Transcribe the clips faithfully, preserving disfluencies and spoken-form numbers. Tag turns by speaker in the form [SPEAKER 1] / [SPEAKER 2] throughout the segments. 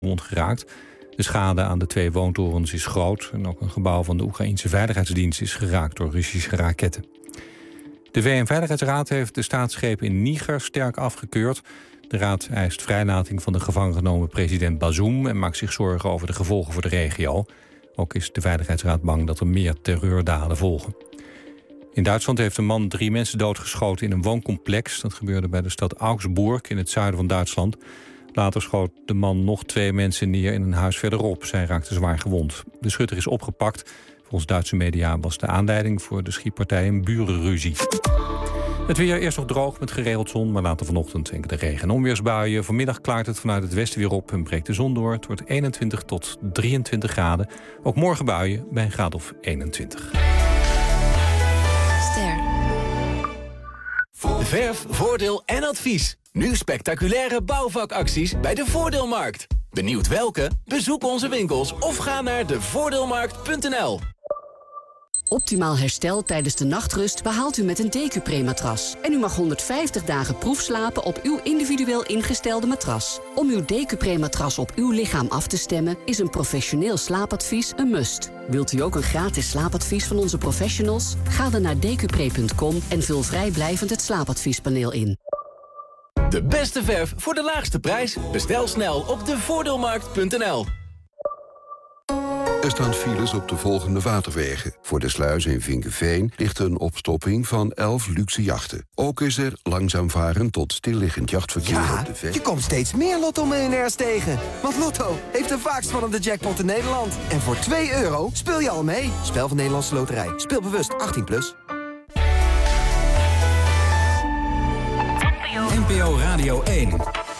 [SPEAKER 1] gewond geraakt. De schade aan de twee woontorens is groot. En ook een gebouw van de Oekraïense Veiligheidsdienst is geraakt door Russische raketten. De V N-veiligheidsraad heeft de staatsgreep in Niger sterk afgekeurd. De raad eist vrijlating van de gevangen genomen president Bazoum en maakt zich zorgen over de gevolgen voor de regio. Ook is de Veiligheidsraad bang dat er meer terreurdaden volgen. In Duitsland heeft een man drie mensen doodgeschoten in een wooncomplex. Dat gebeurde bij de stad Augsburg in het zuiden van Duitsland. Later schoot de man nog twee mensen neer in een huis verderop. Zij raakten zwaar gewond. De schutter is opgepakt. Volgens Duitse media was de aanleiding voor de schietpartij een burenruzie. Het weer eerst nog droog met geregeld zon, maar later vanochtend enkele regen- en onweersbuien. Vanmiddag klaart het vanuit het westen weer op en breekt de zon door. Het wordt eenentwintig tot drieëntwintig graden. Ook morgen buien bij een graad of eenentwintig.
[SPEAKER 2] Ster.
[SPEAKER 3] Verf, voordeel en advies. Nu spectaculaire bouwvakacties bij de Voordeelmarkt. Benieuwd welke? Bezoek onze winkels of ga naar de voordeelmarkt punt n l.
[SPEAKER 4] Optimaal herstel tijdens de nachtrust behaalt u met een Decupre-matras. En u mag honderdvijftig dagen proefslapen op uw individueel ingestelde matras. Om uw Decupre-matras op uw lichaam af te stemmen is een professioneel slaapadvies een must. Wilt u ook een gratis slaapadvies van onze professionals? Ga dan naar decupre punt com en vul vrijblijvend het slaapadviespaneel in.
[SPEAKER 3] De beste verf voor de laagste prijs. Bestel snel op de voordeelmarkt punt n l.
[SPEAKER 5] Er staan files op de volgende waterwegen. Voor de sluis in Vinkeveen ligt een opstopping van elf luxe jachten. Ook is er langzaam varen tot stilliggend jachtverkeer
[SPEAKER 6] Ja,
[SPEAKER 5] op de Vecht.
[SPEAKER 6] je komt steeds meer Lotto-miljonairs tegen. Want Lotto heeft de vaakst spannende jackpot in Nederland. En voor twee euro speel je al mee. Spel van Nederlandse Loterij. Speel bewust achttien plus.
[SPEAKER 7] N P O Radio één.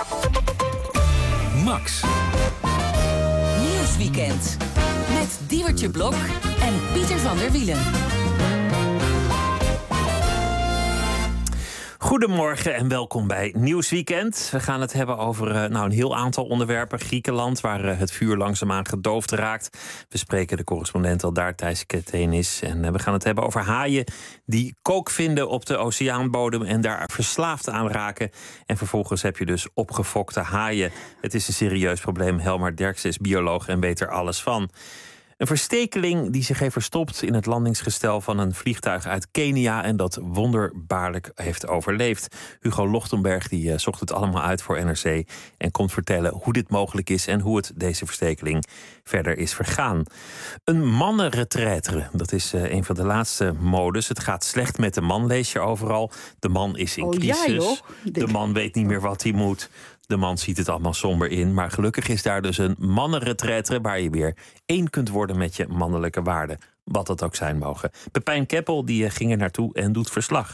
[SPEAKER 7] Max.
[SPEAKER 2] Nieuwsweekend. Met Diewertje Blok en Pieter van der Wielen.
[SPEAKER 8] Goedemorgen en welkom bij Nieuwsweekend. We gaan het hebben over uh, nou, een heel aantal onderwerpen. Griekenland, waar uh, het vuur langzaamaan gedoofd raakt. We spreken de correspondent al daar, Thijs Ketenis. En uh, we gaan het hebben over haaien die kook vinden op de oceaanbodem en daar verslaafd aan raken. En vervolgens heb je dus opgefokte haaien. Het is een serieus probleem. Helmar Derksen is bioloog en weet er alles van. Een verstekeling die zich heeft verstopt in het landingsgestel van een vliegtuig uit Kenia en dat wonderbaarlijk heeft overleefd. Hugo Lochtenberg die uh, zocht het allemaal uit voor N R C en komt vertellen hoe dit mogelijk is en hoe het deze verstekeling verder is vergaan. Een mannenretraite, dat is uh, een van de laatste modes. Het gaat slecht met de man, lees je overal. De man is in
[SPEAKER 9] oh,
[SPEAKER 8] crisis.
[SPEAKER 9] Ja, joh.
[SPEAKER 8] De man weet niet meer wat hij moet. De man ziet het allemaal somber in. Maar gelukkig is daar dus een mannenretraite waar je weer één kunt worden met je mannelijke waarden. Wat dat ook zijn mogen. Pepijn Keppel die ging er naartoe en doet verslag.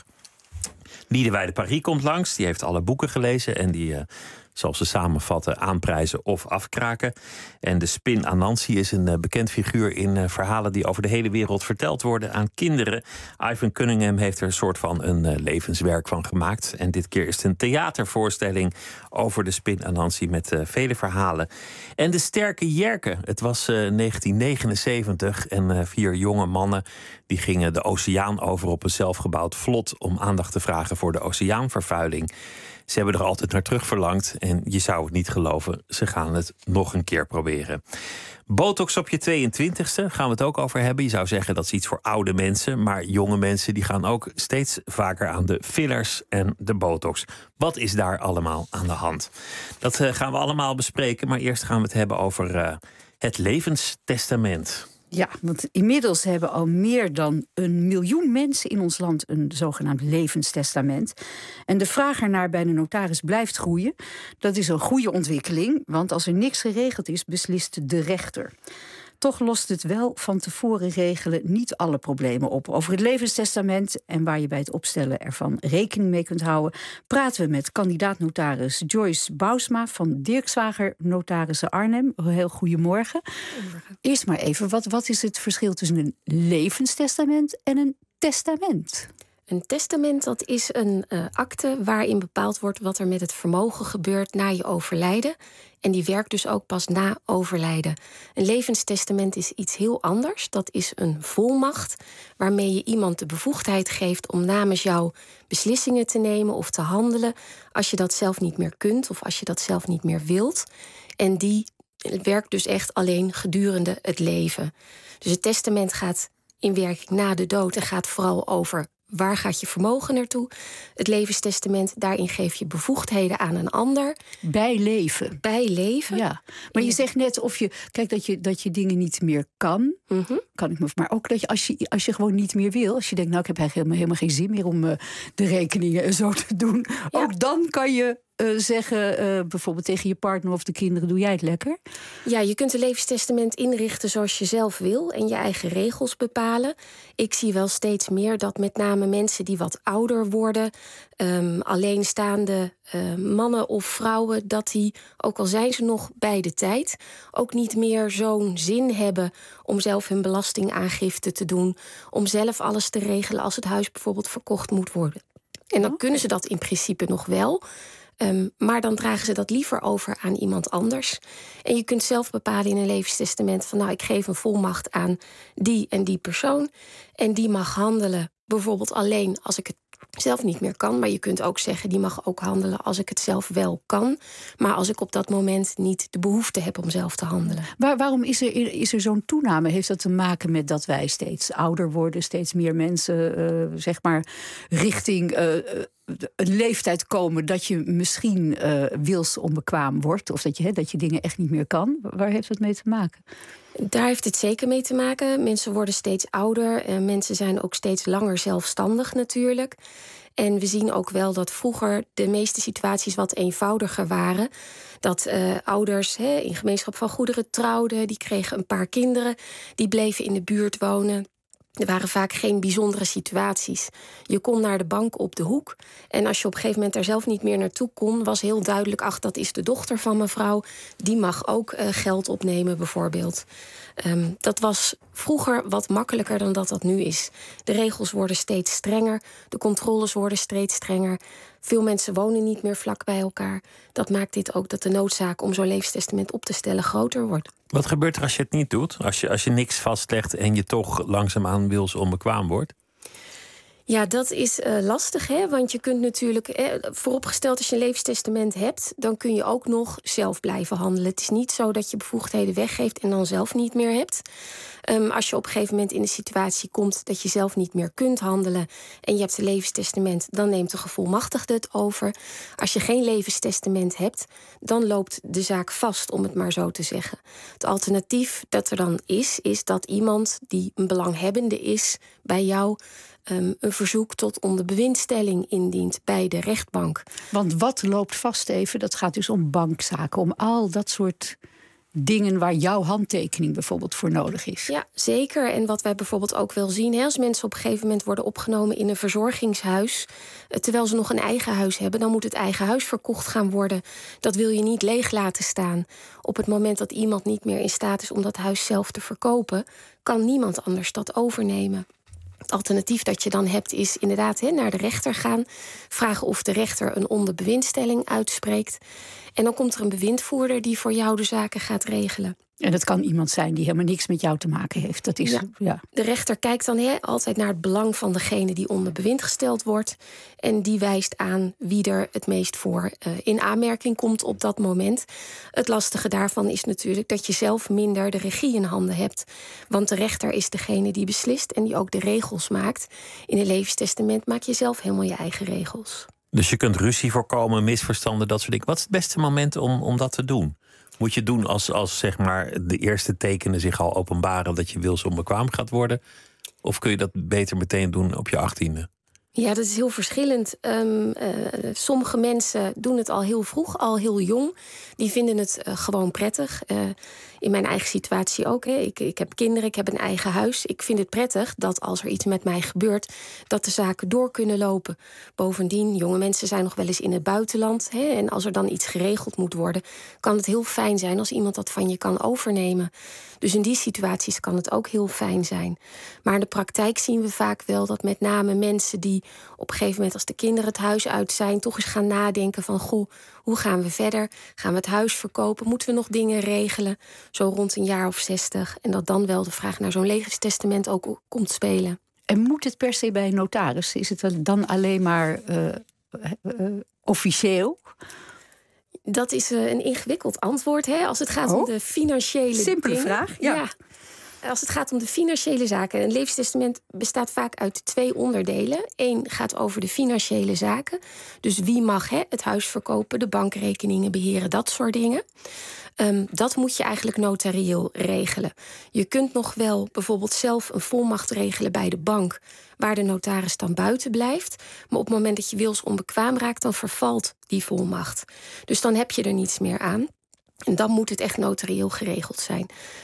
[SPEAKER 8] Liedewij Paris komt langs. Die heeft alle boeken gelezen en die uh, zal ze samenvatten, aanprijzen of afkraken. En de spin Anansi is een uh, bekend figuur in uh, verhalen die over de hele wereld verteld worden aan kinderen. Ivan Cunningham heeft er een soort van een uh, levenswerk van gemaakt. En dit keer is het een theatervoorstelling over de spin Anansi met uh, vele verhalen. En de sterke Jerke. Het was uh, negentien negenenzeventig en uh, vier jonge mannen die gingen de oceaan over op een zelfgebouwd vlot om aandacht te vragen voor de oceaanvervuiling. Ze hebben er altijd naar terug verlangd en je zou het niet geloven, ze gaan het nog een keer proberen. Botox op je tweeëntwintigste gaan we het ook over hebben. Je zou zeggen dat is iets voor oude mensen, maar jonge mensen die gaan ook steeds vaker aan de fillers en de botox. Wat is daar allemaal aan de hand? Dat uh, gaan we allemaal bespreken, maar eerst gaan we het hebben over uh, het levenstestament.
[SPEAKER 9] Ja, want inmiddels hebben al meer dan een miljoen mensen in ons land een zogenaamd levenstestament. En de vraag ernaar bij de notaris blijft groeien. Dat is een goede ontwikkeling, want als er niks geregeld is, beslist de rechter. Toch lost het wel van tevoren regelen niet alle problemen op. Over het levenstestament en waar je bij het opstellen ervan rekening mee kunt houden, praten we met kandidaat-notaris Joyce Bousma van Dirkswager Notarissen Arnhem. Heel goedemorgen. Goedemorgen. Eerst maar even, wat, wat is het verschil tussen een levenstestament en een testament?
[SPEAKER 10] Een testament, dat is een uh, akte waarin bepaald wordt wat er met het vermogen gebeurt na je overlijden. En die werkt dus ook pas na overlijden. Een levenstestament is iets heel anders. Dat is een volmacht waarmee je iemand de bevoegdheid geeft om namens jou beslissingen te nemen of te handelen als je dat zelf niet meer kunt of als je dat zelf niet meer wilt. En die Het werkt dus echt alleen gedurende het leven. Dus het testament gaat in werking na de dood en gaat vooral over waar gaat je vermogen naartoe. Het levenstestament, daarin geef je bevoegdheden aan een ander.
[SPEAKER 9] Bij leven.
[SPEAKER 10] Bij leven.
[SPEAKER 9] Ja. Maar je zegt net of je, kijk, dat je, dat je dingen niet meer kan.
[SPEAKER 10] Mm-hmm.
[SPEAKER 9] Kan ik me, maar ook dat je als, je als je gewoon niet meer wil, als je denkt, nou, ik heb eigenlijk helemaal, helemaal geen zin meer om uh, de rekeningen en zo te doen. Ja. Ook dan kan je uh, zeggen, uh, bijvoorbeeld tegen je partner of de kinderen, doe jij het lekker?
[SPEAKER 10] Ja, je kunt een levenstestament inrichten zoals je zelf wil en je eigen regels bepalen. Ik zie wel steeds meer dat met name mensen die wat ouder worden, um, alleenstaande uh, mannen of vrouwen, dat die, ook al zijn ze nog bij de tijd, ook niet meer zo'n zin hebben om zelf hun belastingaangifte te doen, om zelf alles te regelen als het huis bijvoorbeeld verkocht moet worden. En dan okay. kunnen ze dat in principe nog wel. Um, maar dan dragen ze dat liever over aan iemand anders. En je kunt zelf bepalen in een levenstestament van, nou, ik geef een volmacht aan die en die persoon. En die mag handelen bijvoorbeeld alleen als ik het zelf niet meer kan. Maar je kunt ook zeggen, die mag ook handelen als ik het zelf wel kan. Maar als ik op dat moment niet de behoefte heb om zelf te handelen.
[SPEAKER 9] Waar, waarom is er, is er zo'n toename? Heeft dat te maken met dat wij steeds ouder worden, steeds meer mensen, uh, zeg maar, richting Uh, een leeftijd komen dat je misschien uh, wilsonbekwaam wordt, of dat je, hè, dat je dingen echt niet meer kan? Waar heeft het mee te maken?
[SPEAKER 10] Daar heeft het zeker mee te maken. Mensen worden steeds ouder en mensen zijn ook steeds langer zelfstandig natuurlijk. En we zien ook wel dat vroeger de meeste situaties wat eenvoudiger waren. Dat uh, ouders hè, in gemeenschap van goederen trouwden, die kregen een paar kinderen, die bleven in de buurt wonen. Er waren vaak geen bijzondere situaties. Je kon naar de bank op de hoek. En als je op een gegeven moment daar zelf niet meer naartoe kon, was heel duidelijk, ach, dat is de dochter van mevrouw. Die mag ook uh, geld opnemen, bijvoorbeeld. Um, dat was vroeger wat makkelijker dan dat dat nu is. De regels worden steeds strenger. De controles worden steeds strenger. Veel mensen wonen niet meer vlak bij elkaar. Dat maakt dit ook dat de noodzaak om zo'n levenstestament op te stellen groter wordt.
[SPEAKER 8] Wat gebeurt er als je het niet doet? Als je, als je niks vastlegt en je toch langzaamaan wilsonbekwaam wordt?
[SPEAKER 10] Ja, dat is uh, lastig, hè? Want je kunt natuurlijk, eh, vooropgesteld als je een levenstestament hebt, dan kun je ook nog zelf blijven handelen. Het is niet zo dat je bevoegdheden weggeeft en dan zelf niet meer hebt. Um, als je op een gegeven moment in de situatie komt dat je zelf niet meer kunt handelen en je hebt een levenstestament, dan neemt de gevolmachtigde het over. Als je geen levenstestament hebt, dan loopt de zaak vast, om het maar zo te zeggen. Het alternatief dat er dan is, is dat iemand die een belanghebbende is bij jou Um, een verzoek tot onderbewindstelling indient bij de rechtbank.
[SPEAKER 9] Want wat loopt vast even? Dat gaat dus om bankzaken, om al dat soort dingen waar jouw handtekening bijvoorbeeld voor nodig is.
[SPEAKER 10] Ja, zeker. En wat wij bijvoorbeeld ook wel zien, hè, als mensen op een gegeven moment worden opgenomen in een verzorgingshuis, terwijl ze nog een eigen huis hebben, dan moet het eigen huis verkocht gaan worden. Dat wil je niet leeg laten staan. Op het moment dat iemand niet meer in staat is om dat huis zelf te verkopen, kan niemand anders dat overnemen. Het alternatief dat je dan hebt is inderdaad he, naar de rechter gaan, vragen of de rechter een onderbewindstelling uitspreekt. En dan komt er een bewindvoerder die voor jou de zaken gaat regelen.
[SPEAKER 9] En dat kan iemand zijn die helemaal niks met jou te maken heeft. Dat is,
[SPEAKER 10] ja.
[SPEAKER 9] Ja.
[SPEAKER 10] De rechter kijkt dan he, altijd naar het belang van degene die onder bewind gesteld wordt. En die wijst aan wie er het meest voor uh, in aanmerking komt op dat moment. Het lastige daarvan is natuurlijk dat je zelf minder de regie in handen hebt. Want de rechter is degene die beslist en die ook de regels maakt. In een levenstestament maak je zelf helemaal je eigen regels.
[SPEAKER 8] Dus je kunt ruzie voorkomen, misverstanden, dat soort dingen. Wat is het beste moment om, om dat te doen? Moet je het doen als, als zeg maar, de eerste tekenen zich al openbaren dat je wilsonbekwaam gaat worden? Of kun je dat beter meteen doen op je achttiende?
[SPEAKER 10] Ja, dat is heel verschillend. Um, uh, sommige mensen doen het al heel vroeg, al heel jong. Die vinden het uh, gewoon prettig. Uh, in mijn eigen situatie ook. Hè. Ik, ik heb kinderen, ik heb een eigen huis. Ik vind het prettig dat als er iets met mij gebeurt, dat de zaken door kunnen lopen. Bovendien, jonge mensen zijn nog wel eens in het buitenland. Hè, en als er dan iets geregeld moet worden, kan het heel fijn zijn als iemand dat van je kan overnemen. Dus in die situaties kan het ook heel fijn zijn. Maar in de praktijk zien we vaak wel dat met name mensen die op een gegeven moment, als de kinderen het huis uit zijn, toch eens gaan nadenken van, goh, hoe gaan we verder? Gaan we het huis verkopen? Moeten we nog dingen regelen? Zo rond een jaar of zestig. En dat dan wel de vraag naar zo'n levenstestament ook komt spelen.
[SPEAKER 9] En moet het per se bij een notaris? Is het dan alleen maar uh, uh, officieel?
[SPEAKER 10] Dat is uh, een ingewikkeld antwoord, hè? Als het gaat oh. om de financiële
[SPEAKER 9] Simpele
[SPEAKER 10] dingen.
[SPEAKER 9] vraag, ja.
[SPEAKER 10] ja. Als het gaat om de financiële zaken. Een levenstestament bestaat vaak uit twee onderdelen. Eén gaat over de financiële zaken. Dus wie mag hè, het huis verkopen, de bankrekeningen beheren, dat soort dingen. Um, dat moet je eigenlijk notarieel regelen. Je kunt nog wel bijvoorbeeld zelf een volmacht regelen bij de bank, waar de notaris dan buiten blijft. Maar op het moment dat je wilsonbekwaam raakt, dan vervalt die volmacht. Dus dan heb je er niets meer aan. En dan moet het echt notarieel geregeld zijn.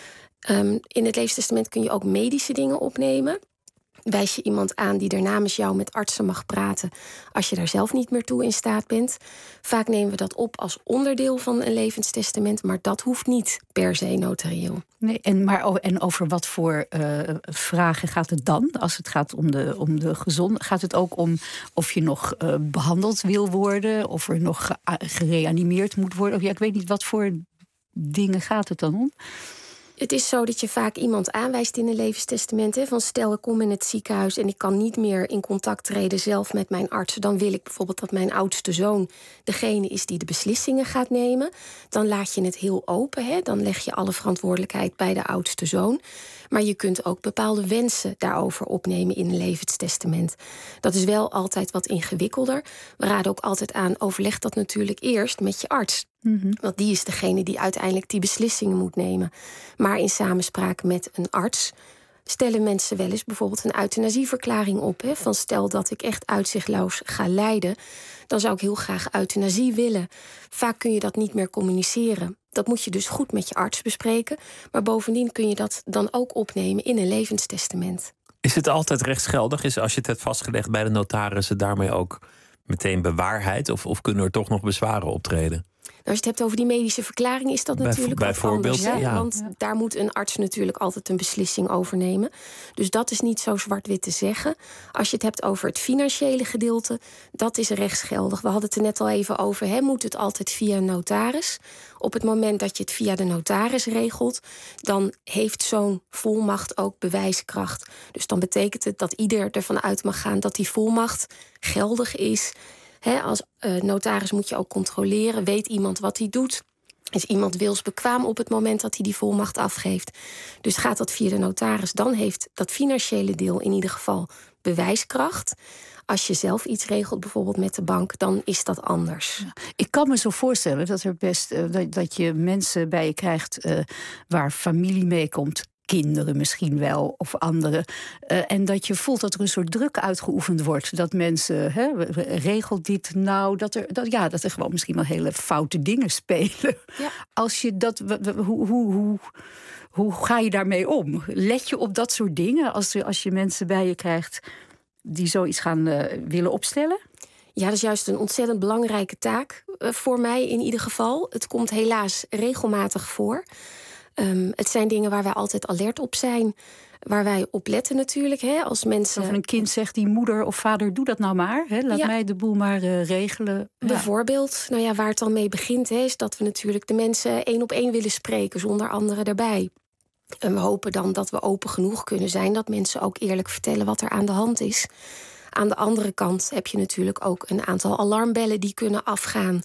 [SPEAKER 10] Um, in het levenstestament kun je ook medische dingen opnemen. Wijs je iemand aan die er namens jou met artsen mag praten als je daar zelf niet meer toe in staat bent. Vaak nemen we dat op als onderdeel van een levenstestament, maar dat hoeft niet per se notarieel.
[SPEAKER 9] Nee, en, maar, en over wat voor uh, vragen gaat het dan? Als het gaat om de, om de gezond, gaat het ook om of je nog uh, behandeld wil worden, of er nog ge- gereanimeerd moet worden? Of ja, ik weet niet, wat voor dingen gaat het dan om?
[SPEAKER 10] Het is zo dat je vaak iemand aanwijst in een levenstestament. Hè, van stel, ik kom in het ziekenhuis en ik kan niet meer in contact treden zelf met mijn arts. Dan wil ik bijvoorbeeld dat mijn oudste zoon degene is die de beslissingen gaat nemen. Dan laat je het heel open. Hè, dan leg je alle verantwoordelijkheid bij de oudste zoon. Maar je kunt ook bepaalde wensen daarover opnemen in een levenstestament. Dat is wel altijd wat ingewikkelder. We raden ook altijd aan, overleg dat natuurlijk eerst met je arts. Mm-hmm. Want die is degene die uiteindelijk die beslissingen moet nemen. Maar in samenspraak met een arts stellen mensen wel eens bijvoorbeeld een euthanasieverklaring op. Hè, van stel dat ik echt uitzichtloos ga lijden, dan zou ik heel graag euthanasie willen. Vaak kun je dat niet meer communiceren. Dat moet je dus goed met je arts bespreken. Maar bovendien kun je dat dan ook opnemen in een levenstestament.
[SPEAKER 8] Is het altijd rechtsgeldig? Is als je het hebt vastgelegd bij de notaris het daarmee ook meteen bewaarheid? Of, of kunnen er toch nog bezwaren optreden?
[SPEAKER 10] Nou, als je het hebt over die medische verklaring, is dat
[SPEAKER 8] Bij,
[SPEAKER 10] natuurlijk
[SPEAKER 8] bijvoorbeeld,
[SPEAKER 10] wat anders.
[SPEAKER 8] Ja.
[SPEAKER 10] Want ja. daar moet een arts natuurlijk altijd een beslissing over nemen. Dus dat is niet zo zwart-wit te zeggen. Als je het hebt over het financiële gedeelte, dat is rechtsgeldig. We hadden het er net al even over, hè, moet het altijd via een notaris? Op het moment dat je het via de notaris regelt, dan heeft zo'n volmacht ook bewijskracht. Dus dan betekent het dat ieder ervan uit mag gaan dat die volmacht geldig is. He, als uh, notaris moet je ook controleren. Weet iemand wat hij doet? Is iemand wilsbekwaam op het moment dat hij die volmacht afgeeft? Dus gaat dat via de notaris, dan heeft dat financiële deel in ieder geval bewijskracht. Als je zelf iets regelt, bijvoorbeeld met de bank, dan is dat anders.
[SPEAKER 9] Ja, ik kan me zo voorstellen dat er best uh, dat, dat je mensen bij je krijgt uh, waar familie mee komt. Kinderen misschien wel, of anderen. Uh, en dat je voelt dat er een soort druk uitgeoefend wordt. Dat mensen, hè, regelt dit nou? Dat er, dat, ja, dat er gewoon misschien wel hele foute dingen spelen. Ja. Als je dat, hoe, hoe, hoe, hoe ga je daarmee om? Let je op dat soort dingen als, als je mensen bij je krijgt die zoiets gaan uh, willen opstellen?
[SPEAKER 10] Ja, dat is juist een ontzettend belangrijke taak uh, voor mij in ieder geval. Het komt helaas regelmatig voor. Um, het zijn dingen waar wij altijd alert op zijn. Waar wij op letten natuurlijk. Hè, als mensen...
[SPEAKER 9] Of een kind zegt, die moeder of vader, doe dat nou maar. Hè, laat ja. mij de boel maar uh, regelen.
[SPEAKER 10] Bijvoorbeeld, ja. nou ja, waar het dan mee begint, hè, is dat we natuurlijk de mensen één op één willen spreken, zonder anderen erbij. En we hopen dan dat we open genoeg kunnen zijn, dat mensen ook eerlijk vertellen wat er aan de hand is. Aan de andere kant heb je natuurlijk ook een aantal alarmbellen die kunnen afgaan.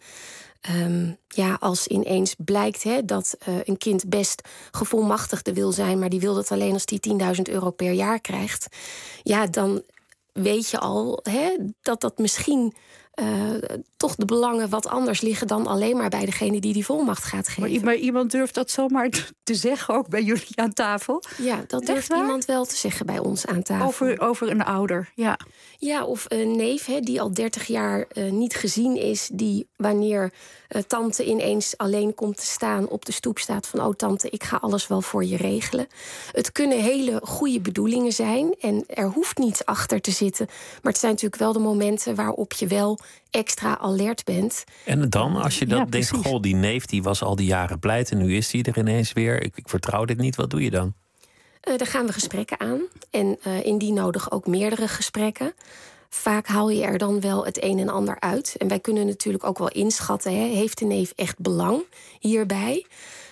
[SPEAKER 10] Um, ja, als ineens blijkt hè, dat uh, een kind best gevolmachtigde wil zijn, maar die wil dat alleen als die tienduizend euro per jaar krijgt. Ja, dan weet je al hè, dat dat misschien uh, toch de belangen wat anders liggen dan alleen maar bij degene die die volmacht gaat geven.
[SPEAKER 9] Maar, maar iemand durft dat zomaar te zeggen, ook bij jullie aan tafel?
[SPEAKER 10] Ja, dat durft iemand wel te zeggen bij ons aan tafel.
[SPEAKER 9] Over, over een ouder, ja.
[SPEAKER 10] Ja, of een neef hè, die al dertig jaar uh, niet gezien is, die wanneer uh, tante ineens alleen komt te staan op de stoep staat van, oh tante, ik ga alles wel voor je regelen. Het kunnen hele goede bedoelingen zijn en er hoeft niets achter te zitten. Maar het zijn natuurlijk wel de momenten waarop je wel extra alert bent.
[SPEAKER 8] En dan, als je dat
[SPEAKER 10] ja,
[SPEAKER 8] denkt, goh, die neef die was al die jaren pleit en nu is die er ineens weer. Ik, ik vertrouw dit niet, wat doe je dan?
[SPEAKER 10] Uh, daar gaan we gesprekken aan. En uh, indien nodig ook meerdere gesprekken. Vaak haal je er dan wel het een en ander uit. En wij kunnen natuurlijk ook wel inschatten, hè, heeft de neef echt belang hierbij?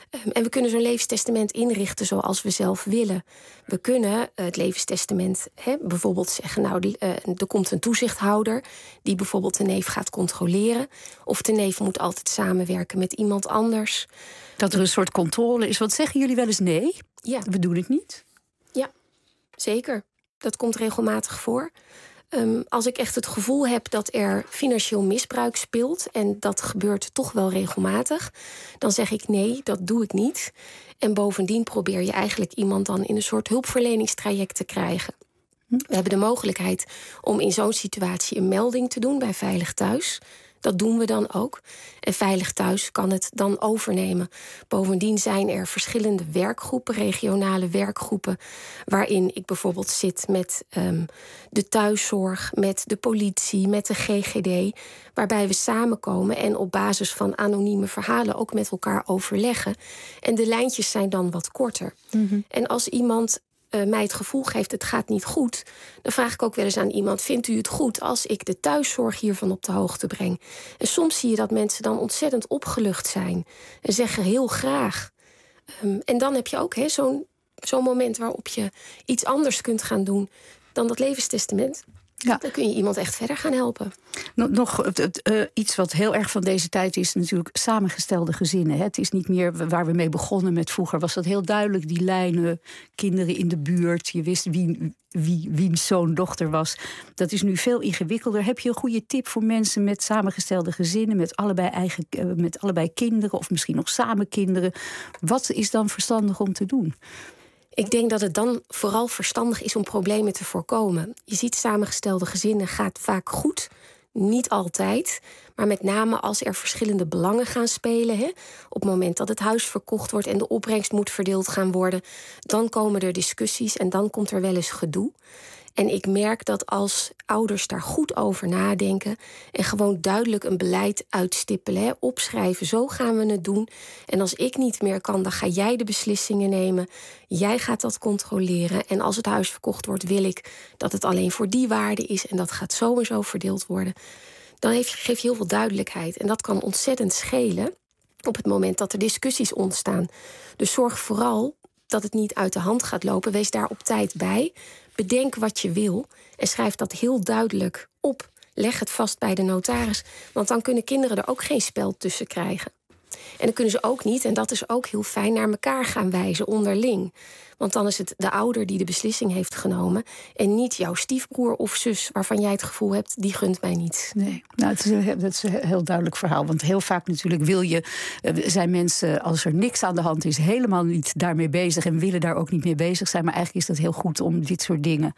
[SPEAKER 10] Um, en we kunnen zo'n levenstestament inrichten zoals we zelf willen. We kunnen uh, het levenstestament hè, bijvoorbeeld zeggen... nou, die, uh, er komt een toezichthouder die bijvoorbeeld de neef gaat controleren. Of de neef moet altijd samenwerken met iemand anders.
[SPEAKER 9] Dat er een soort controle is. Wat zeggen jullie wel eens nee?
[SPEAKER 10] Ja.
[SPEAKER 9] We doen het niet?
[SPEAKER 10] Ja, zeker. Dat komt regelmatig voor. Um, als ik echt het gevoel heb dat er financieel misbruik speelt... en dat gebeurt toch wel regelmatig... dan zeg ik nee, dat doe ik niet. En bovendien probeer je eigenlijk iemand dan... in een soort hulpverleningstraject te krijgen. We hebben de mogelijkheid om in zo'n situatie een melding te doen... bij Veilig Thuis. Dat doen we dan ook. En Veilig Thuis kan het dan overnemen. Bovendien zijn er verschillende werkgroepen, regionale werkgroepen... waarin ik bijvoorbeeld zit met um, de thuiszorg, met de politie, met de G G D... waarbij we samenkomen en op basis van anonieme verhalen... ook met elkaar overleggen. En de lijntjes zijn dan wat korter. Mm-hmm. En als iemand... Uh, mij het gevoel geeft, het gaat niet goed... dan vraag ik ook wel eens aan iemand... vindt u het goed als ik de thuiszorg hiervan op de hoogte breng? En soms zie je dat mensen dan ontzettend opgelucht zijn... en zeggen heel graag. Um, en dan heb je ook he, zo'n, zo'n moment waarop je iets anders kunt gaan doen... dan dat levenstestament. Ja. Dan kun je iemand echt verder gaan helpen.
[SPEAKER 9] Nog uh, iets wat heel erg van deze tijd is natuurlijk samengestelde gezinnen. Hè. Het is niet meer waar we mee begonnen met vroeger. Was dat heel duidelijk, die lijnen, kinderen in de buurt. Je wist wie, wie, wiens zoon, dochter was. Dat is nu veel ingewikkelder. Heb je een goede tip voor mensen met samengestelde gezinnen... met allebei, eigen, uh, met allebei kinderen of misschien nog samen kinderen? Wat is dan verstandig om te doen?
[SPEAKER 10] Ik denk dat het dan vooral verstandig is om problemen te voorkomen. Je ziet samengestelde gezinnen gaat vaak goed. Niet altijd. Maar met name als er verschillende belangen gaan spelen. Hè, op het moment dat het huis verkocht wordt en de opbrengst moet verdeeld gaan worden. Dan komen er discussies en dan komt er wel eens gedoe. En ik merk dat als ouders daar goed over nadenken... en gewoon duidelijk een beleid uitstippelen, hè, opschrijven... zo gaan we het doen. En als ik niet meer kan, dan ga jij de beslissingen nemen. Jij gaat dat controleren. En als het huis verkocht wordt, wil ik dat het alleen voor die waarde is... en dat gaat zo en zo verdeeld worden. Dan heeft, geef je heel veel duidelijkheid. En dat kan ontzettend schelen op het moment dat er discussies ontstaan. Dus zorg vooral dat het niet uit de hand gaat lopen. Wees daar op tijd bij. Bedenk wat je wil en schrijf dat heel duidelijk op. Leg het vast bij de notaris, want dan kunnen kinderen er ook geen spel tussen krijgen. En dan kunnen ze ook niet, en dat is ook heel fijn, naar elkaar gaan wijzen onderling. Want dan is het de ouder die de beslissing heeft genomen... en niet jouw stiefbroer of zus waarvan jij het gevoel hebt... die gunt mij niet.
[SPEAKER 9] Nee, nou, het is een, dat is een heel duidelijk verhaal. Want heel vaak natuurlijk wil je, zijn mensen... als er niks aan de hand is, helemaal niet daarmee bezig... en willen daar ook niet mee bezig zijn. Maar eigenlijk is het heel goed om dit soort dingen...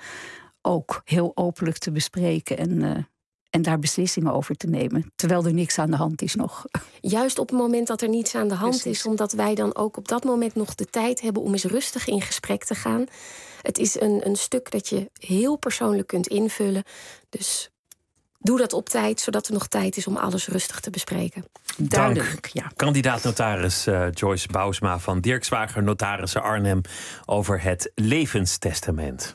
[SPEAKER 9] ook heel openlijk te bespreken... en, uh, en daar beslissingen over te nemen. Terwijl er niks aan de hand is nog.
[SPEAKER 10] Juist op het moment dat er niets aan de hand Precies. is... omdat wij dan ook op dat moment nog de tijd hebben... om eens rustig in gesprek te gaan. Het is een, een stuk dat je heel persoonlijk kunt invullen. Dus doe dat op tijd, zodat er nog tijd is om alles rustig te bespreken.
[SPEAKER 8] Dank, ja. Kandidaat-notaris uh, Joyce Bousma van Dirk Zwager Notarissen Arnhem... over het levenstestament.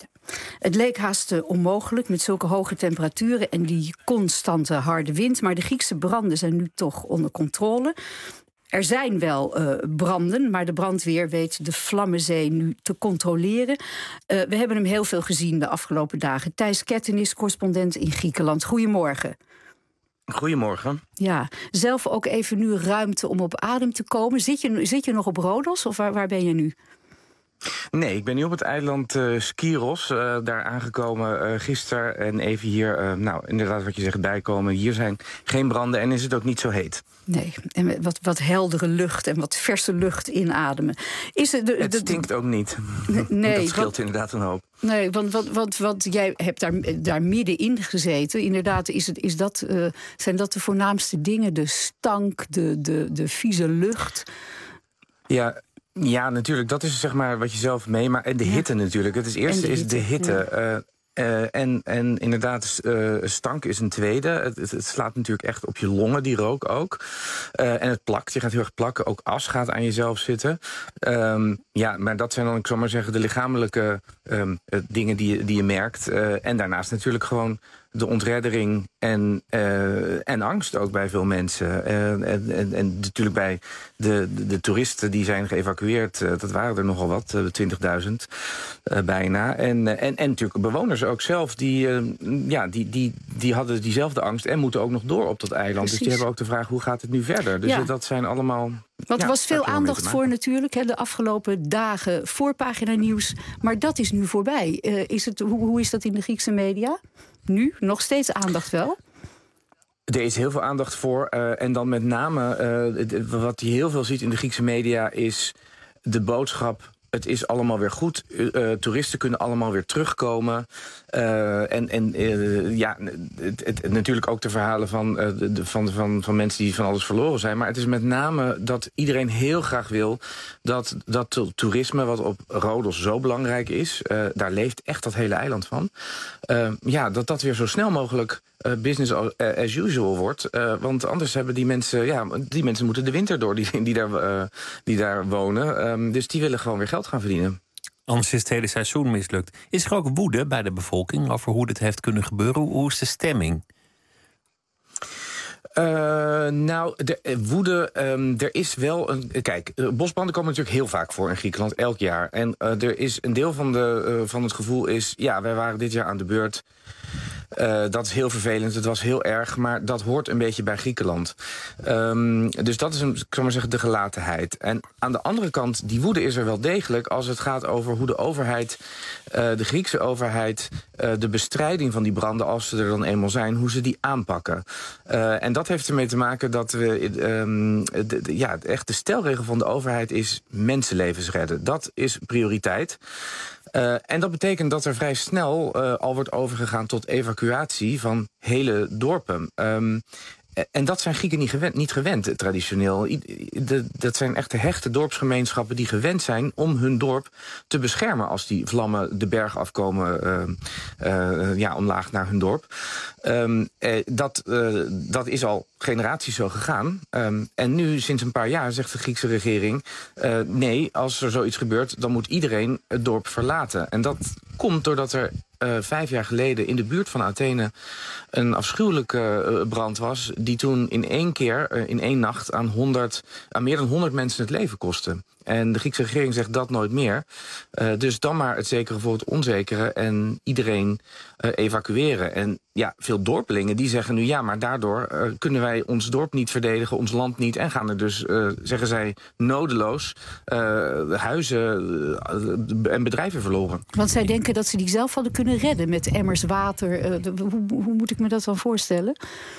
[SPEAKER 9] Het leek haast onmogelijk met zulke hoge temperaturen... en die constante harde wind. Maar de Griekse branden zijn nu toch onder controle. Er zijn wel uh, branden, maar de brandweer weet de Vlammenzee nu te controleren. Uh, we hebben hem heel veel gezien de afgelopen dagen. Thijs Ketten is correspondent in Griekenland. Goedemorgen.
[SPEAKER 7] Goedemorgen.
[SPEAKER 9] Ja, zelf ook even nu ruimte om op adem te komen. Zit je, zit je nog op Rodos of waar, waar ben je nu?
[SPEAKER 7] Nee, ik ben nu op het eiland uh, Skiros, uh, daar aangekomen uh, gisteren. En even hier, uh, nou inderdaad wat je zegt, bijkomen. Hier zijn geen branden en is het ook niet zo heet.
[SPEAKER 9] Nee, en wat, wat heldere lucht en wat verse lucht inademen. Is het, de,
[SPEAKER 7] het
[SPEAKER 9] de,
[SPEAKER 7] stinkt ook niet.
[SPEAKER 9] Nee,
[SPEAKER 7] dat scheelt
[SPEAKER 9] want,
[SPEAKER 7] inderdaad een hoop.
[SPEAKER 9] Nee, want, want, want, want jij hebt daar, daar middenin gezeten. Inderdaad, is het, is dat, uh, zijn dat de voornaamste dingen? De stank, de, de, de vieze lucht?
[SPEAKER 7] Ja... Ja, natuurlijk. Dat is zeg maar wat je zelf meemaakt. En de ja. hitte natuurlijk. Het is eerste de is de hitte. Ja. Uh, uh, en, en inderdaad, uh, stank is een tweede. Het, het, het slaat natuurlijk echt op je longen, die rook ook. Uh, en het plakt. Je gaat heel erg plakken. Ook as gaat aan jezelf zitten. Um, ja, maar dat zijn dan, ik zal maar zeggen, de lichamelijke um, uh, dingen die je, die je merkt. Uh, en daarnaast natuurlijk gewoon de ontreddering en, uh, en angst ook bij veel mensen. Uh, en, en, en natuurlijk bij de, de, de toeristen die zijn geëvacueerd, uh, dat waren er nogal wat, uh, twintigduizend uh, bijna. En, uh, en, en natuurlijk bewoners ook zelf, die, uh, ja, die, die, die hadden diezelfde angst en moeten ook nog door op dat eiland. Precies. Dus die hebben ook de vraag, hoe gaat het nu verder? Dus ja. dat zijn allemaal...
[SPEAKER 9] Want er
[SPEAKER 7] ja,
[SPEAKER 9] was veel aandacht voor natuurlijk, hè, de afgelopen dagen voorpagina nieuws. Maar dat is nu voorbij. Uh, is het, hoe, hoe is dat in de Griekse media? Nu? Nog steeds aandacht wel?
[SPEAKER 7] Er is heel veel aandacht voor. Uh, en dan met name, uh, wat je heel veel ziet in de Griekse media, is de boodschap: het is allemaal weer goed. Uh, toeristen kunnen allemaal weer terugkomen. Uh, en en uh, ja, het, het, natuurlijk ook de verhalen van, uh, de, van, van, van mensen die van alles verloren zijn. Maar het is met name dat iedereen heel graag wil dat dat toerisme, wat op Rhodos zo belangrijk is, uh, daar leeft echt dat hele eiland van. Uh, ja, dat dat weer zo snel mogelijk Uh, business as usual wordt. Uh, want anders hebben die mensen... Ja, die mensen moeten de winter door die, die, daar, uh, die daar wonen. Um, dus die willen gewoon weer geld gaan verdienen.
[SPEAKER 8] Anders is het hele seizoen mislukt. Is er ook woede bij de bevolking over hoe dit heeft kunnen gebeuren? Hoe, hoe is de stemming?
[SPEAKER 7] Uh, nou, de uh, woede, um, er is wel een... Kijk, uh, bosbranden komen natuurlijk heel vaak voor in Griekenland, elk jaar. En uh, er is een deel van, de, uh, van het gevoel is... ja, wij waren dit jaar aan de beurt. Uh, dat is heel vervelend, het was heel erg, maar dat hoort een beetje bij Griekenland. Um, dus dat is een, ik zou maar zeggen, de gelatenheid. En aan de andere kant, die woede is er wel degelijk als het gaat over hoe de overheid, uh, de Griekse overheid, uh, de bestrijding van die branden, als ze er dan eenmaal zijn, hoe ze die aanpakken. Uh, en dat heeft ermee te maken dat we, um, de, de, ja, echt de stelregel van de overheid is mensenlevens redden. Dat is prioriteit. Uh, en dat betekent dat er vrij snel uh, al wordt overgegaan tot evacuatie van hele dorpen. Um, en dat zijn Grieken niet gewend, niet gewend traditioneel. De, dat zijn echte hechte dorpsgemeenschappen die gewend zijn om hun dorp te beschermen als die vlammen de berg afkomen, uh, uh, ja, omlaag naar hun dorp. Um, uh, dat, uh, dat is al generaties zo gegaan. Um, en nu, sinds een paar jaar, zegt de Griekse regering, Uh, nee, als er zoiets gebeurt, dan moet iedereen het dorp verlaten. En dat komt doordat er uh, vijf jaar geleden in de buurt van Athene een afschuwelijke uh, brand was, die toen in één keer, uh, in één nacht, aan, honderd, aan meer dan honderd mensen het leven kostte. En de Griekse regering zegt dat nooit meer. Uh, dus dan maar het zekere voor het onzekere en iedereen uh, evacueren. En ja, veel dorpelingen die zeggen nu ja, maar daardoor uh, kunnen wij ons dorp niet verdedigen, ons land niet. En gaan er dus, uh, zeggen zij, nodeloos uh, huizen uh, en bedrijven verloren.
[SPEAKER 9] Want zij denken dat ze die zelf hadden kunnen redden met emmers water. Uh, de, hoe, hoe moet ik me dat dan voorstellen?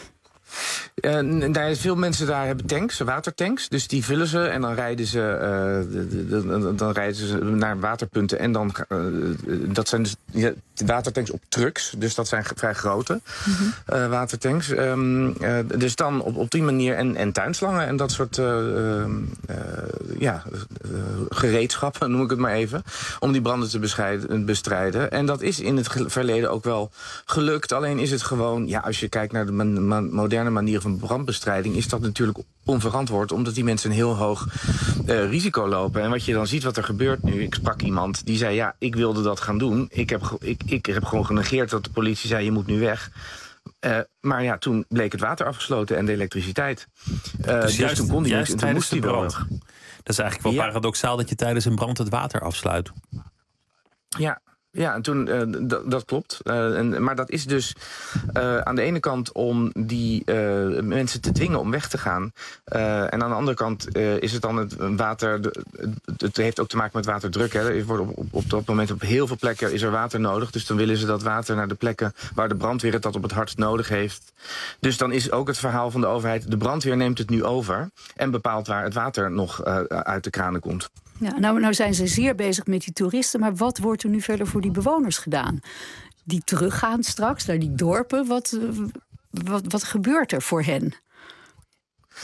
[SPEAKER 7] Uh, daar, veel mensen daar hebben tanks, watertanks. Dus die vullen ze en dan rijden ze, uh, de, de, de, dan rijden ze naar waterpunten. En dan, uh, dat zijn dus ja, watertanks op trucks. Dus dat zijn vrij grote mm-hmm. uh, watertanks. Um, uh, dus dan op, op die manier. En, en tuinslangen en dat soort uh, uh, ja, uh, gereedschappen, noem ik het maar even. Om die branden te bestrijden. En dat is in het verleden ook wel gelukt. Alleen is het gewoon, ja, als je kijkt naar de man, man, moderne manier van brandbestrijding, is dat natuurlijk onverantwoord, omdat die mensen een heel hoog uh, risico lopen. En wat je dan ziet wat er gebeurt nu, ik sprak iemand die zei, ja, ik wilde dat gaan doen. Ik heb, ik, ik heb gewoon genegeerd dat de politie zei, je moet nu weg. Uh, maar ja, toen bleek het water afgesloten en de elektriciteit. Uh, dus, dus toen kon die niet, toen moest die brand.
[SPEAKER 8] Dat is eigenlijk wel ja. paradoxaal dat je tijdens een brand het water afsluit.
[SPEAKER 7] Ja. Ja, en toen, uh, d- dat klopt. Uh, en, maar dat is dus uh, aan de ene kant om die uh, mensen te dwingen om weg te gaan. Uh, en aan de andere kant uh, is het dan het water. De, het heeft ook te maken met waterdruk. Hè. Er wordt op, op, op dat moment op heel veel plekken is er water nodig. Dus dan willen ze dat water naar de plekken waar de brandweer het dat op het hardst nodig heeft. Dus dan is ook het verhaal van de overheid, de brandweer neemt het nu over en bepaalt waar het water nog uh, uit de kranen komt.
[SPEAKER 9] Ja, nou, nou zijn ze zeer bezig met die toeristen, maar wat wordt er nu verder voor die bewoners gedaan? Die teruggaan straks naar die dorpen, wat, wat, wat gebeurt er voor hen?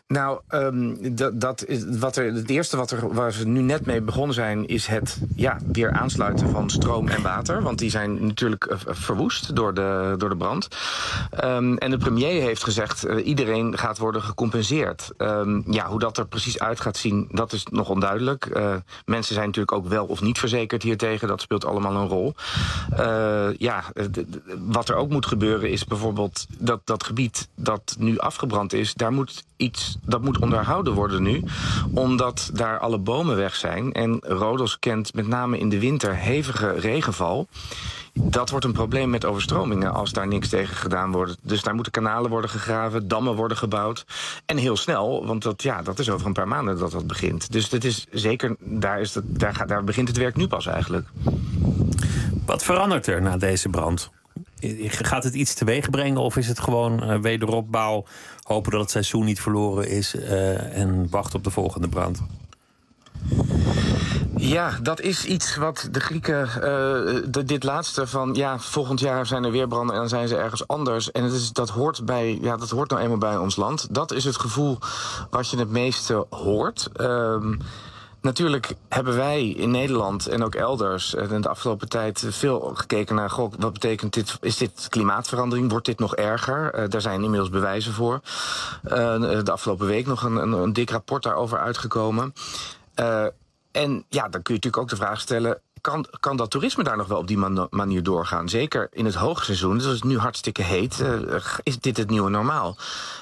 [SPEAKER 7] Nou, um, dat, dat is wat er, het eerste wat er, waar ze nu net mee begonnen zijn... is het ja, weer aansluiten van stroom en water. Want die zijn natuurlijk uh, verwoest door de, door de brand. Um, en de premier heeft gezegd... Uh, iedereen gaat worden gecompenseerd. Um, ja, hoe dat er precies uit gaat zien, dat is nog onduidelijk. Uh, mensen zijn natuurlijk ook wel of niet verzekerd hiertegen. Dat speelt allemaal een rol. Uh, ja, de, de, wat er ook moet gebeuren is bijvoorbeeld... dat dat gebied dat nu afgebrand is... daar moet iets, dat moet onderhouden worden nu, omdat daar alle bomen weg zijn. En Rodos kent met name in de winter hevige regenval. Dat wordt een probleem met overstromingen als daar niks tegen gedaan wordt. Dus daar moeten kanalen worden gegraven, dammen worden gebouwd. En heel snel, want dat, ja, dat is over een paar maanden dat dat begint. Dus dat is zeker, daar, is dat, daar, gaat, daar begint het werk nu pas eigenlijk.
[SPEAKER 8] Wat verandert er na deze brand? Gaat het iets teweeg brengen of is het gewoon uh, wederopbouw... hopen dat het seizoen niet verloren is uh, en wachten op de volgende brand?
[SPEAKER 7] Ja, dat is iets wat de Grieken, uh, de, dit laatste van... ja, volgend jaar zijn er weer branden en dan zijn ze ergens anders. En het is, dat, hoort bij, ja, dat hoort nou eenmaal bij ons land. Dat is het gevoel wat je het meeste hoort... Um, Natuurlijk hebben wij in Nederland en ook elders in de afgelopen tijd veel gekeken naar... Goh, wat betekent dit? Is dit klimaatverandering? Wordt dit nog erger? Uh, daar zijn inmiddels bewijzen voor. Uh, de afgelopen week nog een, een, een dik rapport daarover uitgekomen. Uh, en ja, dan kun je natuurlijk ook de vraag stellen... Kan, kan dat toerisme daar nog wel op die man, manier doorgaan? Zeker in het hoogseizoen, dus als het nu hartstikke heet... Uh, is dit het nieuwe normaal?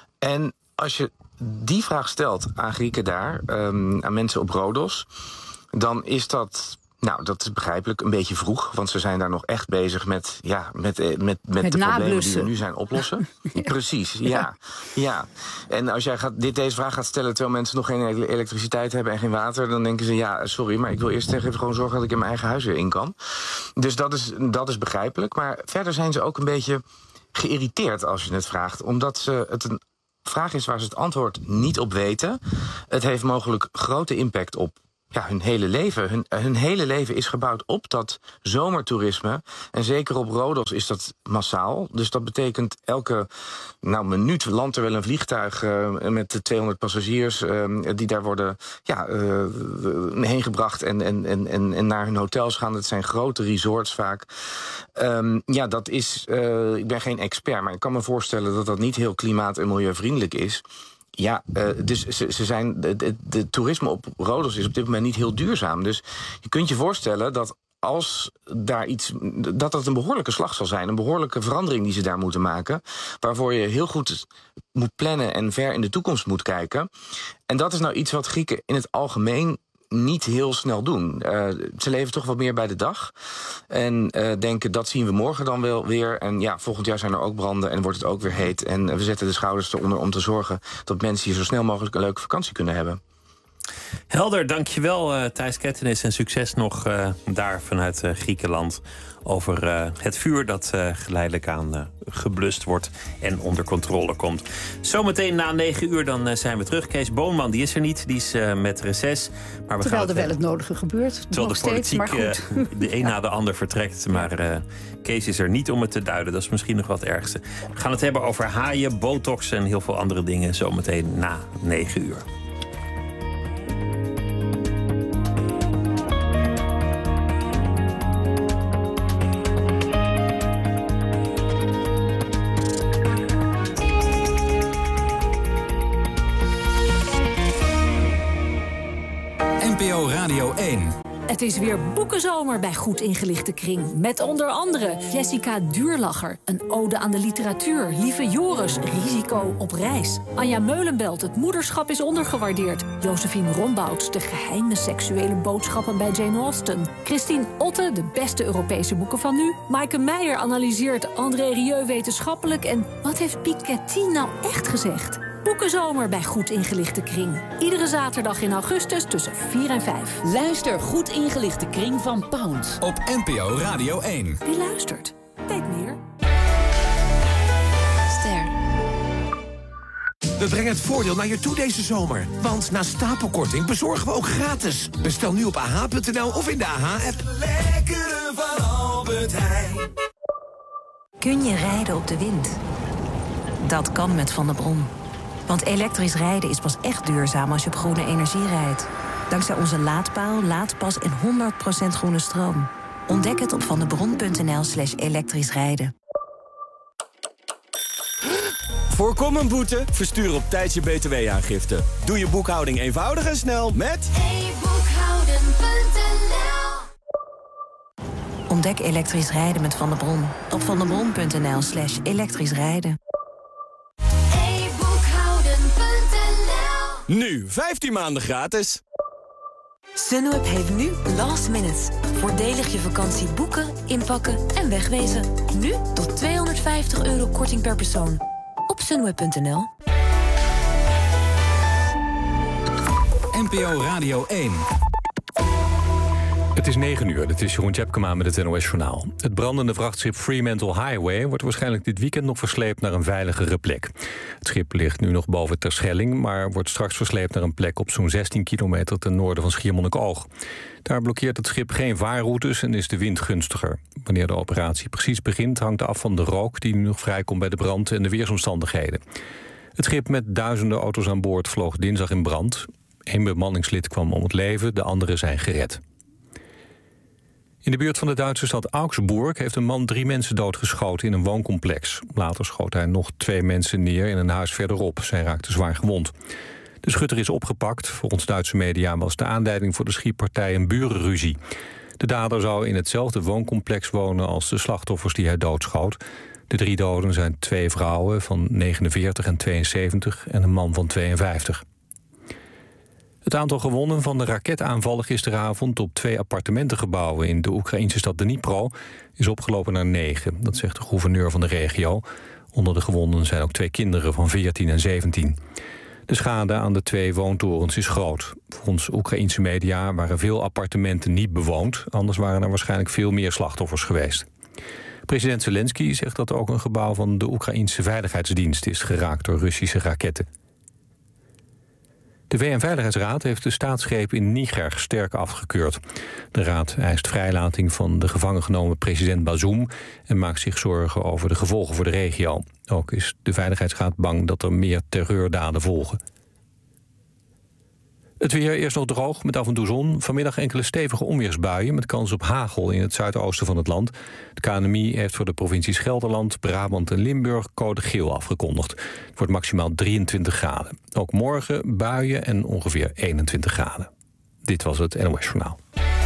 [SPEAKER 7] En als je die vraag stelt aan Grieken daar, um, aan mensen op Rodos... dan is dat, nou, dat is begrijpelijk een beetje vroeg... want ze zijn daar nog echt bezig met, ja, met, met, met, met de problemen die er nu zijn oplossen. Ja. Precies, ja. ja. ja. En als jij gaat, dit, deze vraag gaat stellen terwijl mensen nog geen elektriciteit hebben... en geen water, dan denken ze, ja, sorry... maar ik wil eerst even gewoon zorgen dat ik in mijn eigen huis weer in kan. Dus dat is, dat is begrijpelijk. Maar verder zijn ze ook een beetje geïrriteerd als je het vraagt... omdat ze het een vraag is waar ze het antwoord niet op weten. Het heeft mogelijk grote impact op ja, hun hele leven. Hun, hun hele leven is gebouwd op dat zomertoerisme. En zeker op Rodos is dat massaal. Dus dat betekent elke nou, minuut landt er wel een vliegtuig uh, met tweehonderd passagiers... Uh, die daar worden ja, uh, heen gebracht en, en, en, en naar hun hotels gaan. Dat zijn grote resorts vaak. Um, ja, dat is... Uh, ik ben geen expert, maar ik kan me voorstellen dat dat niet heel klimaat- en milieuvriendelijk is. Ja, uh, dus ze, ze zijn, de, de, de toerisme op Rodos is op dit moment niet heel duurzaam. Dus je kunt je voorstellen dat als daar iets, dat dat een behoorlijke slag zal zijn. Een behoorlijke verandering die ze daar moeten maken. Waarvoor je heel goed moet plannen en ver in de toekomst moet kijken. En dat is nou iets wat Grieken in het algemeen niet heel snel doen. Uh, ze leven toch wat meer bij de dag. En uh, denken, dat zien we morgen dan wel weer. En ja, volgend jaar zijn er ook branden en wordt het ook weer heet. En uh, we zetten de schouders eronder om te zorgen dat mensen hier zo snel mogelijk een leuke vakantie kunnen hebben.
[SPEAKER 8] Helder, dankjewel uh, Thijs Kettenis en succes nog uh, daar vanuit uh, Griekenland over uh, het vuur dat uh, geleidelijk aan uh, geblust wordt en onder controle komt. Zometeen na negen uur dan uh, zijn we terug. Kees Boonman, die is er niet, die is uh, met reces. Maar we
[SPEAKER 9] Terwijl
[SPEAKER 8] gaan
[SPEAKER 9] er wel het nodige gebeurt.
[SPEAKER 8] Terwijl
[SPEAKER 9] nog
[SPEAKER 8] de politiek
[SPEAKER 9] steeds, maar goed.
[SPEAKER 8] Uh, de een
[SPEAKER 9] ja.
[SPEAKER 8] na de ander vertrekt. Maar uh, Kees is er niet om het te duiden. Dat is misschien nog wat het ergste. We gaan het hebben over haaien, botox en heel veel andere dingen zometeen na negen uur.
[SPEAKER 11] N P O Radio één.
[SPEAKER 12] Het is weer boekenzomer bij Goed Ingelichte Kring. Met onder andere Jessica Duurlacher, een ode aan de literatuur. Lieve Joris, risico op reis. Anja Meulenbelt, het moederschap is ondergewaardeerd. Josephine Rombouts, de geheime seksuele boodschappen bij Jane Austen. Christine Otte, de beste Europese boeken van nu. Maaike Meijer analyseert André Rieu wetenschappelijk. En wat heeft Piketty nou echt gezegd? Boekenzomer bij Goed Ingelichte Kring. Iedere zaterdag in augustus tussen vier en vijf.
[SPEAKER 2] Luister Goed Ingelichte Kring van Pound.
[SPEAKER 11] Op N P O Radio één.
[SPEAKER 12] Wie luistert, weet meer.
[SPEAKER 2] Ster.
[SPEAKER 13] We brengen het voordeel naar je toe deze zomer. Want na stapelkorting bezorgen we ook gratis. Bestel nu op a h punt n l of in de A H-app.
[SPEAKER 14] Lekkere van Albert Heijn.
[SPEAKER 15] Kun je rijden op de wind? Dat kan met Van der Brom. Want elektrisch rijden is pas echt duurzaam als je op groene energie rijdt. Dankzij onze laadpaal, laadpas en honderd procent groene stroom. Ontdek het op vandebron.nl slash elektrisch rijden.
[SPEAKER 16] Voorkom een boete, verstuur op tijd je B T W-aangifte. Doe je boekhouding eenvoudig en snel met
[SPEAKER 17] e boekhouden punt n l.
[SPEAKER 15] Ontdek elektrisch rijden met Van der Bron op vandebron.nl slash elektrisch rijden.
[SPEAKER 17] e boekhouden punt n l.
[SPEAKER 16] nu vijftien maanden gratis.
[SPEAKER 18] Sunweb heeft nu last minute. Voordelig je vakantie boeken, inpakken en wegwezen. Nu tot tweehonderdvijftig euro korting per persoon. Op sunweb punt n l.
[SPEAKER 11] N P O Radio één.
[SPEAKER 1] Het is negen uur, dit is Jeroen Tjepkema met het N O S-journaal. Het brandende vrachtschip Fremantle Highway wordt waarschijnlijk dit weekend nog versleept naar een veiligere plek. Het schip ligt nu nog boven Terschelling, maar wordt straks versleept naar een plek op zo'n zestien kilometer ten noorden van Schiermonnikoog. Daar blokkeert het schip geen vaarroutes en is de wind gunstiger. Wanneer de operatie precies begint hangt af van de rook die nu nog vrijkomt bij de brand en de weersomstandigheden. Het schip met duizenden auto's aan boord vloog dinsdag in brand. Eén bemanningslid kwam om het leven, de anderen zijn gered. In de buurt van de Duitse stad Augsburg heeft een man drie mensen doodgeschoten in een wooncomplex. Later schoot hij nog twee mensen neer in een huis verderop. Zij raakten zwaar gewond. De schutter is opgepakt. Volgens Duitse media was de aanleiding voor de schietpartij een burenruzie. De dader zou in hetzelfde wooncomplex wonen als de slachtoffers die hij doodschoot. De drie doden zijn twee vrouwen van negenenveertig en tweeënzeventig en een man van tweeënvijftig. Het aantal gewonden van de raketaanvallen gisteravond op twee appartementengebouwen in de Oekraïnse stad Dnipro is opgelopen naar negen. Dat zegt de gouverneur van de regio. Onder de gewonden zijn ook twee kinderen van veertien en zeventien. De schade aan de twee woontorens is groot. Volgens Oekraïnse media waren veel appartementen niet bewoond. Anders waren er waarschijnlijk veel meer slachtoffers geweest. President Zelensky zegt dat ook een gebouw van de Oekraïnse Veiligheidsdienst is geraakt door Russische raketten. De V N-veiligheidsraad heeft de staatsgreep in Niger sterk afgekeurd. De raad eist vrijlating van de gevangen genomen president Bazoum en maakt zich zorgen over de gevolgen voor de regio. Ook is de Veiligheidsraad bang dat er meer terreurdaden volgen. Het weer eerst nog droog met af en toe zon. Vanmiddag enkele stevige onweersbuien met kans op hagel in het zuidoosten van het land. Het K N M I heeft voor de provincies Gelderland, Brabant en Limburg code geel afgekondigd. Het wordt maximaal drieëntwintig graden. Ook morgen buien en ongeveer eenentwintig graden. Dit was het N O S-journaal.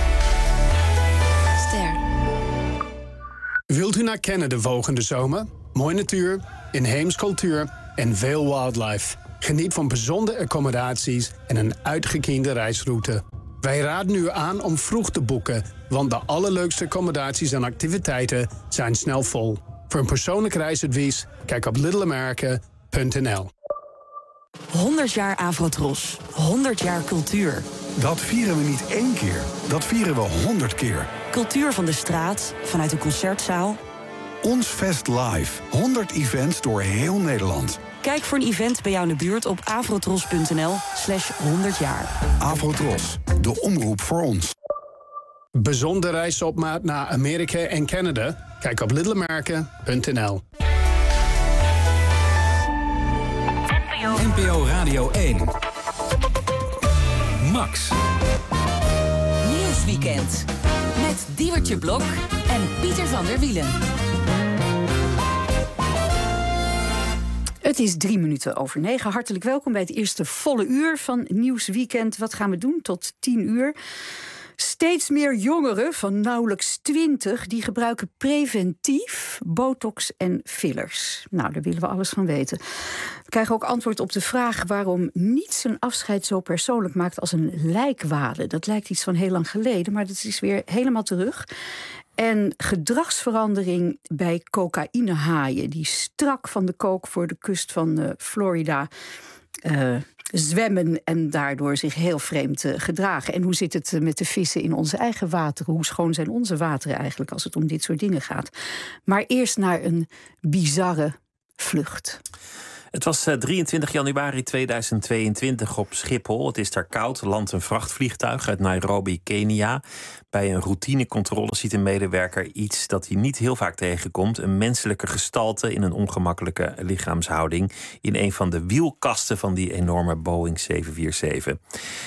[SPEAKER 19] Ster. Wilt u naar Canada volgende zomer? Mooie natuur, inheems cultuur en veel wildlife. Geniet van bijzondere accommodaties en een uitgekiende reisroute. Wij raden u aan om vroeg te boeken, want de allerleukste accommodaties en activiteiten zijn snel vol. Voor een persoonlijk reisadvies, kijk op little america punt n l.
[SPEAKER 18] honderd jaar Afrotros. honderd jaar cultuur.
[SPEAKER 20] Dat vieren we niet één keer, dat vieren we honderd keer.
[SPEAKER 18] Cultuur van de straat, vanuit de concertzaal.
[SPEAKER 20] Ons Fest Live. honderd events door heel Nederland.
[SPEAKER 18] Kijk voor een event bij jou in de buurt op afrotros punt n l slash honderd jaar.
[SPEAKER 20] Afrotros, de omroep voor ons.
[SPEAKER 19] Bijzondere reizen op maat naar Amerika en Canada? Kijk op little america punt n l.
[SPEAKER 11] N P O Radio één. Max.
[SPEAKER 2] Nieuwsweekend. Met Diewertje Blok en Pieter van der Wielen.
[SPEAKER 9] Het is drie minuten over negen. Hartelijk welkom bij het eerste volle uur van Nieuwsweekend. Wat gaan we doen tot tien uur? Steeds meer jongeren van nauwelijks twintig... die gebruiken preventief botox en fillers. Nou, daar willen we alles van weten. We krijgen ook antwoord op de vraag waarom niets een afscheid zo persoonlijk maakt als een lijkwade. Dat lijkt iets van heel lang geleden, maar dat is weer helemaal terug. En gedragsverandering bij cocaïnehaaien... die strak van de kook voor de kust van uh, Florida uh, zwemmen... en daardoor zich heel vreemd uh, gedragen. En hoe zit het uh, met de vissen in onze eigen wateren? Hoe schoon zijn onze wateren eigenlijk als het om dit soort dingen gaat? Maar eerst naar een bizarre vlucht.
[SPEAKER 8] Het was uh, drieëntwintig januari tweeduizend tweeëntwintig op Schiphol. Het is daar koud. Landt een vrachtvliegtuig uit Nairobi, Kenia. Bij een routinecontrole ziet een medewerker iets dat hij niet heel vaak tegenkomt. Een menselijke gestalte in een ongemakkelijke lichaamshouding. In een van de wielkasten van die enorme Boeing zeven vier zeven.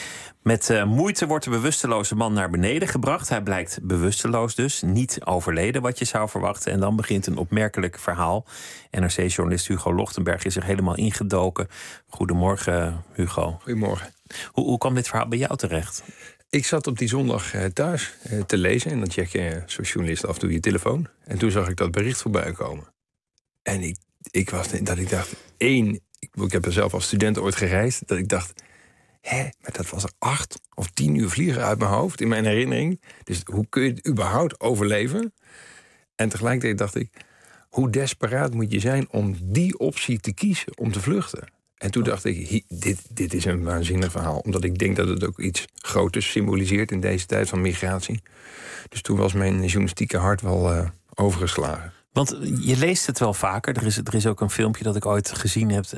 [SPEAKER 8] Met uh, moeite wordt de bewusteloze man naar beneden gebracht. Hij blijkt bewusteloos dus, niet overleden wat je zou verwachten. En dan begint een opmerkelijk verhaal. N R C-journalist Hugo Lochtenberg is er helemaal ingedoken. Goedemorgen, Hugo.
[SPEAKER 21] Goedemorgen.
[SPEAKER 8] Hoe, hoe kwam dit verhaal bij jou terecht?
[SPEAKER 21] Ik zat op die zondag uh, thuis uh, te lezen. En dan check je uh, zoals journalist af en toe je telefoon. En toen zag ik dat bericht voorbij komen. En ik, ik was dat ik dacht, één, ik, ik heb er zelf als student ooit gereisd, dat ik dacht, hé, maar dat was er acht of tien uur vliegen uit mijn hoofd, in mijn herinnering. Dus hoe kun je het überhaupt overleven? En tegelijkertijd dacht ik, hoe desperaat moet je zijn om die optie te kiezen om te vluchten? En toen dacht ik, dit, dit is een waanzinnig verhaal. Omdat ik denk dat het ook iets groters symboliseert in deze tijd van migratie. Dus toen was mijn journalistieke hart wel uh, overgeslagen.
[SPEAKER 8] Want je leest het wel vaker. Er is, er is ook een filmpje dat ik ooit gezien heb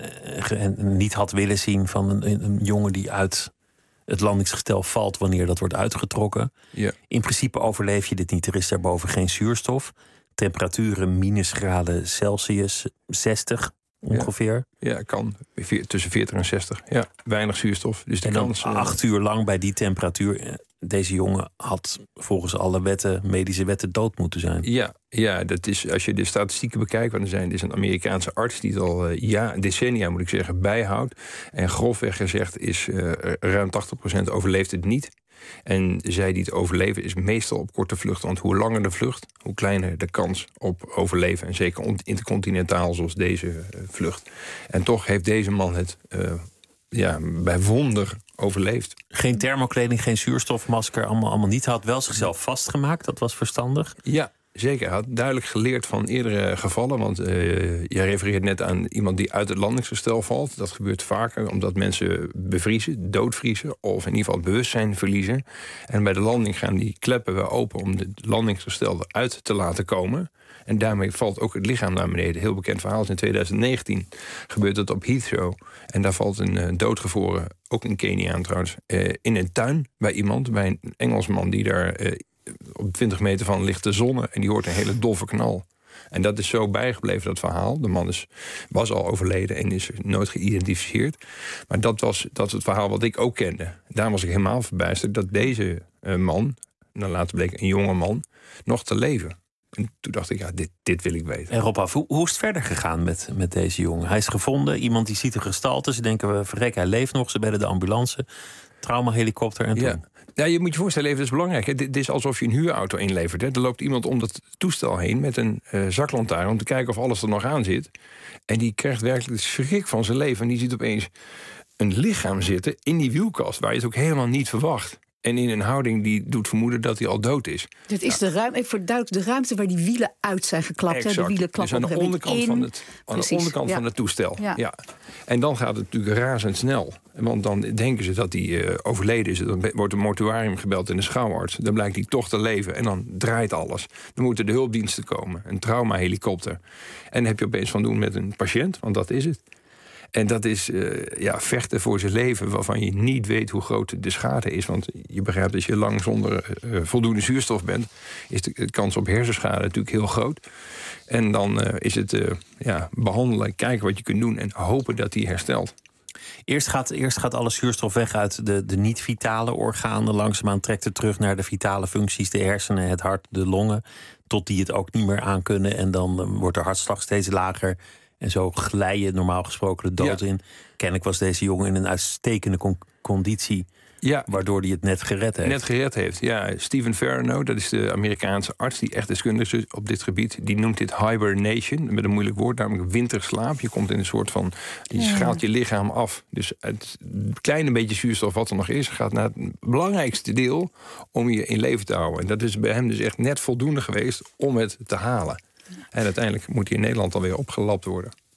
[SPEAKER 8] en niet had willen zien van een, een jongen die uit het landingsgestel valt wanneer dat wordt uitgetrokken.
[SPEAKER 21] Ja. In
[SPEAKER 8] principe overleef je dit niet. Er is daarboven geen zuurstof. Temperaturen minusgraden Celsius, zestig ongeveer.
[SPEAKER 21] Ja, ja, kan. Tussen veertig en zestig. Ja, weinig zuurstof. Dus de
[SPEAKER 8] en dan
[SPEAKER 21] kans,
[SPEAKER 8] acht uur lang bij die temperatuur. Deze jongen had volgens alle wetten, medische wetten, dood moeten zijn.
[SPEAKER 21] Ja, ja, dat is, als je de statistieken bekijkt, want er zijn, er is een Amerikaanse arts die het al uh, ja, decennia, moet ik zeggen, bijhoudt. En grofweg gezegd is uh, ruim tachtig procent overleeft het niet. En zij die het overleven is meestal op korte vlucht. Want hoe langer de vlucht, hoe kleiner de kans op overleven. En zeker intercontinentaal zoals deze uh, vlucht. En toch heeft deze man het uh, ja, bij wonder overleefd.
[SPEAKER 8] Geen thermokleding, geen zuurstofmasker, allemaal, allemaal niet. Hij had wel zichzelf vastgemaakt, dat was verstandig.
[SPEAKER 21] Ja, zeker. Hij had duidelijk geleerd van eerdere gevallen. Want uh, jij refereert net aan iemand die uit het landingsgestel valt. Dat gebeurt vaker omdat mensen bevriezen, doodvriezen, of in ieder geval het bewustzijn verliezen. En bij de landing gaan die kleppen weer open om het landingsgestel eruit te laten komen. En daarmee valt ook het lichaam naar beneden. Heel bekend verhaal is in tweeduizend negentien gebeurt dat op Heathrow. En daar valt een uh, doodgevroren, ook een Keniaan trouwens, uh, in een tuin bij iemand, bij een Engelsman die daar uh, op twintig meter van ligt te zonnen. En die hoort een hele doffe knal. En dat is zo bijgebleven, dat verhaal. De man is, was al overleden en is nooit geïdentificeerd. Maar dat was, dat is het verhaal wat ik ook kende. Daarom was ik helemaal verbijsterd dat deze uh, man, nou later bleek een jonge man, nog te leven. En toen dacht ik, ja, dit, dit wil ik weten.
[SPEAKER 8] En Rob af, hoe, hoe is het verder gegaan met, met deze jongen? Hij is gevonden, iemand die ziet een gestalte. Ze denken, we verrek, hij leeft nog. Ze bellen de ambulance, traumahelikopter en toen...
[SPEAKER 21] Ja. Ja, je moet je voorstellen, even, dat is belangrijk. Hè. Dit is alsof je een huurauto inlevert. Hè. Er loopt iemand om dat toestel heen met een uh, zaklantaarn om te kijken of alles er nog aan zit. En die krijgt werkelijk de schrik van zijn leven. En die ziet opeens een lichaam zitten in die wielkast waar je het ook helemaal niet verwacht. En in een houding die doet vermoeden dat hij al dood is.
[SPEAKER 9] Dit is de ruimte, ik verduidelijk de ruimte waar die wielen uit zijn geklapt. Hè? De wielen klappen
[SPEAKER 21] dus aan de onderkant,
[SPEAKER 9] in.
[SPEAKER 21] Van het, aan de onderkant ja. van het toestel. Ja. Ja. En dan gaat het natuurlijk razendsnel. Want dan denken ze dat hij uh, overleden is. Dan wordt een mortuarium gebeld in de schouwarts. Dan blijkt hij toch te leven. En dan draait alles. Dan moeten de hulpdiensten komen. Een traumahelikopter. En dan heb je opeens van doen met een patiënt. Want dat is het. En dat is uh, ja, vechten voor zijn leven waarvan je niet weet hoe groot de schade is. Want je begrijpt dat als je lang zonder uh, voldoende zuurstof bent, is de kans op hersenschade natuurlijk heel groot. En dan uh, is het uh, ja, behandelen, kijken wat je kunt doen en hopen dat hij herstelt.
[SPEAKER 8] Eerst gaat, eerst gaat alle zuurstof weg uit de, de niet-vitale organen. Langzaamaan trekt het terug naar de vitale functies, de hersenen, het hart, de longen. Tot die het ook niet meer aankunnen. En dan uh, wordt de hartslag steeds lager. En zo glij je normaal gesproken de dood ja. in. Kennelijk was deze jongen in een uitstekende con- conditie. Ja. Waardoor hij het net gered heeft.
[SPEAKER 21] Net gered heeft, ja. Steven Ferrano, dat is de Amerikaanse arts die echt deskundig is op dit gebied. Die noemt dit hibernation, met een moeilijk woord, namelijk winterslaap. Je komt in een soort van, je ja. schaalt je lichaam af. Dus het kleine beetje zuurstof wat er nog is, gaat naar het belangrijkste deel om je in leven te houden. En dat is bij hem dus echt net voldoende geweest om het te halen. En uiteindelijk moet hij in Nederland alweer opgelapt worden.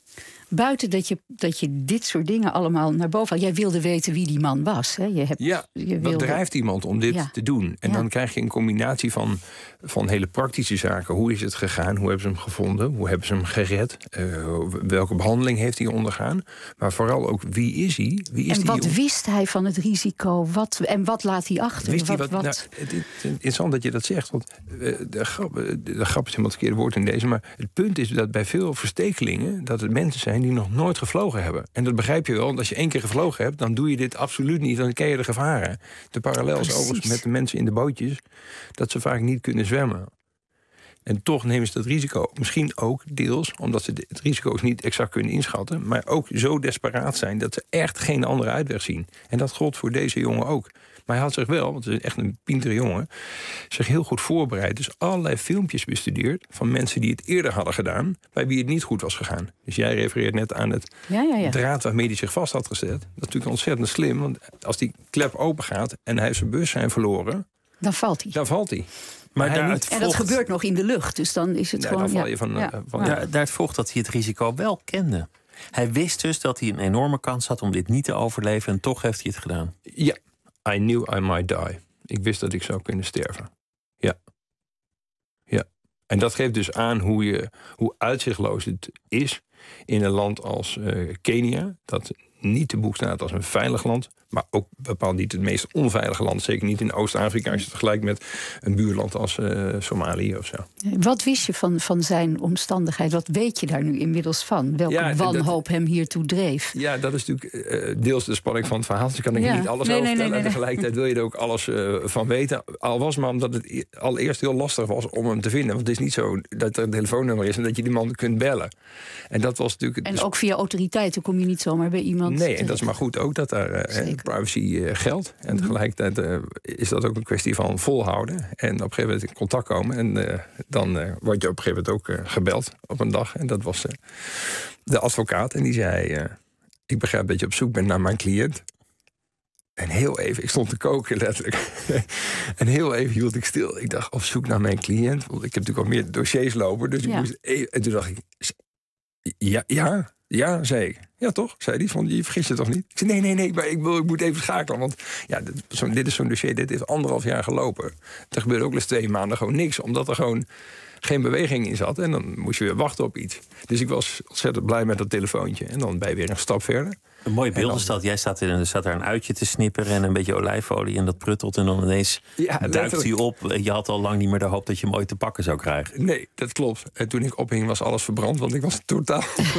[SPEAKER 9] Buiten dat je, dat je dit soort dingen allemaal naar boven haalt. Jij wilde weten wie die man was. Hè? Je hebt,
[SPEAKER 21] ja,
[SPEAKER 9] je
[SPEAKER 21] wat
[SPEAKER 9] wilde...
[SPEAKER 21] drijft iemand om dit
[SPEAKER 9] ja.
[SPEAKER 21] te doen? En
[SPEAKER 9] ja.
[SPEAKER 21] dan krijg je een combinatie van, van hele praktische zaken. Hoe is het gegaan? Hoe hebben ze hem gevonden? Hoe hebben ze hem gered? Uh, welke behandeling heeft hij ondergaan? Maar vooral ook, wie is hij? Wie is
[SPEAKER 9] en
[SPEAKER 21] die
[SPEAKER 9] wat
[SPEAKER 21] jongen?
[SPEAKER 9] wist hij van het risico? Wat, en wat laat hij achter?
[SPEAKER 21] Wist
[SPEAKER 9] wat,
[SPEAKER 21] hij wat,
[SPEAKER 9] wat...
[SPEAKER 21] Nou, het is interessant dat je dat zegt. Want uh, de, grap, de, de grap is helemaal het verkeerde woord in deze. Maar het punt is dat bij veel verstekelingen... dat het mensen zijn die nog nooit gevlogen hebben. En dat begrijp je wel. Want als je één keer gevlogen hebt... dan doe je dit absoluut niet. Dan ken je de gevaren. De parallel is overigens met de mensen in de bootjes... dat ze vaak niet kunnen zwemmen. En toch nemen ze dat risico. Misschien ook deels omdat ze het risico's niet exact kunnen inschatten... maar ook zo desperaat zijn dat ze echt geen andere uitweg zien. En dat gold voor deze jongen ook. Maar hij had zich wel, want het is echt een pintere jongen... zich heel goed voorbereid. Dus allerlei filmpjes bestudeerd van mensen die het eerder hadden gedaan... bij wie het niet goed was gegaan. Dus jij refereert net aan het
[SPEAKER 9] ja, ja, ja.
[SPEAKER 21] draad waarmee hij zich vast had gezet. Dat is natuurlijk ontzettend slim, want als die klep open gaat... en hij heeft zijn bewustzijn verloren...
[SPEAKER 9] dan valt hij.
[SPEAKER 21] Dan valt hij.
[SPEAKER 8] Maar
[SPEAKER 21] hij
[SPEAKER 8] daaruit
[SPEAKER 9] En
[SPEAKER 8] volgt...
[SPEAKER 9] dat gebeurt nog in de lucht, dus dan is het
[SPEAKER 21] Ja,
[SPEAKER 9] gewoon...
[SPEAKER 21] dan val
[SPEAKER 9] ja.
[SPEAKER 21] je van,
[SPEAKER 9] ja.
[SPEAKER 21] uh, van
[SPEAKER 8] Ja, daaruit volgt dat hij het risico wel kende. Hij wist dus dat hij een enorme kans had om dit niet te overleven... en toch heeft hij het gedaan.
[SPEAKER 21] Ja, I knew I might die. Ik wist dat ik zou kunnen sterven. Ja. Ja. En dat geeft dus aan hoe, je, hoe uitzichtloos het is... in een land als uh, Kenia... dat niet te boek staat als een veilig land... maar ook bepaald niet het meest onveilige land. Zeker niet in Oost-Afrika als je het vergelijkt met een buurland als uh, Somalië of zo.
[SPEAKER 9] Wat wist je van, van zijn omstandigheid? Wat weet je daar nu inmiddels van? Welke
[SPEAKER 21] Ja,
[SPEAKER 9] wanhoop
[SPEAKER 21] dat,
[SPEAKER 9] hem hiertoe dreef?
[SPEAKER 21] Ja, dat is natuurlijk uh, deels de spanning van het verhaal. Dus kan ik
[SPEAKER 9] Ja.
[SPEAKER 21] niet alles
[SPEAKER 9] Nee,
[SPEAKER 21] over
[SPEAKER 9] nee,
[SPEAKER 21] vertellen.
[SPEAKER 9] nee, nee,
[SPEAKER 21] En tegelijkertijd wil je er ook alles uh, van weten. Al was maar omdat het allereerst heel lastig was om hem te vinden. Want het is niet zo dat er een telefoonnummer is... en dat je die man kunt bellen. En dat was natuurlijk...
[SPEAKER 9] En
[SPEAKER 21] dus,
[SPEAKER 9] ook via autoriteiten kom je niet zomaar bij iemand...
[SPEAKER 21] Nee, en dat is maar goed ook dat daar uh, privacy uh, geldt. En tegelijkertijd uh, is dat ook een kwestie van volhouden. En op een gegeven moment in contact komen. En uh, dan uh, word je op een gegeven moment ook uh, gebeld op een dag. En dat was uh, de advocaat. En die zei, uh, ik begrijp dat je op zoek bent naar mijn cliënt. En heel even, ik stond te koken letterlijk. En heel even hield ik stil. Ik dacht, op zoek naar mijn cliënt. Want ik heb natuurlijk al meer dossiers lopen. Dus ik
[SPEAKER 9] Ja.
[SPEAKER 21] moest even, en toen dacht ik, ja, ja, ja, zei ik. Ja, toch? Zei die van, je vergis je toch niet? Ik zei, nee, nee, nee, maar ik, wil, ik moet even schakelen. Want ja, dit, zo, dit is zo'n dossier, dit heeft anderhalf jaar gelopen. Er gebeurde ook eens twee maanden gewoon niks. Omdat er gewoon geen beweging in zat. En dan moest je weer wachten op iets. Dus ik was ontzettend blij met dat telefoontje. En dan ben je weer een stap verder.
[SPEAKER 8] Een mooi beeld
[SPEAKER 21] dan-
[SPEAKER 8] is dat. Jij staat, in, er staat daar een uitje te snipperen en een beetje olijfolie en dat pruttelt. En dan ineens
[SPEAKER 21] Ja,
[SPEAKER 8] duikt
[SPEAKER 21] letterlijk.
[SPEAKER 8] hij op. Je had al lang niet meer de hoop dat je hem ooit te pakken zou krijgen.
[SPEAKER 21] Nee, dat klopt. En toen ik ophing was alles verbrand. Want ik was totaal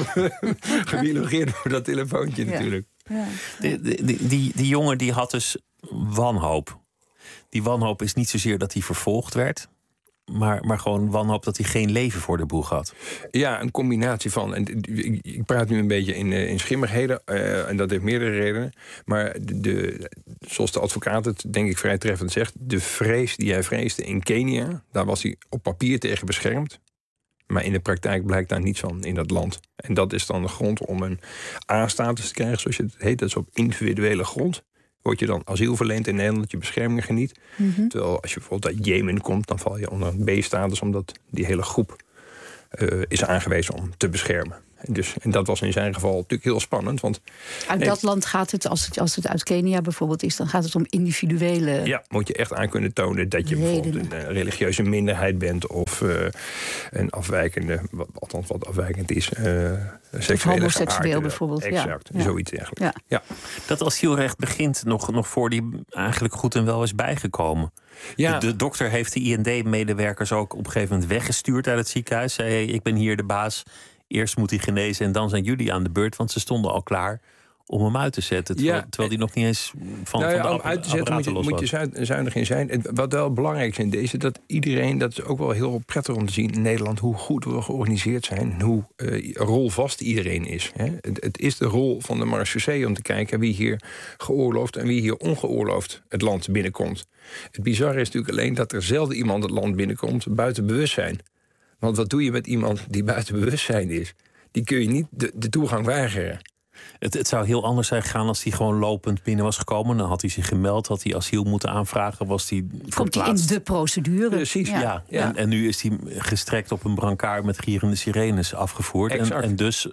[SPEAKER 21] gebiologeerd door dat telefoontje
[SPEAKER 9] Ja.
[SPEAKER 21] natuurlijk.
[SPEAKER 9] Ja.
[SPEAKER 8] Die, die, die, die jongen die had dus wanhoop. Die wanhoop is niet zozeer dat hij vervolgd werd... Maar, maar gewoon wanhoop dat hij geen leven voor de boeg had.
[SPEAKER 21] Ja, een combinatie van. En ik, ik praat nu een beetje in, uh, in schimmigheden. Uh, en dat heeft meerdere redenen. Maar de, de, zoals de advocaat het denk ik vrij treffend zegt... de vrees die hij vreesde in Kenia... daar was hij op papier tegen beschermd. Maar in de praktijk blijkt daar niets van in dat land. En dat is dan de grond om een A-status te krijgen, zoals het heet. Dat is op individuele grond. Word je dan asiel verleend in Nederland, dat je bescherming geniet.
[SPEAKER 9] Mm-hmm.
[SPEAKER 21] Terwijl als je bijvoorbeeld uit Jemen komt... dan val je onder een B-status, omdat die hele groep uh, is aangewezen om te beschermen. En, dus, en dat was in zijn geval natuurlijk heel spannend. Want,
[SPEAKER 9] Uit
[SPEAKER 21] nee,
[SPEAKER 9] dat land gaat het, als het, als het uit Kenia bijvoorbeeld is... dan gaat het om individuele...
[SPEAKER 21] Ja, moet je echt aan kunnen tonen dat je
[SPEAKER 9] redenen.
[SPEAKER 21] bijvoorbeeld een uh, religieuze minderheid bent... of uh, een afwijkende, wat, althans wat afwijkend is... Uh, seksuele
[SPEAKER 9] homoseksueel
[SPEAKER 21] geaardheid.
[SPEAKER 9] bijvoorbeeld, ja.
[SPEAKER 21] Exact,
[SPEAKER 9] Ja.
[SPEAKER 21] zoiets eigenlijk.
[SPEAKER 9] Ja.
[SPEAKER 21] Ja.
[SPEAKER 8] Dat asielrecht begint nog, nog voor die eigenlijk goed en wel is bijgekomen.
[SPEAKER 21] Ja.
[SPEAKER 8] De, de dokter heeft de I N D-medewerkers ook op een gegeven moment weggestuurd uit het ziekenhuis. Zei, hey, ik ben hier de baas. Eerst moet hij genezen en dan zijn jullie aan de beurt. Want ze stonden al klaar om hem uit te zetten. Terwijl,
[SPEAKER 21] Ja.
[SPEAKER 8] terwijl hij nog niet eens van,
[SPEAKER 21] Nou ja,
[SPEAKER 8] van de
[SPEAKER 21] om uit te zetten moet je,
[SPEAKER 8] apparaten los
[SPEAKER 21] moet je
[SPEAKER 8] was.
[SPEAKER 21] zuin- zuinig in zijn. En wat wel belangrijk is in deze, dat iedereen, dat is ook wel heel prettig om te zien in Nederland, hoe goed we georganiseerd zijn en hoe uh, rolvast iedereen is. Hè. Het, het is de rol van de marechaussee om te kijken wie hier geoorloofd en wie hier ongeoorloofd het land binnenkomt. Het bizarre is natuurlijk alleen dat er zelden iemand het land binnenkomt buiten bewustzijn. Want wat doe je met iemand die buiten bewustzijn is? Die kun je niet de, de toegang weigeren.
[SPEAKER 8] Het, het zou heel anders zijn gegaan als hij gewoon lopend binnen was gekomen. Dan had hij zich gemeld, had hij asiel moeten aanvragen. Was hij
[SPEAKER 9] Komt hij in de procedure?
[SPEAKER 21] Precies,
[SPEAKER 8] Ja,
[SPEAKER 9] ja.
[SPEAKER 8] ja. En, en nu is hij gestrekt op een brancard met gierende sirenes afgevoerd. En,
[SPEAKER 21] Exact.
[SPEAKER 8] en dus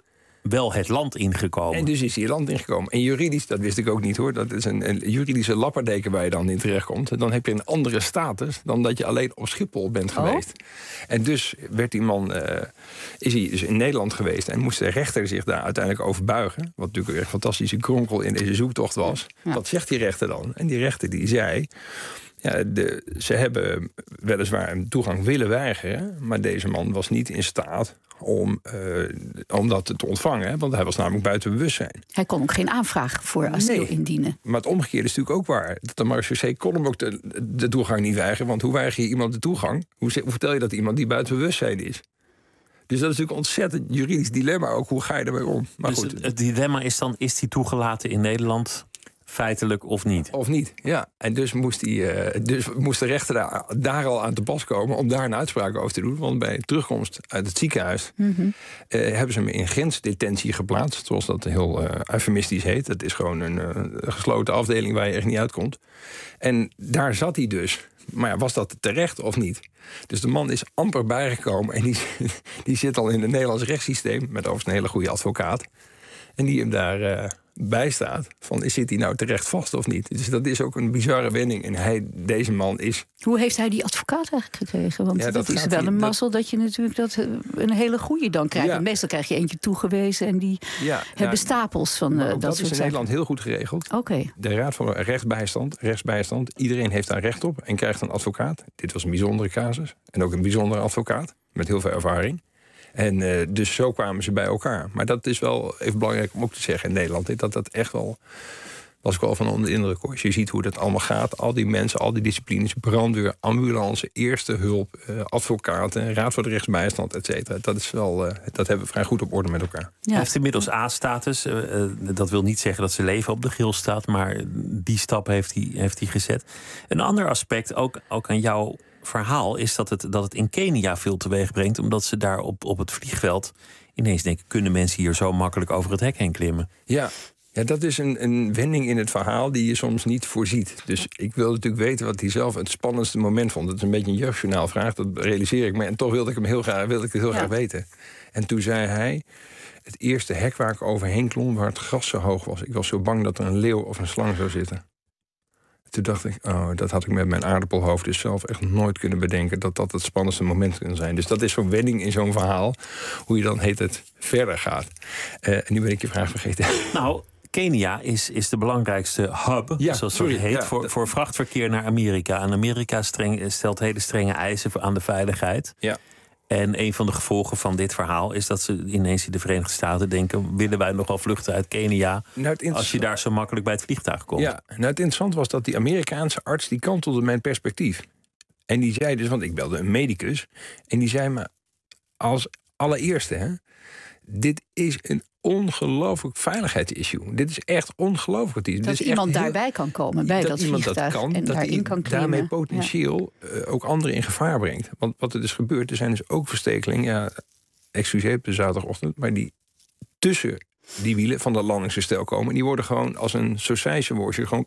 [SPEAKER 8] wel het land ingekomen.
[SPEAKER 21] En dus is hij het land ingekomen. En juridisch, dat wist ik ook niet hoor. Dat is een, een juridische lapperdeken waar je dan in terechtkomt. Dan heb je een andere status dan dat je alleen op Schiphol bent geweest. Oh. En dus werd die man, uh, is hij dus in Nederland geweest. En moest de rechter zich daar uiteindelijk over buigen. Wat natuurlijk een fantastische kronkel in deze zoektocht was. Ja. Wat zegt die rechter dan? En die rechter die zei... Ja, de, ze hebben weliswaar een toegang willen weigeren... maar deze man was niet in staat om, uh, om dat te ontvangen. Hè, want hij was namelijk buiten bewustzijn.
[SPEAKER 9] Hij kon ook geen aanvraag voor asiel
[SPEAKER 21] nee.
[SPEAKER 9] indienen.
[SPEAKER 21] Maar het omgekeerde is natuurlijk ook waar. Dat de marechaussee kon hem ook de, de toegang niet weigeren. Want hoe weiger je iemand de toegang? Hoe, hoe vertel je dat iemand die buiten bewustzijn is? Dus dat is natuurlijk een ontzettend juridisch dilemma ook. Hoe ga je ermee om? Maar
[SPEAKER 8] dus
[SPEAKER 21] goed.
[SPEAKER 8] Het, het dilemma is dan, is die toegelaten in Nederland... feitelijk of niet?
[SPEAKER 21] Of niet, ja. En dus moest, die, uh, dus moest de rechter daar, daar al aan te pas komen... om daar een uitspraak over te doen. Want bij terugkomst uit het ziekenhuis... Mm-hmm. uh, hebben ze hem in grensdetentie geplaatst. Zoals dat heel uh, eufemistisch heet. Dat is gewoon een uh, gesloten afdeling waar je echt niet uitkomt. En daar zat hij dus. Maar ja, was dat terecht of niet? Dus de man is amper bijgekomen... en die, die zit al in het Nederlands rechtssysteem... met overigens een hele goede advocaat. En die hem daar... Uh, bijstaat van zit hij nou terecht vast of niet. Dus dat is ook een bizarre wending. En hij, deze man is...
[SPEAKER 9] Hoe heeft hij die advocaat eigenlijk gekregen? Want ja, dat, dat is wel een mazzel dat... dat je natuurlijk dat een hele goede dan krijgt. Ja. Meestal krijg je eentje toegewezen en die ja, hebben nou, stapels van uh, dat,
[SPEAKER 21] dat
[SPEAKER 9] soort
[SPEAKER 21] is in
[SPEAKER 9] zaken.
[SPEAKER 21] Nederland heel goed geregeld.
[SPEAKER 9] Okay.
[SPEAKER 21] De Raad van Rechtsbijstand, rechtsbijstand, iedereen heeft daar recht op en krijgt een advocaat. Dit was een bijzondere casus. En ook een bijzondere advocaat met heel veel ervaring. En uh, dus zo kwamen ze bij elkaar. Maar dat is wel even belangrijk om ook te zeggen in Nederland. Dat dat echt wel, was ik wel van onder de indruk. Als je ziet hoe dat allemaal gaat. Al die mensen, al die disciplines. Brandweer, ambulance, eerste hulp, uh, advocaten, raad voor de rechtsbijstand, et cetera. Dat is wel, uh, dat hebben we vrij goed op orde met elkaar.
[SPEAKER 8] Ja. Hij heeft inmiddels A-status. Uh, uh, dat wil niet zeggen dat zijn leven op de gril staat. Maar die stap heeft hij, heeft hij gezet. Een ander aspect, ook, ook aan jou... verhaal is dat het, dat het in Kenia veel teweeg brengt... omdat ze daar op, op het vliegveld ineens denken... kunnen mensen hier zo makkelijk over het hek heen klimmen?
[SPEAKER 21] Ja, ja dat is een, een wending in het verhaal die je soms niet voorziet. Dus ik wilde natuurlijk weten wat hij zelf het spannendste moment vond. Dat is een beetje een jeugdjournaalvraag, dat realiseer ik me. En toch wilde ik hem heel graag, wilde ik het heel ja. graag weten. En toen zei hij... het eerste hek waar ik overheen klom, waar het gras zo hoog was... ik was zo bang dat er een leeuw of een slang zou zitten... Toen dacht ik, oh, dat had ik met mijn aardappelhoofd dus zelf echt nooit kunnen bedenken... dat dat het spannendste moment kan zijn. Dus dat is zo'n wending in zo'n verhaal, hoe je dan heet het verder gaat. Uh, en nu ben ik je vraag vergeten.
[SPEAKER 8] Nou, Kenia is, is de belangrijkste hub, ja, zoals het heet, ja, voor, voor vrachtverkeer naar Amerika. En Amerika streng, stelt hele strenge eisen aan de veiligheid.
[SPEAKER 21] Ja.
[SPEAKER 8] En een van de gevolgen van dit verhaal is dat ze ineens in de Verenigde Staten denken... willen wij nogal vluchten uit Kenia nou, als je daar zo makkelijk bij het vliegtuig komt?
[SPEAKER 21] Ja, nou het interessante was dat die Amerikaanse arts... die kantelde mijn perspectief. En die zei dus, want ik belde een medicus... en die zei me als allereerste... Hè, dit is een ongelooflijk veiligheidsissue. Dit is echt ongelooflijk.
[SPEAKER 9] Dat
[SPEAKER 21] dit is
[SPEAKER 9] iemand
[SPEAKER 21] echt heel,
[SPEAKER 9] daarbij kan komen bij dat,
[SPEAKER 21] dat iemand
[SPEAKER 9] vliegtuig
[SPEAKER 21] dat kan,
[SPEAKER 9] en
[SPEAKER 21] dat
[SPEAKER 9] daarin kan klimmen.
[SPEAKER 21] Daarmee potentieel ja. uh, ook anderen in gevaar brengt. Want wat er dus gebeurt, er zijn dus ook verstekelingen... Ja, excuseer op de zaterdagochtend, maar die tussen die wielen van dat landingsgestel komen... die worden gewoon als een saucijzenworstje gewoon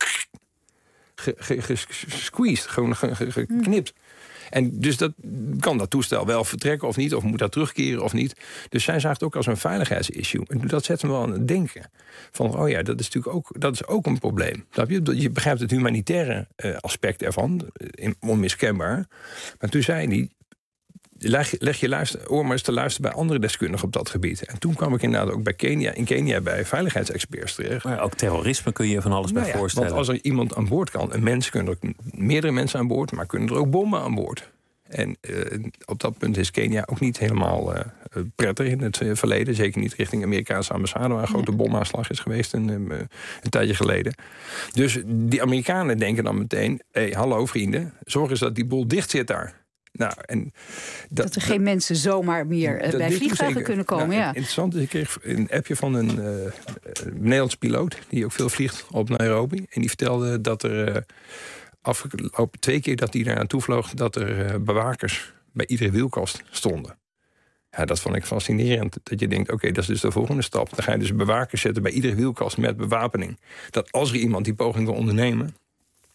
[SPEAKER 21] gesqueezed, gewoon geknipt. En dus dat, kan dat toestel wel vertrekken of niet... of moet dat terugkeren of niet. Dus zij zagen het ook als een veiligheidsissue. En dat zet me wel aan het denken. Van, oh ja, dat is natuurlijk ook, dat is ook een probleem. Je? je begrijpt het humanitaire uh, aspect ervan, onmiskenbaar. Maar toen zei hij... Leg, leg je luister, oor maar eens te luisteren bij andere deskundigen op dat gebied. En toen kwam ik inderdaad ook bij Kenia, in Kenia bij veiligheidsexperts terecht.
[SPEAKER 8] Maar ook terrorisme kun je van alles nou bij ja, voorstellen.
[SPEAKER 21] Want als er iemand aan boord kan, een mens kunnen er meerdere mensen aan boord, maar kunnen er ook bommen aan boord. En uh, op dat punt is Kenia ook niet helemaal uh, prettig in het uh, verleden. Zeker niet richting de Amerikaanse ambassade, waar een grote bomaanslag is geweest een, uh, een tijdje geleden. Dus die Amerikanen denken dan meteen, hé, hey, hallo vrienden, zorg eens dat die boel dicht zit daar. Nou, en dat,
[SPEAKER 9] dat er geen dat, mensen zomaar meer uh, bij vliegtuigen kunnen komen. Nou, ja.
[SPEAKER 21] Interessant is, ik kreeg een appje van een uh, Nederlands piloot... die ook veel vliegt op Nairobi. En die vertelde dat er uh, afgelopen twee keer dat hij daar naartoe vloog... dat er uh, bewakers bij iedere wielkast stonden. Ja, dat vond ik fascinerend. Dat je denkt, oké, okay, dat is dus de volgende stap. Dan ga je dus bewakers zetten bij iedere wielkast met bewapening. Dat als er iemand die poging wil ondernemen...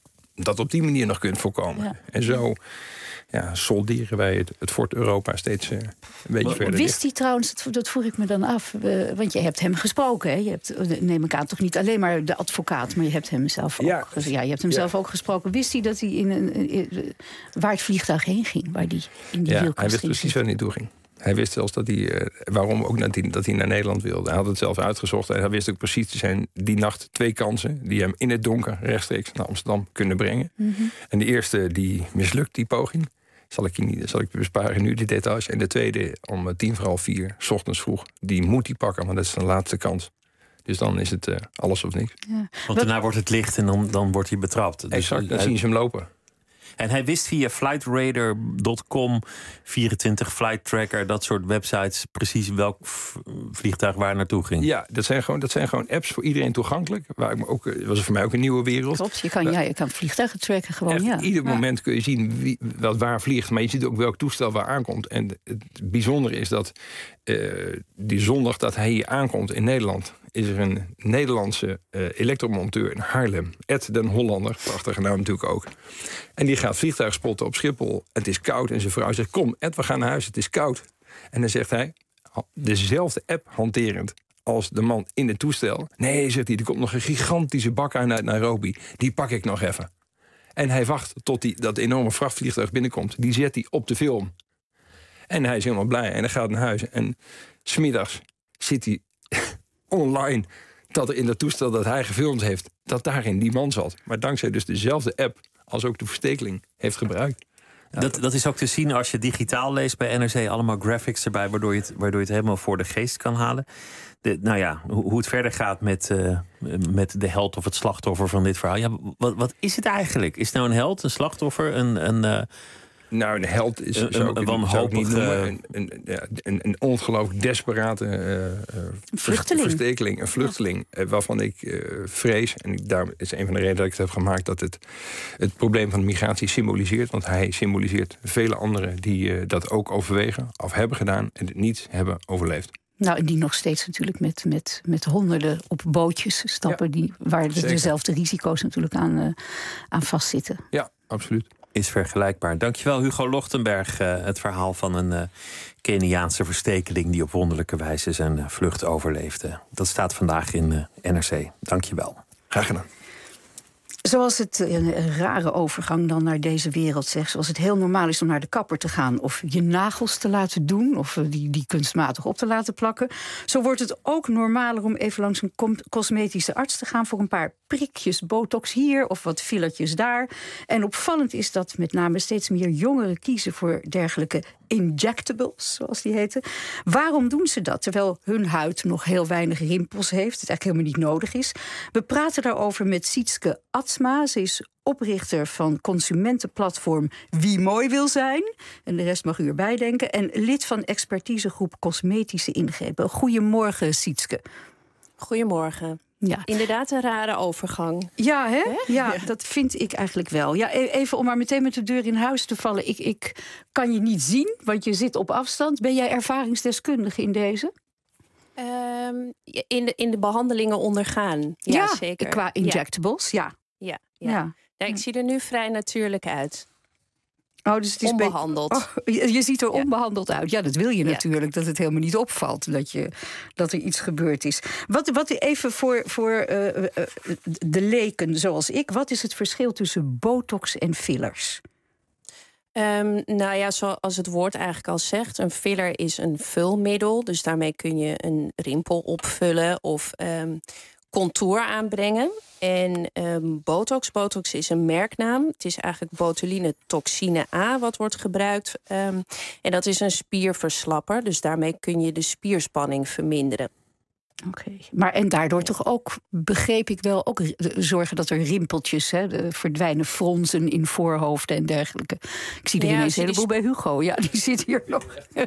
[SPEAKER 21] dat op die manier nog kunt voorkomen. Ja. En zo ja, solderen wij het, het Fort Europa steeds uh, een beetje
[SPEAKER 9] maar,
[SPEAKER 21] verder.
[SPEAKER 9] Wist hij trouwens, dat, dat vroeg ik me dan af, uh, want je hebt hem gesproken, hè? Je hebt, neem ik aan, toch niet alleen maar de advocaat, maar je hebt hem zelf ook, ja, ja, je hebt hem ja. zelf ook gesproken. Wist hij dat hij in een, in, waar het vliegtuig heen ging, waar die in die
[SPEAKER 21] ja,
[SPEAKER 9] wielkast
[SPEAKER 21] hij wist
[SPEAKER 9] ging
[SPEAKER 21] precies waar hij naartoe ging. Hij wist zelfs dat hij, uh, waarom ook dat hij, dat hij naar Nederland wilde. Hij had het zelf uitgezocht en hij wist ook precies, er zijn die nacht twee kansen die hem in het donker rechtstreeks naar Amsterdam kunnen brengen. Mm-hmm. En de eerste die mislukt, die poging. Zal ik je niet, zal ik je besparen nu die details. En de tweede om tien voor half vier, 's ochtends vroeg, die moet hij pakken, want dat is zijn laatste kans. Dus dan is het uh, alles of niks.
[SPEAKER 8] Ja. Want daarna wordt het licht en dan, dan wordt hij betrapt. Dus
[SPEAKER 21] exact, dan hij... zien ze hem lopen.
[SPEAKER 8] En hij wist via flightradar punt com, vierentwintig Flight Tracker, dat soort websites, precies welk vliegtuig waar naartoe ging.
[SPEAKER 21] Ja, dat zijn gewoon, dat zijn gewoon apps voor iedereen toegankelijk. Waar ik me ook, dat was voor mij ook een nieuwe wereld.
[SPEAKER 9] Klopt, je kan, ja, je kan vliegtuigen tracken gewoon.
[SPEAKER 21] Echt,
[SPEAKER 9] ja.
[SPEAKER 21] Ieder
[SPEAKER 9] ja.
[SPEAKER 21] moment kun je zien wie, wat waar vliegt, maar je ziet ook welk toestel waar aankomt. En het bijzondere is dat uh, die zondag dat hij hier aankomt in Nederland, is er een Nederlandse uh, elektromonteur in Haarlem, Ed den Hollander, prachtige naam natuurlijk ook. En die gaat vliegtuig spotten op Schiphol. Het is koud en zijn vrouw zegt, kom Ed, we gaan naar huis, het is koud. En dan zegt hij, dezelfde app hanterend als de man in het toestel. Nee, zegt hij, er komt nog een gigantische bak aan uit Nairobi. Die pak ik nog even. En hij wacht tot die, dat enorme vrachtvliegtuig binnenkomt. Die zet hij op de film. En hij is helemaal blij en hij gaat naar huis. En 's middags zit hij online dat er in dat toestel dat hij gefilmd heeft, dat daarin die man zat. Maar dankzij dus dezelfde app als ook de verstekeling heeft gebruikt. Ja.
[SPEAKER 8] Dat, dat is ook te zien als je digitaal leest bij N R C. Allemaal graphics erbij, waardoor je het, waardoor je het helemaal voor de geest kan halen. De, nou ja, hoe, hoe het verder gaat met, uh, met de held of het slachtoffer van dit verhaal. Ja, wat, wat is het eigenlijk? Is het nou een held, een slachtoffer, een... een uh,
[SPEAKER 21] Nou, een held is een, zou ik, een, zou ik niet noemen. Een, een, ja, een, een ongelooflijk desperate uh,
[SPEAKER 9] vluchteling.
[SPEAKER 21] verstekeling. Een vluchteling uh, waarvan ik uh, vrees, en ik, daar is een van de redenen dat ik het heb gemaakt, dat het het probleem van de migratie symboliseert. Want hij symboliseert vele anderen die uh, dat ook overwegen, of hebben gedaan en het niet hebben overleefd.
[SPEAKER 9] Nou, en die nog steeds natuurlijk met, met, met honderden op bootjes stappen, ja, die, waar de, dezelfde risico's natuurlijk aan, uh, aan vastzitten.
[SPEAKER 21] Ja, absoluut.
[SPEAKER 8] Is vergelijkbaar. Dankjewel, Hugo Lochtenberg. Uh, het verhaal van een uh, Keniaanse verstekeling die op wonderlijke wijze zijn uh, vlucht overleefde. Dat staat vandaag in uh, N R C. Dankjewel.
[SPEAKER 21] Graag gedaan.
[SPEAKER 9] Zoals het een, een rare overgang dan naar deze wereld, zeg. Zoals het heel normaal is om naar de kapper te gaan of je nagels te laten doen of die, die kunstmatig op te laten plakken. Zo wordt het ook normaler om even langs een com- cosmetische arts te gaan voor een paar prikjes botox hier of wat fillertjes daar. En opvallend is dat met name steeds meer jongeren kiezen voor dergelijke injectables, zoals die heten. Waarom doen ze dat, terwijl hun huid nog heel weinig rimpels heeft, het eigenlijk helemaal niet nodig is? We praten daarover met Sietske Atsma. Ze is oprichter van consumentenplatform Wie Mooi Wil Zijn. En de rest mag u erbij denken. En lid van expertisegroep Cosmetische Ingrepen. Goedemorgen, Sietske.
[SPEAKER 4] Goedemorgen.
[SPEAKER 9] Ja.
[SPEAKER 4] Inderdaad een rare overgang.
[SPEAKER 9] Ja, hè? hè? Ja, ja, dat vind ik eigenlijk wel. Ja, even om maar meteen met de deur in huis te vallen. Ik, ik kan je niet zien, want je zit op afstand. Ben jij ervaringsdeskundige in deze?
[SPEAKER 4] Um, in, de, in de behandelingen ondergaan. Ja,
[SPEAKER 9] ja
[SPEAKER 4] zeker.
[SPEAKER 9] Qua injectables, ja.
[SPEAKER 4] Ja, ja. ja. ja ik zie er nu vrij natuurlijk uit.
[SPEAKER 9] Oh, dus het is
[SPEAKER 4] onbehandeld.
[SPEAKER 9] Be- oh, je, je ziet er ja. onbehandeld uit. Ja, dat wil je ja. natuurlijk. Dat het helemaal niet opvalt dat, je, dat er iets gebeurd is. Wat, wat even voor, voor uh, uh, de leken zoals ik. Wat is het verschil tussen botox en fillers?
[SPEAKER 4] Um, nou ja, zoals het woord eigenlijk al zegt, een filler is een vulmiddel. Dus daarmee kun je een rimpel opvullen of um, contour aanbrengen. En um, botox, botox is een merknaam. Het is eigenlijk botuline toxine A wat wordt gebruikt. Um, en dat is een spierverslapper. Dus daarmee kun je de spierspanning verminderen.
[SPEAKER 9] Oké, okay. Maar en daardoor toch ook, begreep ik wel, ook zorgen dat er rimpeltjes, hè, de verdwijnen fronsen in voorhoofden en dergelijke. Ik zie er ja, ineens een heleboel bij Hugo. Ja, die zit hier nog.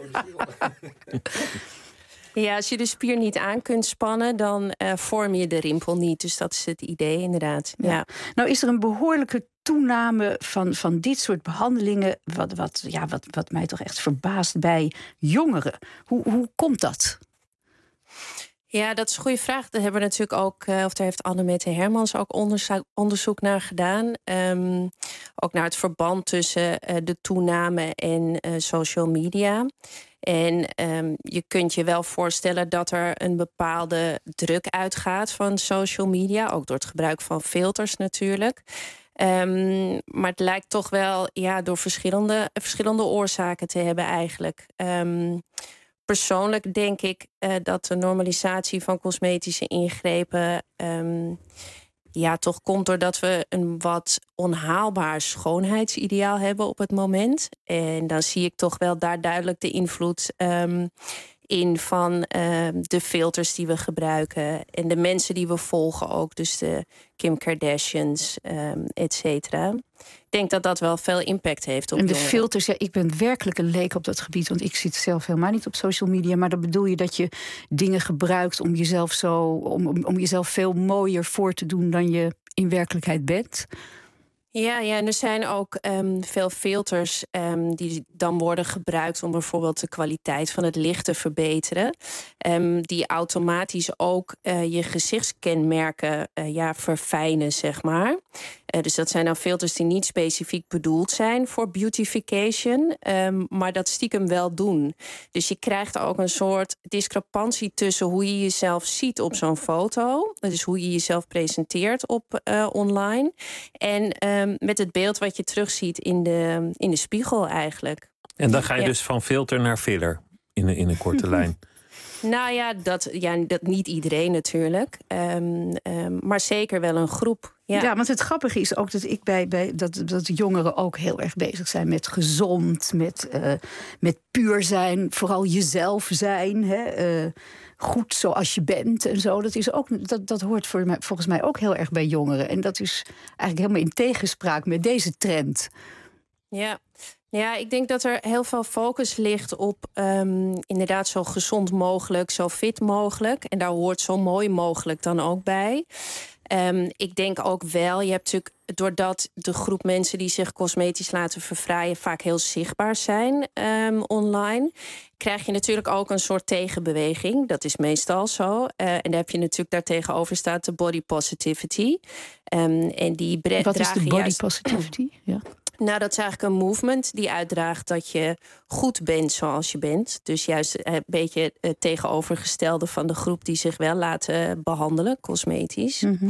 [SPEAKER 4] Ja, als je de spier niet aan kunt spannen, dan uh, vorm je de rimpel niet. Dus dat is het idee, inderdaad. Ja. Ja.
[SPEAKER 9] Nou is er een behoorlijke toename van, van dit soort behandelingen, wat, wat, ja, wat, wat mij toch echt verbaast bij jongeren. Hoe, hoe komt dat?
[SPEAKER 4] Ja, dat is een goede vraag. Daar hebben we natuurlijk ook, uh, of daar heeft Annemette Hermans ook onderzoek, onderzoek naar gedaan. Um, ook naar het verband tussen uh, de toename en uh, social media. En um, je kunt je wel voorstellen dat er een bepaalde druk uitgaat van social media. Ook door het gebruik van filters natuurlijk. Um, maar het lijkt toch wel ja, door verschillende, verschillende oorzaken te hebben eigenlijk. Um, persoonlijk denk ik uh, dat de normalisatie van cosmetische ingrepen Um, ja, toch komt doordat we een wat onhaalbaar schoonheidsideaal hebben op het moment. En dan zie ik toch wel daar duidelijk de invloed um, in van um, de filters die we gebruiken. En de mensen die we volgen ook. Dus de Kim Kardashians, um, et cetera. Ik denk dat dat wel veel impact heeft op
[SPEAKER 9] En de
[SPEAKER 4] jongeren.
[SPEAKER 9] filters, ja, ik ben werkelijk een leek op dat gebied. Want ik zit zelf helemaal niet op social media. Maar dan bedoel je dat je dingen gebruikt om jezelf zo, om, om, om jezelf veel mooier voor te doen dan je in werkelijkheid bent.
[SPEAKER 4] Ja, ja, en er zijn ook um, veel filters um, die dan worden gebruikt om bijvoorbeeld de kwaliteit van het licht te verbeteren. Um, die automatisch ook uh, je gezichtskenmerken uh, ja, verfijnen, zeg maar. Uh, dus dat zijn dan filters die niet specifiek bedoeld zijn voor beautification, um, maar dat stiekem wel doen. Dus je krijgt ook een soort discrepantie tussen hoe je jezelf ziet op zo'n foto, dus hoe je jezelf presenteert op uh, online, en um, met het beeld wat je terugziet in de, in de spiegel eigenlijk.
[SPEAKER 8] En dan ga je
[SPEAKER 4] ja.
[SPEAKER 8] dus van filter naar filler in, in een korte lijn.
[SPEAKER 4] Nou ja dat, ja, dat niet iedereen natuurlijk. Um, um, maar zeker wel een groep. Ja,
[SPEAKER 9] ja, want het grappige is ook dat ik bij, bij dat, dat de jongeren ook heel erg bezig zijn met gezond, met, uh, met puur zijn, vooral jezelf zijn. Hè, uh, goed zoals je bent en zo. Dat, is ook, dat, dat hoort voor mij, volgens mij ook heel erg bij jongeren. En dat is eigenlijk helemaal in tegenspraak met deze trend.
[SPEAKER 4] Ja. Ja, ik denk dat er heel veel focus ligt op um, inderdaad zo gezond mogelijk, zo fit mogelijk. En daar hoort zo mooi mogelijk dan ook bij. Um, ik denk ook wel, je hebt natuurlijk, doordat de groep mensen die zich cosmetisch laten verfraaien vaak heel zichtbaar zijn um, online, krijg je natuurlijk ook een soort tegenbeweging. Dat is meestal zo. Uh, en daar heb je natuurlijk daartegenover staat de body positivity. Um, en die bre-
[SPEAKER 9] Wat is de body
[SPEAKER 4] juist...
[SPEAKER 9] positivity? Ja.
[SPEAKER 4] Nou, dat is eigenlijk een movement die uitdraagt dat je goed bent zoals je bent. Dus juist een beetje het tegenovergestelde van de groep die zich wel laten behandelen, cosmetisch.
[SPEAKER 9] Mm-hmm.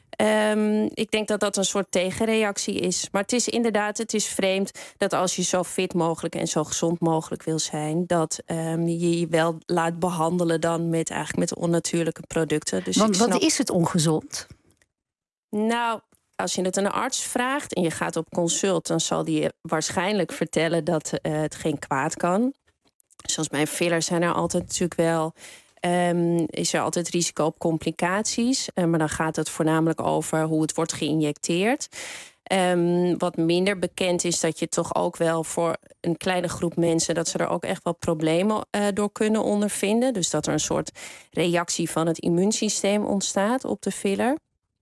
[SPEAKER 4] Um, ik denk dat dat een soort tegenreactie is. Maar het is inderdaad, het is vreemd dat als je zo fit mogelijk en zo gezond mogelijk wil zijn, dat um, je je wel laat behandelen dan met eigenlijk met onnatuurlijke producten. Dus
[SPEAKER 9] Want
[SPEAKER 4] ik snap...
[SPEAKER 9] wat is het ongezond?
[SPEAKER 4] Nou, als je het aan een arts vraagt en je gaat op consult, dan zal die je waarschijnlijk vertellen dat uh, het geen kwaad kan. Zoals bij fillers zijn er altijd natuurlijk wel, um, is er altijd risico op complicaties. Uh, maar dan gaat het voornamelijk over hoe het wordt geïnjecteerd. Um, wat minder bekend is dat je toch ook wel voor een kleine groep mensen, dat ze er ook echt wel problemen uh, door kunnen ondervinden. Dus dat er een soort reactie van het immuunsysteem ontstaat op de filler.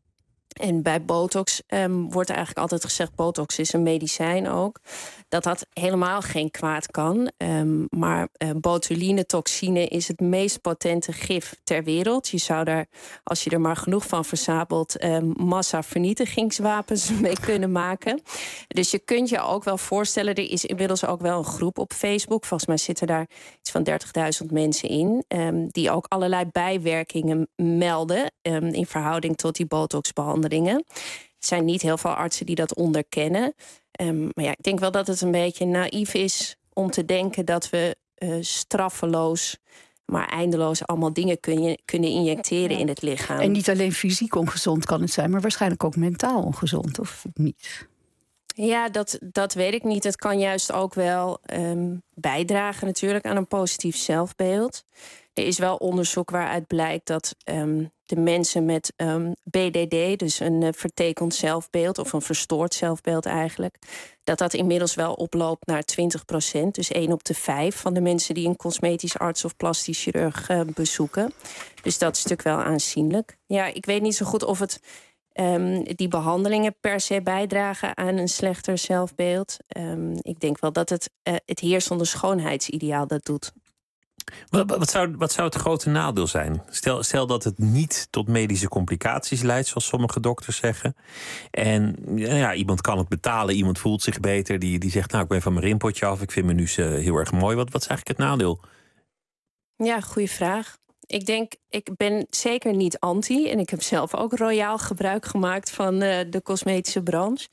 [SPEAKER 4] En bij botox um, wordt eigenlijk altijd gezegd, botox is een medicijn ook, dat dat helemaal geen kwaad kan. Um, maar uh, botulinetoxine is het meest potente gif ter wereld. Je zou daar, als je er maar genoeg van verzamelt, um, massavernietigingswapens mee kunnen maken. Dus je kunt je ook wel voorstellen, er is inmiddels ook wel een groep op Facebook. Volgens mij zitten daar iets van dertigduizend mensen in, um, die ook allerlei bijwerkingen melden um, in verhouding tot die botoxbehandeling. Er zijn niet heel veel artsen die dat onderkennen. Um, maar ja, ik denk wel dat het een beetje naïef is om te denken dat we uh, straffeloos, maar eindeloos allemaal dingen kun je, kunnen injecteren in het lichaam.
[SPEAKER 9] En niet alleen fysiek ongezond kan het zijn, maar waarschijnlijk ook mentaal ongezond, of niet?
[SPEAKER 4] Ja, dat, dat weet ik niet. Het kan juist ook wel um, bijdragen natuurlijk aan een positief zelfbeeld. Er is wel onderzoek waaruit blijkt dat um, de mensen met um, B D D, dus een uh, vertekend zelfbeeld of een verstoord zelfbeeld eigenlijk, dat dat inmiddels wel oploopt naar twintig procent. Dus één op de vijf van de mensen die een cosmetisch arts of plastisch chirurg uh, bezoeken. Dus dat is natuurlijk wel aanzienlijk. Ja, ik weet niet zo goed of het Um, die behandelingen per se bijdragen aan een slechter zelfbeeld. Um, ik denk wel dat het, uh, het heersende schoonheidsideaal dat doet.
[SPEAKER 8] Wat, wat, zou, wat zou het grote nadeel zijn? Stel, stel dat het niet tot medische complicaties leidt, zoals sommige dokters zeggen. En ja, iemand kan het betalen, iemand voelt zich beter. Die, die zegt, nou, ik ben van mijn rimpeltje af. Ik vind mijn neus uh, heel erg mooi. Wat, wat is eigenlijk het nadeel?
[SPEAKER 4] Ja, goede vraag. Ik denk, ik ben zeker niet anti. En ik heb zelf ook royaal gebruik gemaakt van uh, de cosmetische branche.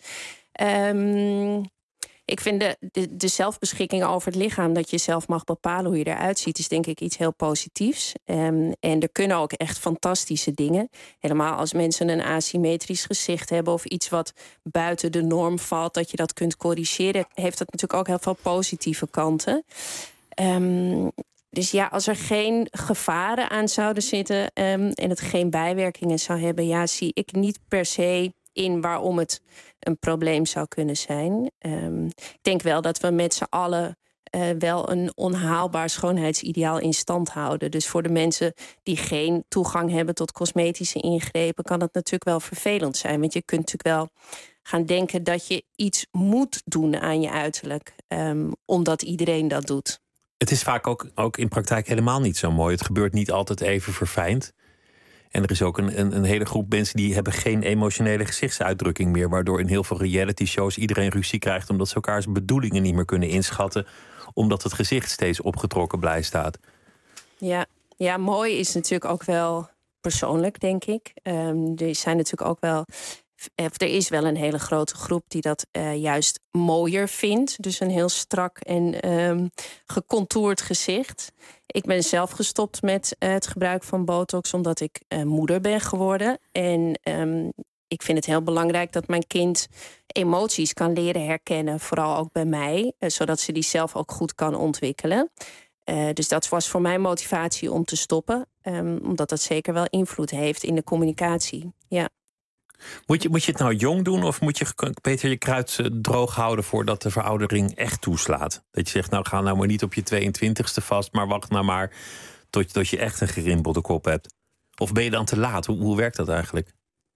[SPEAKER 4] Um, ik vind de, de, de zelfbeschikking over het lichaam, dat je zelf mag bepalen hoe je eruit ziet, is denk ik iets heel positiefs. Um, en er kunnen ook echt fantastische dingen. Helemaal als mensen een asymmetrisch gezicht hebben of iets wat buiten de norm valt, dat je dat kunt corrigeren, heeft dat natuurlijk ook heel veel positieve kanten. Um, Dus ja, als er geen gevaren aan zouden zitten um, en het geen bijwerkingen zou hebben, ja, zie ik niet per se in waarom het een probleem zou kunnen zijn. Um, ik denk wel dat we met z'n allen uh, wel een onhaalbaar schoonheidsideaal in stand houden. Dus voor de mensen die geen toegang hebben tot cosmetische ingrepen, kan dat natuurlijk wel vervelend zijn. Want je kunt natuurlijk wel gaan denken dat je iets moet doen aan je uiterlijk, um, omdat iedereen dat doet.
[SPEAKER 8] Het is vaak ook, ook in praktijk helemaal niet zo mooi. Het gebeurt niet altijd even verfijnd. En er is ook een, een, een hele groep mensen die hebben geen emotionele gezichtsuitdrukking meer, waardoor in heel veel reality shows iedereen ruzie krijgt omdat ze elkaars bedoelingen niet meer kunnen inschatten, omdat het gezicht steeds opgetrokken blij staat.
[SPEAKER 4] Ja, ja, mooi is natuurlijk ook wel persoonlijk, denk ik. Um, er zijn natuurlijk ook wel... Er is wel een hele grote groep die dat uh, juist mooier vindt. Dus een heel strak en um, gecontourd gezicht. Ik ben zelf gestopt met uh, het gebruik van botox omdat ik uh, moeder ben geworden. En um, ik vind het heel belangrijk dat mijn kind emoties kan leren herkennen. Vooral ook bij mij, uh, zodat ze die zelf ook goed kan ontwikkelen. Uh, dus dat was voor mij motivatie om te stoppen. Um, omdat dat zeker wel invloed heeft in de communicatie. Ja.
[SPEAKER 8] Moet je, moet je het nou jong doen of moet je beter je kruid droog houden voordat de veroudering echt toeslaat? Dat je zegt, nou ga nou maar niet op je tweeëntwintigste vast, maar wacht nou maar tot, tot je echt een gerimpelde kop hebt. Of ben je dan te laat? Hoe, hoe werkt dat eigenlijk?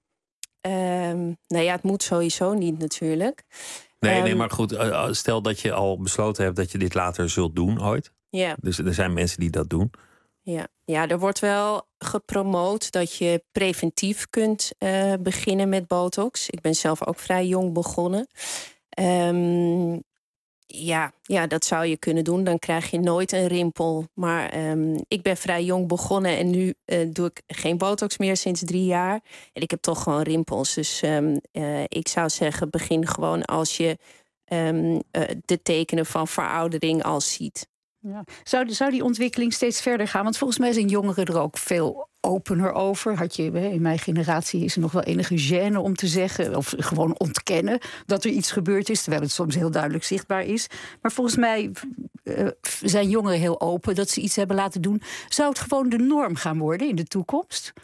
[SPEAKER 4] Um, nou ja, het moet sowieso niet natuurlijk.
[SPEAKER 8] Nee,
[SPEAKER 4] um,
[SPEAKER 8] nee, maar goed, stel dat je al besloten hebt dat je dit later zult doen ooit.
[SPEAKER 4] Ja.
[SPEAKER 8] Dus er zijn mensen die dat doen.
[SPEAKER 4] Ja, ja, er wordt wel gepromoot dat je preventief kunt uh, beginnen met botox. Ik ben zelf ook vrij jong begonnen. Um, ja, ja, dat zou je kunnen doen. Dan krijg je nooit een rimpel. Maar um, ik ben vrij jong begonnen en nu uh, doe ik geen botox meer sinds drie jaar. En ik heb toch gewoon rimpels. Dus um, uh, ik zou zeggen, begin gewoon als je um, uh, de tekenen van veroudering al ziet.
[SPEAKER 9] Ja. Zou, zou die ontwikkeling steeds verder gaan? Want volgens mij zijn jongeren er ook veel opener over. Had je, in mijn generatie is er nog wel enige gêne om te zeggen, of gewoon ontkennen dat er iets gebeurd is, terwijl het soms heel duidelijk zichtbaar is. Maar volgens mij uh, zijn jongeren heel open dat ze iets hebben laten doen. Zou het gewoon de norm gaan worden in de toekomst?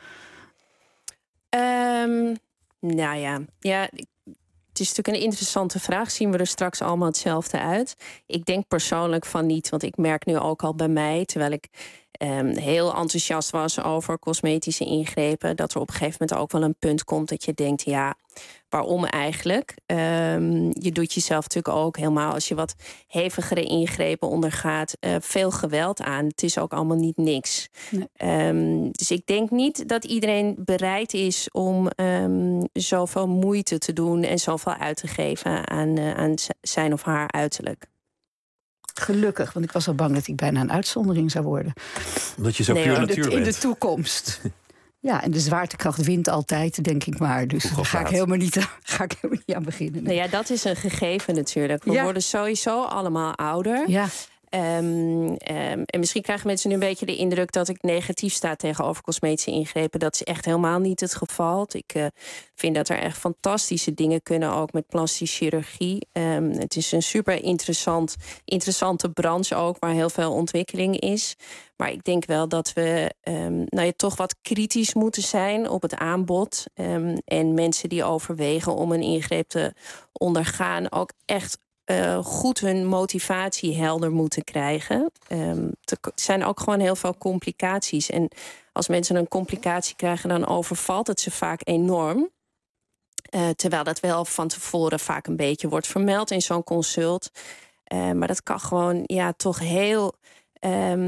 [SPEAKER 4] Um, nou ja, ja. Het is natuurlijk een interessante vraag. Zien we er straks allemaal hetzelfde uit? Ik denk persoonlijk van niet. Want ik merk nu ook al bij mij, terwijl ik um, heel enthousiast was over cosmetische ingrepen, dat er op een gegeven moment ook wel een punt komt dat je denkt, ja, waarom eigenlijk? Um, je doet jezelf natuurlijk ook helemaal als je wat hevigere ingrepen ondergaat, uh, veel geweld aan. Het is ook allemaal niet niks. Nee. Um, dus ik denk niet dat iedereen bereid is om um, zoveel moeite te doen en zoveel uit te geven aan, uh, aan zijn of haar uiterlijk.
[SPEAKER 9] Gelukkig, want ik was al bang dat ik bijna een uitzondering zou worden.
[SPEAKER 8] Omdat je zo nee, puur natuur bent.
[SPEAKER 9] In de toekomst. Ja, en de zwaartekracht wint altijd, denk ik maar. Dus daar ga ik helemaal niet, ga ik helemaal niet aan beginnen.
[SPEAKER 4] Nou ja, dat is een gegeven natuurlijk. We ja. worden sowieso allemaal ouder.
[SPEAKER 9] Ja.
[SPEAKER 4] Um, um, en misschien krijgen mensen nu een beetje de indruk dat ik negatief sta tegenover cosmetische ingrepen. Dat is echt helemaal niet het geval. Ik uh, vind dat er echt fantastische dingen kunnen, ook met plastische chirurgie. Um, het is een super interessant, interessante branche ook, waar heel veel ontwikkeling is. Maar ik denk wel dat we um, nou ja, toch wat kritisch moeten zijn op het aanbod. Um, en mensen die overwegen om een ingreep te ondergaan ook echt Uh, goed hun motivatie helder moeten krijgen. Um, er zijn ook gewoon heel veel complicaties. En als mensen een complicatie krijgen, dan overvalt het ze vaak enorm. Uh, terwijl dat wel van tevoren vaak een beetje wordt vermeld in zo'n consult. Uh, maar dat kan gewoon ja, toch heel um,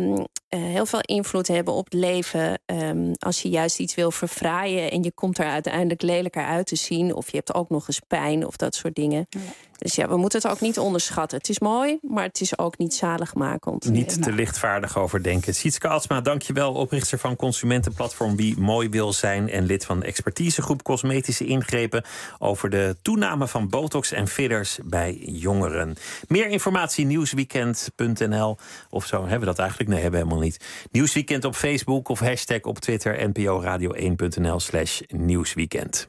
[SPEAKER 4] uh, heel veel invloed hebben op het leven. Um, als je juist iets wil verfraaien en je komt er uiteindelijk lelijker uit te zien, of je hebt ook nog eens pijn of dat soort dingen. Ja. Dus ja, we moeten het ook niet onderschatten. Het is mooi, maar het is ook niet zaligmakend.
[SPEAKER 8] Niet te lichtvaardig over denken. Sietske Atsma, dankjewel. Oprichter van consumentenplatform Wie Mooi Wil Zijn en lid van de expertisegroep Cosmetische Ingrepen over de toename van botox en fillers bij jongeren. Meer informatie nieuwsweekend punt n l of zo. Hebben we dat eigenlijk? Nee, hebben we helemaal niet. Nieuwsweekend op Facebook of hashtag op Twitter N P O Radio één punt n l slash nieuwsweekend.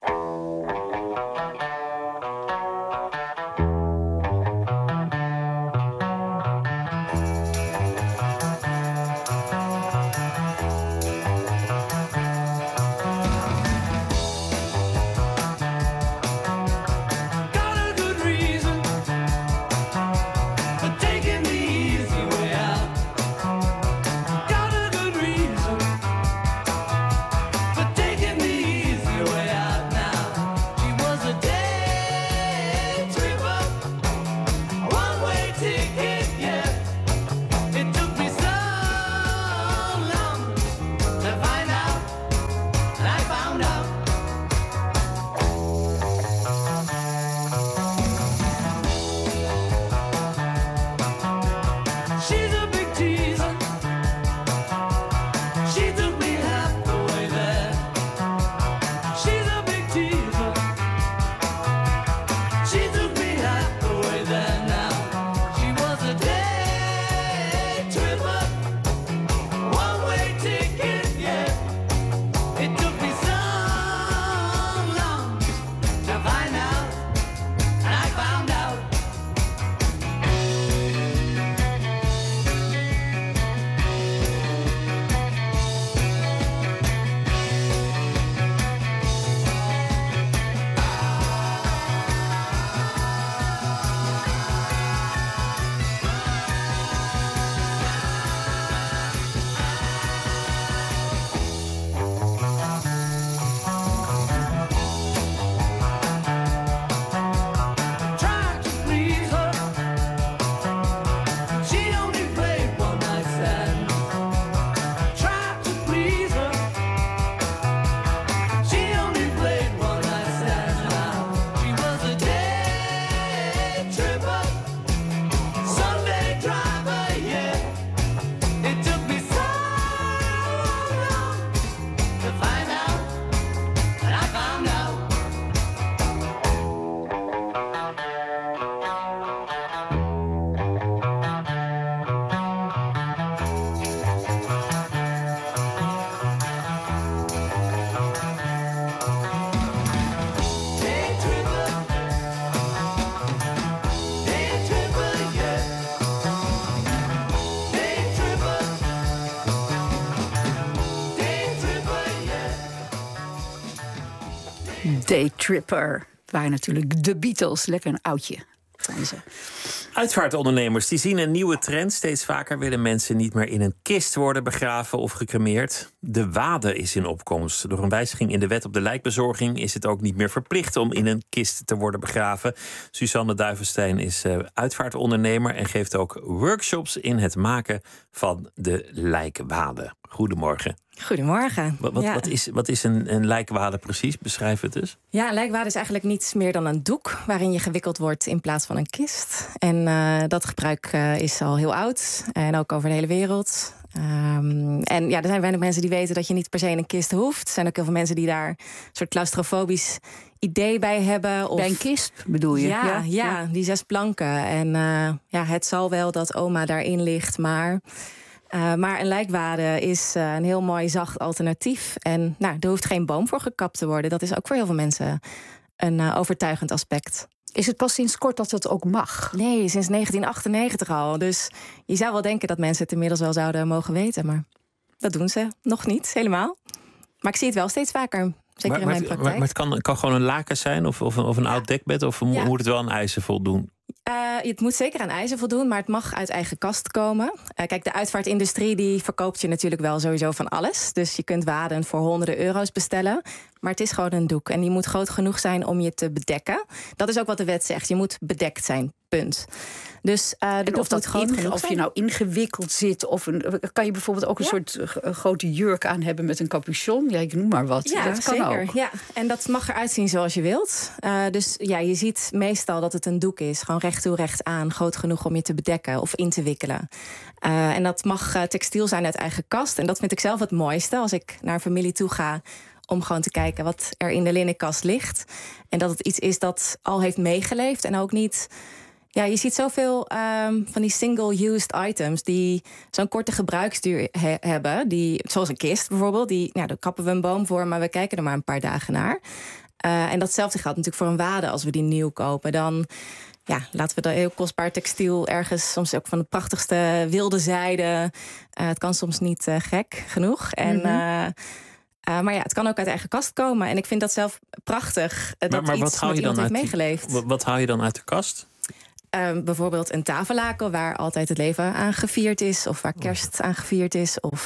[SPEAKER 9] Daytripper. Het waren natuurlijk de Beatles. Lekker een oudje van ze.
[SPEAKER 8] Uitvaartondernemers die zien een nieuwe trend. Steeds vaker willen mensen niet meer in een kist worden begraven of gecremeerd. De wade is in opkomst. Door een wijziging in de wet op de lijkbezorging is het ook niet meer verplicht om in een kist te worden begraven. Suzanne Duivenstein is uh, uitvaartondernemer en geeft ook workshops in het maken van de lijkwade. Goedemorgen.
[SPEAKER 3] Goedemorgen.
[SPEAKER 8] Wat, wat,
[SPEAKER 3] ja.
[SPEAKER 8] wat, is, wat is een, een lijkwade precies? Beschrijf het dus.
[SPEAKER 3] Ja, een lijkwade is eigenlijk niets meer dan een doek waarin je gewikkeld wordt in plaats van een kist. En uh, dat gebruik uh, is al heel oud en ook over de hele wereld. Um, en ja, er zijn weinig mensen die weten dat je niet per se in een kist hoeft. Er zijn ook heel veel mensen die daar een soort claustrofobisch idee bij hebben. Of...
[SPEAKER 9] Bij een kist bedoel je?
[SPEAKER 3] Ja, ja,
[SPEAKER 9] ja,
[SPEAKER 3] ja die zes planken. En uh, ja, het zal wel dat oma daarin ligt, maar... Uh, maar een lijkwade is uh, een heel mooi zacht alternatief. En nou, er hoeft geen boom voor gekapt te worden. Dat is ook voor heel veel mensen een uh, overtuigend aspect.
[SPEAKER 9] Is het pas sinds kort dat het ook mag?
[SPEAKER 3] Nee, sinds negentien achtennegentig al. Dus je zou wel denken dat mensen het inmiddels wel zouden mogen weten. Maar dat doen ze nog niet, helemaal. Maar ik zie het wel steeds vaker. Zeker
[SPEAKER 8] maar,
[SPEAKER 3] in mijn
[SPEAKER 8] maar,
[SPEAKER 3] praktijk.
[SPEAKER 8] Maar, maar het kan, kan gewoon een laken zijn of, of een, of een ja. oud dekbed? Of ja. moet het wel aan eisen voldoen?
[SPEAKER 3] Uh, het moet zeker aan eisen voldoen, maar het mag uit eigen kast komen. Uh, kijk, de uitvaartindustrie die verkoopt je natuurlijk wel sowieso van alles. Dus je kunt waden voor honderden euro's bestellen. Maar het is gewoon een doek. En die moet groot genoeg zijn om je te bedekken. Dat is ook wat de wet zegt. Je moet bedekt zijn. Punt. Dus uh, de
[SPEAKER 9] of, dat inge- of je nou ingewikkeld zit. Of een, kan je bijvoorbeeld ook een ja. soort uh, grote jurk aan hebben met een capuchon? Ja, ik noem maar wat.
[SPEAKER 3] Ja,
[SPEAKER 9] dat kan
[SPEAKER 3] zeker.
[SPEAKER 9] ook.
[SPEAKER 3] Ja, en dat mag eruit zien zoals je wilt. Uh, dus ja, je ziet meestal dat het een doek is. Gewoon recht toe, recht aan. Groot genoeg om je te bedekken of in te wikkelen. Uh, en dat mag uh, textiel zijn uit eigen kast. En dat vind ik zelf het mooiste als ik naar een familie toe ga, om gewoon te kijken wat er in de linnenkast ligt. En dat het iets is dat al heeft meegeleefd en ook niet. Ja, je ziet zoveel um, van die single-used items die zo'n korte gebruiksduur he- hebben. Die, zoals een kist bijvoorbeeld. Die, nou, daar kappen we een boom voor, maar we kijken er maar een paar dagen naar. Uh, en datzelfde geldt natuurlijk voor een wade als we die nieuw kopen. Dan ja, laten we dat heel kostbaar textiel ergens, soms ook van de prachtigste wilde zijde. Uh, het kan soms niet uh, gek genoeg. En
[SPEAKER 8] Mm-hmm.
[SPEAKER 3] uh, Uh, maar ja, het kan ook uit eigen kast komen. En ik vind dat zelf prachtig. Uh, dat
[SPEAKER 8] maar maar
[SPEAKER 3] iets
[SPEAKER 8] wat hou
[SPEAKER 3] met
[SPEAKER 8] je dan
[SPEAKER 3] iemand
[SPEAKER 8] uit?
[SPEAKER 3] heeft meegeleefd.
[SPEAKER 8] Wat, wat hou je dan uit de kast?
[SPEAKER 3] Um, bijvoorbeeld een tafellaken waar altijd het leven aan gevierd is. Of waar kerst aan gevierd is. Of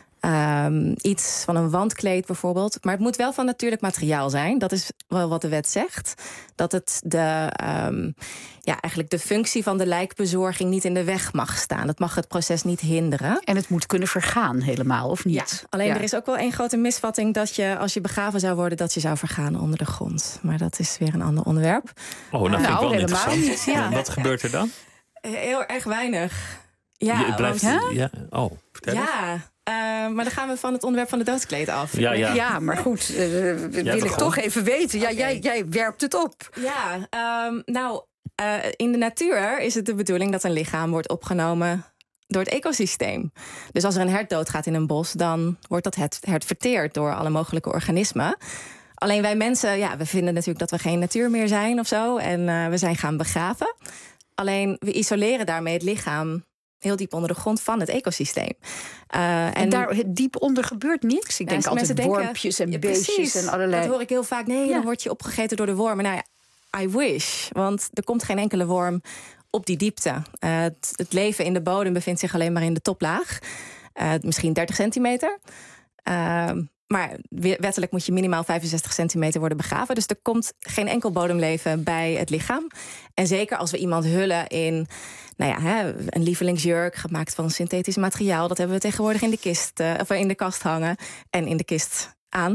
[SPEAKER 3] um, iets van een wandkleed bijvoorbeeld. Maar het moet wel van natuurlijk materiaal zijn. Dat is wel wat de wet zegt. Dat het de, um, ja, eigenlijk de functie van de lijkbezorging niet in de weg mag staan. Dat mag het proces niet hinderen.
[SPEAKER 9] En het moet kunnen vergaan helemaal, of niet?
[SPEAKER 3] Ja, alleen ja. er is ook wel één grote misvatting dat je, als je begraven zou worden, dat je zou vergaan onder de grond. Maar dat is weer een ander onderwerp.
[SPEAKER 8] Oh, nou, uh, vind ik wel
[SPEAKER 3] helemaal
[SPEAKER 8] interessant.
[SPEAKER 3] niet. Ja.
[SPEAKER 8] Wat gebeurt er dan?
[SPEAKER 3] Heel erg weinig. Ja,
[SPEAKER 8] je blijft,
[SPEAKER 3] want,
[SPEAKER 8] ja? Oh, vertel
[SPEAKER 3] ja. Uh, maar dan gaan we van het onderwerp van de doodskleed af.
[SPEAKER 8] Ja, ja.
[SPEAKER 9] ja maar goed, uh, wil ik toch, toch even weten. Ja, okay. jij, jij werpt het op.
[SPEAKER 3] Ja, um, nou, uh, in de natuur is het de bedoeling dat een lichaam wordt opgenomen door het ecosysteem. Dus als er een hert doodgaat in een bos, dan wordt dat hert, hert verteerd door alle mogelijke organismen. Alleen wij mensen, ja, we vinden natuurlijk dat we geen natuur meer zijn of zo. En uh, we zijn gaan begraven. Alleen we isoleren daarmee het lichaam heel diep onder de grond van het ecosysteem. Uh,
[SPEAKER 9] en, en daar diep onder gebeurt niks? Ik denk ja, altijd wormpjes en ja, beestjes precies, en allerlei.
[SPEAKER 3] Dat hoor ik heel vaak. Nee, ja. dan word je opgegeten door de wormen. Nou ja, I wish. Want er komt geen enkele worm op die diepte. Uh, het, het leven in de bodem bevindt zich alleen maar in de toplaag. Uh, misschien dertig centimeter. Uh, Maar wettelijk moet je minimaal vijfenzestig centimeter worden begraven. Dus er komt geen enkel bodemleven bij het lichaam. En zeker als we iemand hullen in nou ja, hè, een lievelingsjurk gemaakt van synthetisch materiaal. Dat hebben we tegenwoordig in de kist, uh, of in de kast hangen en in de kist aan.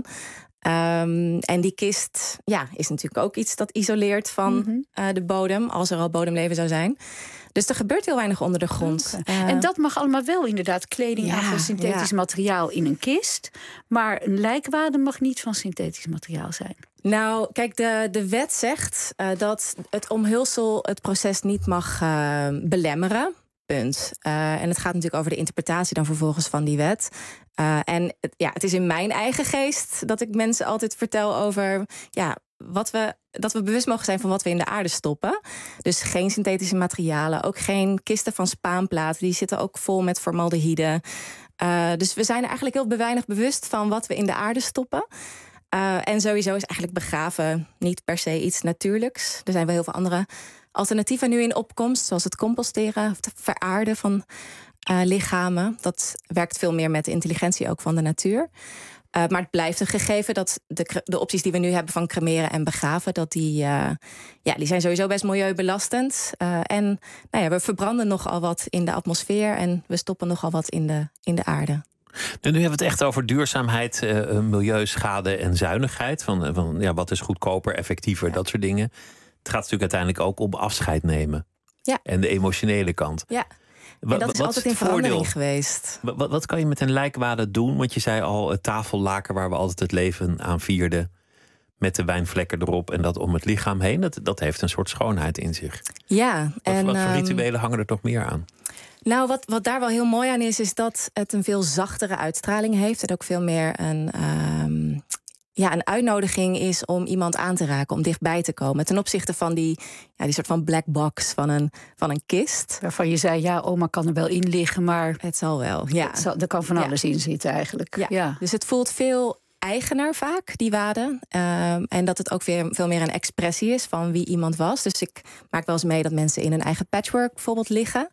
[SPEAKER 3] Um, en die kist ja, is natuurlijk ook iets dat isoleert van mm-hmm. uh, de bodem, als er al bodemleven zou zijn. Dus er gebeurt heel weinig onder de grond.
[SPEAKER 9] Okay. Uh, en dat mag allemaal wel inderdaad, kleding ja, van synthetisch ja. materiaal in een kist. Maar een lijkwade mag niet van synthetisch materiaal zijn.
[SPEAKER 3] Nou, kijk, de, de wet zegt uh, dat het omhulsel het proces niet mag uh, belemmeren. Punt. Uh, en het gaat natuurlijk over de interpretatie dan vervolgens van die wet. Uh, en het, ja, het is in mijn eigen geest dat ik mensen altijd vertel over ja, wat we, dat we bewust mogen zijn van wat we in de aarde stoppen. Dus geen synthetische materialen, ook geen kisten van spaanplaten. Die zitten ook vol met formaldehyde. Uh, dus we zijn er eigenlijk heel weinig bewust van wat we in de aarde stoppen. Uh, en sowieso is eigenlijk begraven niet per se iets natuurlijks. Er zijn wel heel veel andere alternatieven nu in opkomst, zoals het composteren of het veraarden van uh, lichamen. Dat werkt veel meer met de intelligentie ook van de natuur. Uh, maar het blijft een gegeven dat de, de opties die we nu hebben van cremeren en begraven, dat die, uh, ja, die zijn sowieso best milieubelastend. Uh, en nou ja, we verbranden nogal wat in de atmosfeer en we stoppen nogal wat in de, in de aarde.
[SPEAKER 8] Nu hebben we het echt over duurzaamheid, uh, milieuschade en zuinigheid. Van, van ja, wat is goedkoper, effectiever, ja. dat soort dingen. Het gaat natuurlijk uiteindelijk ook om afscheid nemen.
[SPEAKER 3] Ja.
[SPEAKER 8] En de emotionele kant.
[SPEAKER 3] Ja. En dat is
[SPEAKER 8] wat
[SPEAKER 3] altijd
[SPEAKER 8] is
[SPEAKER 3] in verandering
[SPEAKER 8] voordeel?
[SPEAKER 3] geweest.
[SPEAKER 8] Wat, wat kan je met een lijkwade doen? Want je zei al, het tafellaken waar we altijd het leven aan vierden, met de wijnvlekken erop en dat om het lichaam heen. Dat, dat heeft een soort schoonheid in zich.
[SPEAKER 3] Ja.
[SPEAKER 8] Wat,
[SPEAKER 3] en,
[SPEAKER 8] wat voor
[SPEAKER 3] um,
[SPEAKER 8] rituelen hangen er nog meer aan?
[SPEAKER 3] Nou, wat, wat daar wel heel mooi aan is, is dat het een veel zachtere uitstraling heeft. En ook veel meer een, um, ja, een uitnodiging is om iemand aan te raken, om dichtbij te komen. Ten opzichte van die, ja, die soort van black box van een, van een kist.
[SPEAKER 9] Waarvan je zei, ja, oma kan er wel in liggen, maar
[SPEAKER 3] het zal wel. Ja.
[SPEAKER 9] Het zal, er kan van alles ja. in zitten eigenlijk.
[SPEAKER 3] Ja. Ja. Dus het voelt veel eigener vaak, die wade. Um, en dat het ook weer veel meer een expressie is van wie iemand was. Dus ik maak wel eens mee dat mensen in hun eigen patchwork bijvoorbeeld liggen.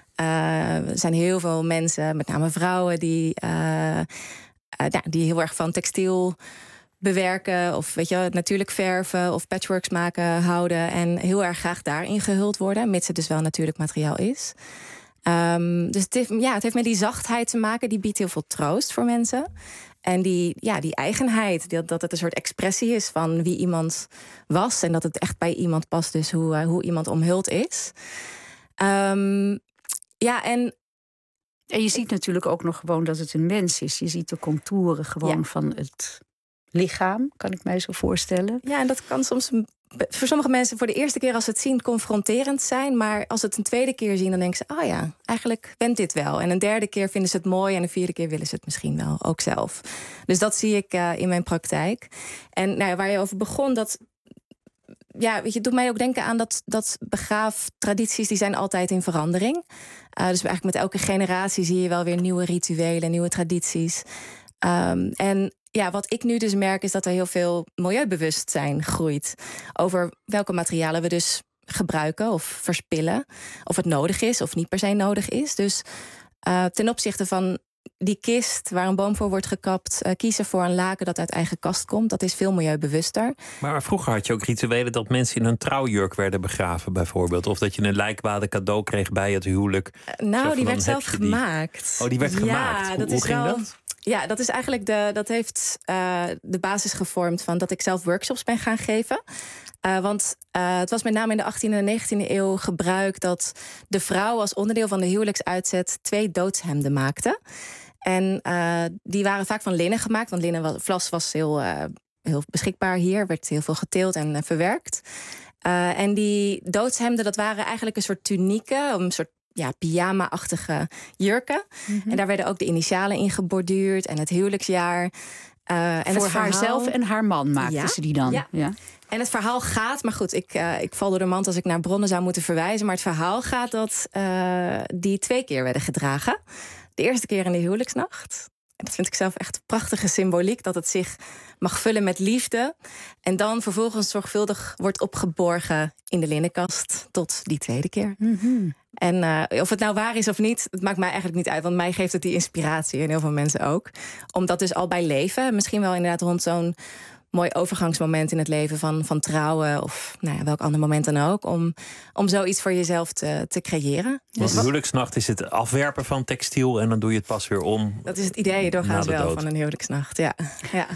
[SPEAKER 3] Uh, er zijn heel veel mensen, met name vrouwen, die, uh, uh, ja, die heel erg van textiel bewerken of weet je, natuurlijk verven of patchworks maken houden. En heel erg graag daarin gehuld worden, mits het dus wel natuurlijk materiaal is. Um, dus het heeft, ja, het heeft met die zachtheid te maken. Die biedt heel veel troost voor mensen. En die, ja, die eigenheid, dat, dat het een soort expressie is van wie iemand was. En dat het echt bij iemand past, dus hoe, uh, hoe iemand omhuld is. Um, ja, en...
[SPEAKER 9] En je ziet natuurlijk ook nog gewoon dat het een mens is. Je ziet de contouren gewoon ja. van het lichaam, kan ik mij zo voorstellen.
[SPEAKER 3] Ja, en dat kan soms voor sommige mensen voor de eerste keer als ze het zien confronterend zijn. Maar als ze het een tweede keer zien, dan denken ze, oh ja, eigenlijk went dit wel. En een derde keer vinden ze het mooi en een vierde keer willen ze het misschien wel, ook zelf. Dus dat zie ik uh, in mijn praktijk. En nou ja, waar je over begon, dat... Ja, weet je, het doet mij ook denken aan dat, dat begraaftradities, die zijn altijd in verandering. Uh, dus eigenlijk met elke generatie zie je wel weer nieuwe rituelen, nieuwe tradities. Um, en ja, wat ik nu dus merk is dat er heel veel milieubewustzijn groeit over welke materialen we dus gebruiken of verspillen. Of het nodig is of niet per se nodig is. Dus uh, ten opzichte van die kist waar een boom voor wordt gekapt, uh, kiezen voor een laken dat uit eigen kast komt, dat is veel milieubewuster.
[SPEAKER 8] Maar vroeger had je ook rituelen dat mensen in een trouwjurk werden begraven, bijvoorbeeld. Of dat je een lijkwaardig cadeau kreeg bij het huwelijk.
[SPEAKER 3] Uh, nou, die werd zelf die... gemaakt.
[SPEAKER 8] Oh, die werd
[SPEAKER 3] ja,
[SPEAKER 8] gemaakt. Hoe,
[SPEAKER 3] dat
[SPEAKER 8] hoe
[SPEAKER 3] is
[SPEAKER 8] ging
[SPEAKER 3] wel...
[SPEAKER 8] dat?
[SPEAKER 3] Ja, dat is eigenlijk de, dat heeft uh, de basis gevormd van dat ik zelf workshops ben gaan geven. Uh, want uh, het was met name in de achttiende en negentiende eeuw gebruik dat de vrouw als onderdeel van de huwelijksuitzet twee doodshemden maakte. En uh, die waren vaak van linnen gemaakt, want linnen was, vlas was heel, uh, heel beschikbaar hier, werd heel veel geteeld en uh, verwerkt. Uh, en die doodshemden, dat waren eigenlijk een soort tunieken, een soort ja, pyjama-achtige jurken. Mm-hmm. En daar werden ook de initialen in geborduurd en het huwelijksjaar. Uh, en
[SPEAKER 9] Voor
[SPEAKER 3] het verhaal...
[SPEAKER 9] haarzelf en haar man maakten
[SPEAKER 3] ja?
[SPEAKER 9] ze die dan.
[SPEAKER 3] Ja. ja. En het verhaal gaat, maar goed, ik, uh, ik val door de mand als ik naar bronnen zou moeten verwijzen. Maar het verhaal gaat dat uh, die twee keer werden gedragen. De eerste keer in de huwelijksnacht. En dat vind ik zelf echt een prachtige symboliek, dat het zich mag vullen met liefde. En dan vervolgens zorgvuldig wordt opgeborgen in de linnenkast tot die tweede keer.
[SPEAKER 9] Mm-hmm.
[SPEAKER 3] En uh, of het nou waar is of niet, het maakt mij eigenlijk niet uit. Want mij geeft het die inspiratie en heel veel mensen ook. Omdat dus al bij leven, misschien wel inderdaad rond zo'n mooi overgangsmoment in het leven van, van trouwen of nou ja, welk ander moment dan ook, om, om zoiets voor jezelf te, te creëren.
[SPEAKER 8] Dus de huwelijksnacht is het afwerpen van textiel en dan doe je het pas weer om.
[SPEAKER 3] Dat is het idee doorgaans wel van een huwelijksnacht. Ja. Ja.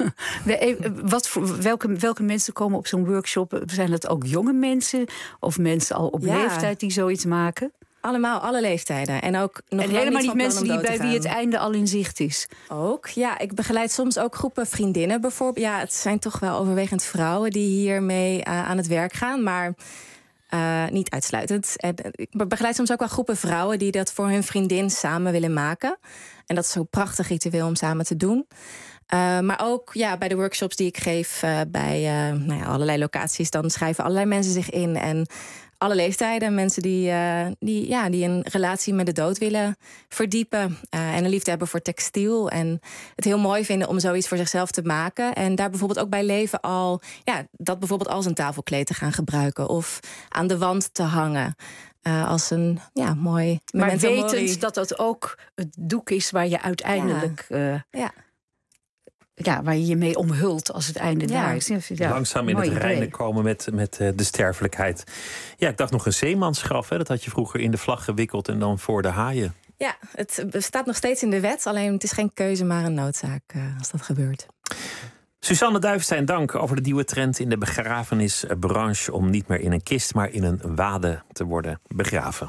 [SPEAKER 9] Wat voor, welke, welke mensen komen op zo'n workshop? Zijn dat ook jonge mensen of mensen al op ja. leeftijd die zoiets maken?
[SPEAKER 3] Allemaal, alle leeftijden. En ook nog
[SPEAKER 9] en helemaal niet mensen die bij wie het einde al in zicht is.
[SPEAKER 3] Ook, ja. Ik begeleid soms ook groepen vriendinnen bijvoorbeeld. Ja, het zijn toch wel overwegend vrouwen die hiermee uh, aan het werk gaan. Maar uh, niet uitsluitend. En ik begeleid soms ook wel groepen vrouwen die dat voor hun vriendin samen willen maken. En dat is zo'n prachtig ritueel om samen te doen. Uh, maar ook ja, bij de workshops die ik geef uh, bij uh, nou ja, allerlei locaties, dan schrijven allerlei mensen zich in. En alle leeftijden, mensen die, uh, die, ja, die een relatie met de dood willen verdiepen. Uh, en een liefde hebben voor textiel. En het heel mooi vinden om zoiets voor zichzelf te maken. En daar bijvoorbeeld ook bij leven al, ja, dat bijvoorbeeld als een tafelkleed te gaan gebruiken. Of aan de wand te hangen. Uh, als een ja, mooi
[SPEAKER 9] maar wetend mori. Dat dat ook het doek is waar je uiteindelijk
[SPEAKER 3] Ja. Uh, ja.
[SPEAKER 9] Ja, waar je je mee omhult als het einde
[SPEAKER 3] Ja.
[SPEAKER 9] daar is. Ja,
[SPEAKER 8] Langzaam in het reinen komen met, met uh, de sterfelijkheid. Ja, ik dacht nog een zeemansgraf, hè? Dat had je vroeger in de vlag gewikkeld en dan voor de haaien.
[SPEAKER 3] Ja, het staat nog steeds in de wet. Alleen het is geen keuze, maar een noodzaak uh, als dat gebeurt.
[SPEAKER 8] Suzanne Duivestein, dank over de nieuwe trend in de begrafenisbranche om niet meer in een kist, maar in een wade te worden begraven.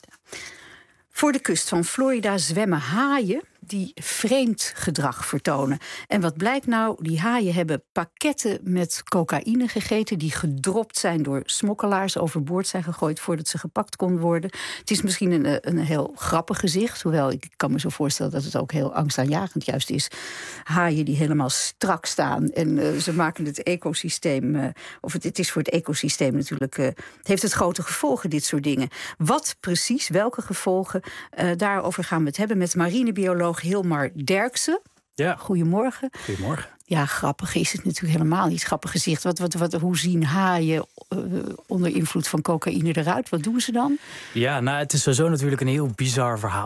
[SPEAKER 9] Voor de kust van Florida zwemmen haaien die vreemd gedrag vertonen. En wat blijkt nou? Die haaien hebben pakketten met cocaïne gegeten die gedropt zijn door smokkelaars, overboord zijn gegooid voordat ze gepakt konden worden. Het is misschien een, een heel grappig gezicht, hoewel ik kan me zo voorstellen dat het ook heel angstaanjagend juist is. Haaien die helemaal strak staan en uh, ze maken het ecosysteem, uh, of het, het is voor het ecosysteem natuurlijk, uh, heeft het grote gevolgen, dit soort dingen. Wat precies, welke gevolgen, uh, daarover gaan we het hebben met marinebioloog Hilmar Derksen.
[SPEAKER 5] Ja.
[SPEAKER 9] Goedemorgen.
[SPEAKER 5] Goedemorgen.
[SPEAKER 9] Ja, grappig is het natuurlijk helemaal niet. Grappig gezicht. Wat, wat, wat, hoe zien haaien uh, onder invloed van cocaïne eruit? Wat doen ze dan?
[SPEAKER 5] Ja, nou, het is sowieso natuurlijk een heel bizar verhaal.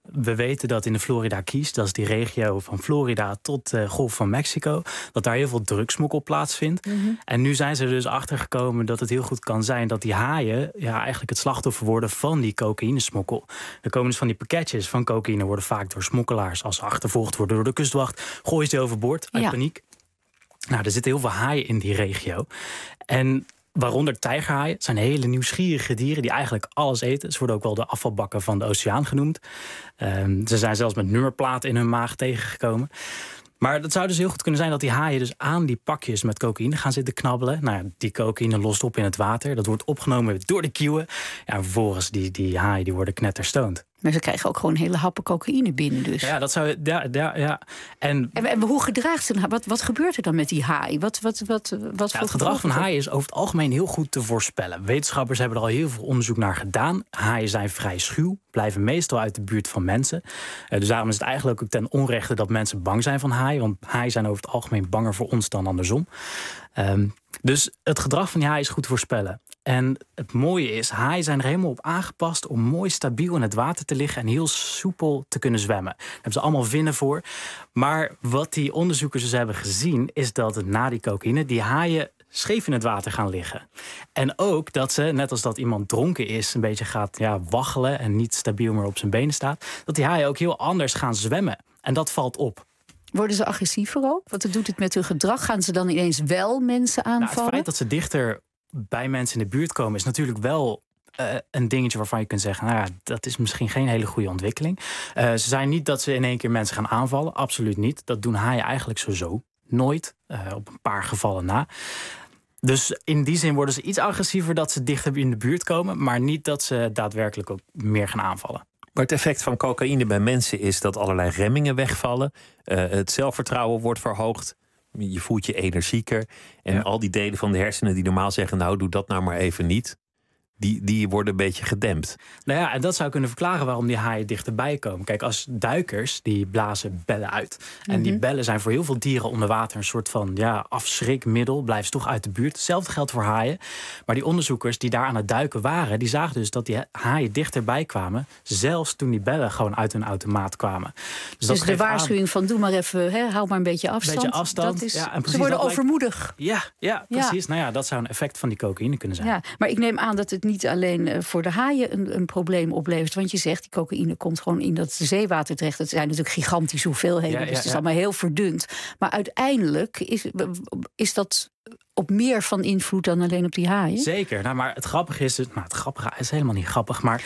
[SPEAKER 5] we weten dat in de Florida Keys, dat is die regio van Florida tot de Golf van Mexico, dat daar heel veel drugsmokkel plaatsvindt. Mm-hmm. En nu zijn ze er dus achtergekomen dat het heel goed kan zijn dat die haaien ja, eigenlijk het slachtoffer worden van die cocaïnesmokkel. Er komen dus van die pakketjes van cocaïne worden vaak door smokkelaars, als ze achtervolgd worden door de kustwacht, gooien ze overboord uit ja. paniek. Nou, er zitten heel veel haaien in die regio. En waaronder tijgerhaaien. Het zijn hele nieuwsgierige dieren die eigenlijk alles eten. Ze worden ook wel de afvalbakken van de oceaan genoemd. Um, ze zijn zelfs met nummerplaten in hun maag tegengekomen. Maar het zou dus heel goed kunnen zijn dat die haaien dus aan die pakjes met cocaïne gaan zitten knabbelen. Nou ja, die cocaïne lost op in het water. Dat wordt opgenomen door de kieuwen. Ja, en vervolgens die, die haaien die worden knetterstoned.
[SPEAKER 9] Maar ze krijgen ook gewoon hele happen cocaïne binnen dus.
[SPEAKER 5] Ja, dat zou... Ja, ja, ja. En,
[SPEAKER 9] en, en hoe gedraagt ze? Wat, wat gebeurt er dan met die haai? Wat, wat, wat, wat
[SPEAKER 5] ja, het gedrag van haaien is over het algemeen heel goed te voorspellen. Wetenschappers hebben er al heel veel onderzoek naar gedaan. Haaien zijn vrij schuw, blijven meestal uit de buurt van mensen. Uh, dus daarom is het eigenlijk ook ten onrechte dat mensen bang zijn van haaien. Want haaien zijn over het algemeen banger voor ons dan andersom. Um, dus het gedrag van die haai is goed te voorspellen. En het mooie is, haaien zijn er helemaal op aangepast om mooi stabiel in het water te liggen en heel soepel te kunnen zwemmen. Daar hebben ze allemaal vinnen voor. Maar wat die onderzoekers dus hebben gezien, is dat na die cocaïne die haaien scheef in het water gaan liggen. En ook dat ze, net als dat iemand dronken is, een beetje gaat ja, waggelen en niet stabiel meer op zijn benen staat, dat die haaien ook heel anders gaan zwemmen. En dat valt op.
[SPEAKER 9] Worden ze agressiever ook? Wat doet het met hun gedrag? Gaan ze dan ineens wel mensen aanvallen?
[SPEAKER 5] Nou, het feit dat ze dichter bij mensen in de buurt komen is natuurlijk wel uh, een dingetje waarvan je kunt zeggen, nou ja, dat is misschien geen hele goede ontwikkeling. Uh, ze zijn niet dat ze in één keer mensen gaan aanvallen. Absoluut niet. Dat doen haaien eigenlijk sowieso nooit. Uh, op een paar gevallen na. Dus in die zin worden ze iets agressiever dat ze dichter in de buurt komen, maar niet dat ze daadwerkelijk ook meer gaan aanvallen.
[SPEAKER 8] Maar het effect van cocaïne bij mensen is dat allerlei remmingen wegvallen. Uh, het zelfvertrouwen wordt verhoogd. Je voelt je energieker. En ja. al die delen van de hersenen die normaal zeggen, nou, doe dat nou maar even niet. Die, die worden een beetje gedempt.
[SPEAKER 5] Nou ja, en dat zou kunnen verklaren waarom die haaien dichterbij komen. Kijk, als duikers, die blazen bellen uit. En mm-hmm. die bellen zijn voor heel veel dieren onder water een soort van ja, afschrikmiddel. Blijven ze toch uit de buurt. Hetzelfde geldt voor haaien. Maar die onderzoekers die daar aan het duiken waren, die zagen dus dat die haaien dichterbij kwamen. Zelfs toen die bellen gewoon uit hun automaat kwamen.
[SPEAKER 9] Dus, dus de waarschuwing aan, van doe maar even, hè, hou maar een beetje afstand.
[SPEAKER 5] Beetje afstand.
[SPEAKER 9] Dat is,
[SPEAKER 5] ja, en
[SPEAKER 9] ze worden
[SPEAKER 5] dat
[SPEAKER 9] overmoedig.
[SPEAKER 5] Lijkt, ja, ja, precies. Ja. Nou ja, dat zou een effect van die cocaïne kunnen zijn.
[SPEAKER 9] Ja, maar ik neem aan dat het niet alleen voor de haaien een, een probleem oplevert. Want je zegt, die cocaïne komt gewoon in dat zeewater terecht. Het zijn natuurlijk gigantische hoeveelheden, ja, ja, dus het is ja. allemaal heel verdund. Maar uiteindelijk is, is dat op meer van invloed dan alleen op die haaien?
[SPEAKER 5] Zeker, nou, maar het grappige is, nou, het grappige is helemaal niet grappig, maar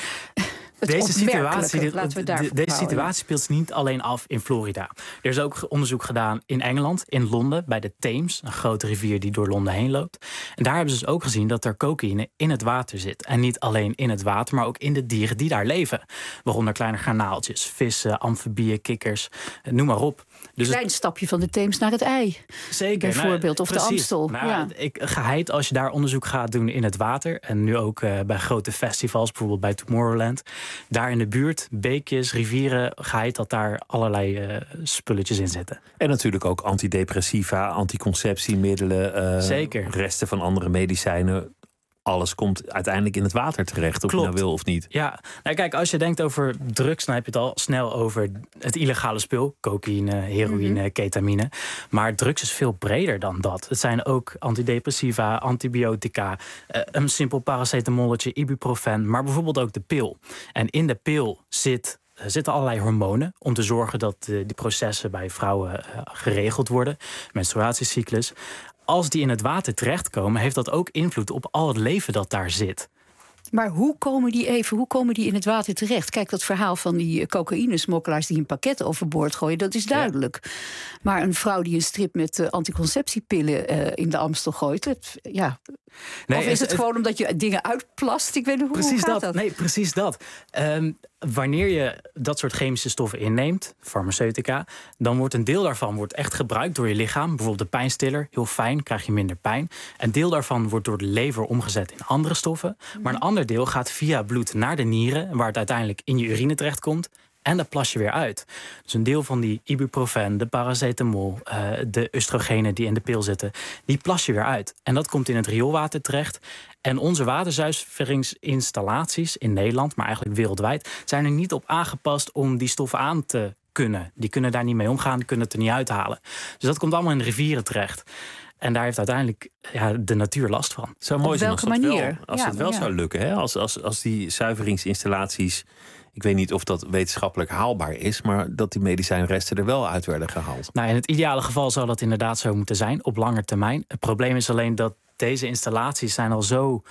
[SPEAKER 5] Deze situatie, de, de, deze situatie speelt zich niet alleen af in Florida. Er is ook onderzoek gedaan in Engeland, in Londen, bij de Theems, een grote rivier die door Londen heen loopt. En daar hebben ze dus ook gezien dat er cocaïne in het water zit. En niet alleen in het water, maar ook in de dieren die daar leven. Waaronder kleine garnaaltjes, vissen, amfibieën, kikkers, noem maar op.
[SPEAKER 9] Dus een klein het... stapje van de Theems naar het ei.
[SPEAKER 5] Zeker.
[SPEAKER 9] Bijvoorbeeld, nou, of precies. de Amstel.
[SPEAKER 5] Nou,
[SPEAKER 9] ja.
[SPEAKER 5] ik, geheid als je daar onderzoek gaat doen in het water. En nu ook uh, bij grote festivals, bijvoorbeeld bij Tomorrowland. Daar in de buurt, beekjes, rivieren, geheid dat daar allerlei uh, spulletjes in zitten.
[SPEAKER 8] En natuurlijk ook antidepressiva, anticonceptiemiddelen. Uh,
[SPEAKER 5] Zeker.
[SPEAKER 8] Resten van andere medicijnen. Alles komt uiteindelijk in het water terecht, of Klopt. je nou wil of niet.
[SPEAKER 5] Ja, nou kijk, als je denkt over drugs, dan heb je het al snel over het illegale spul. Cocaïne, heroïne, mm-hmm. ketamine. Maar drugs is veel breder dan dat. Het zijn ook antidepressiva, antibiotica, een simpel paracetamolletje, ibuprofen, maar bijvoorbeeld ook de pil. En in de pil zit... Er zitten allerlei hormonen om te zorgen dat uh, die processen bij vrouwen uh, geregeld worden. Menstruatiecyclus. Als die in het water terechtkomen, heeft dat ook invloed op al het leven dat daar zit.
[SPEAKER 9] Maar hoe komen die even, hoe komen die in het water terecht? Kijk, dat verhaal van die cocaïnesmokkelaars die een pakket overboord gooien, dat is duidelijk. Ja. Maar een vrouw die een strip met uh, anticonceptiepillen uh, in de Amstel gooit, het, ja. Nee, of is het, het gewoon omdat je dingen uitplast? Ik weet niet hoe,
[SPEAKER 5] precies
[SPEAKER 9] hoe gaat
[SPEAKER 5] dat.
[SPEAKER 9] dat?
[SPEAKER 5] Nee, precies dat. Um, wanneer je dat soort chemische stoffen inneemt, farmaceutica, dan wordt een deel daarvan wordt echt gebruikt door je lichaam. Bijvoorbeeld de pijnstiller, heel fijn, krijg je minder pijn. Een deel daarvan wordt door de lever omgezet in andere stoffen. Mm-hmm. Maar een ander deel gaat via bloed naar de nieren, waar het uiteindelijk in je urine terechtkomt. En dat plas je weer uit. Dus een deel van die ibuprofen, de paracetamol, uh, de oestrogenen die in de pil zitten, die plas je weer uit. En dat komt in het rioolwater terecht. En onze waterzuiveringsinstallaties in Nederland, maar eigenlijk wereldwijd, zijn er niet op aangepast om die stoffen aan te kunnen. Die kunnen daar niet mee omgaan, die kunnen het er niet uithalen. Dus dat komt allemaal in de rivieren terecht. En daar heeft uiteindelijk ja, de natuur last van.
[SPEAKER 8] Zo mooi zijn als
[SPEAKER 9] welke
[SPEAKER 8] het
[SPEAKER 9] manier?
[SPEAKER 8] wel, als
[SPEAKER 9] Ja,
[SPEAKER 8] het wel
[SPEAKER 9] ja.
[SPEAKER 8] zou lukken. Hè? Als, als, als die zuiveringsinstallaties... Ik weet niet of dat wetenschappelijk haalbaar is, maar dat die medicijnresten er wel uit werden gehaald.
[SPEAKER 5] Nou, in het ideale geval zou dat inderdaad zo moeten zijn, op lange termijn. Het probleem is alleen dat deze installaties zijn al zo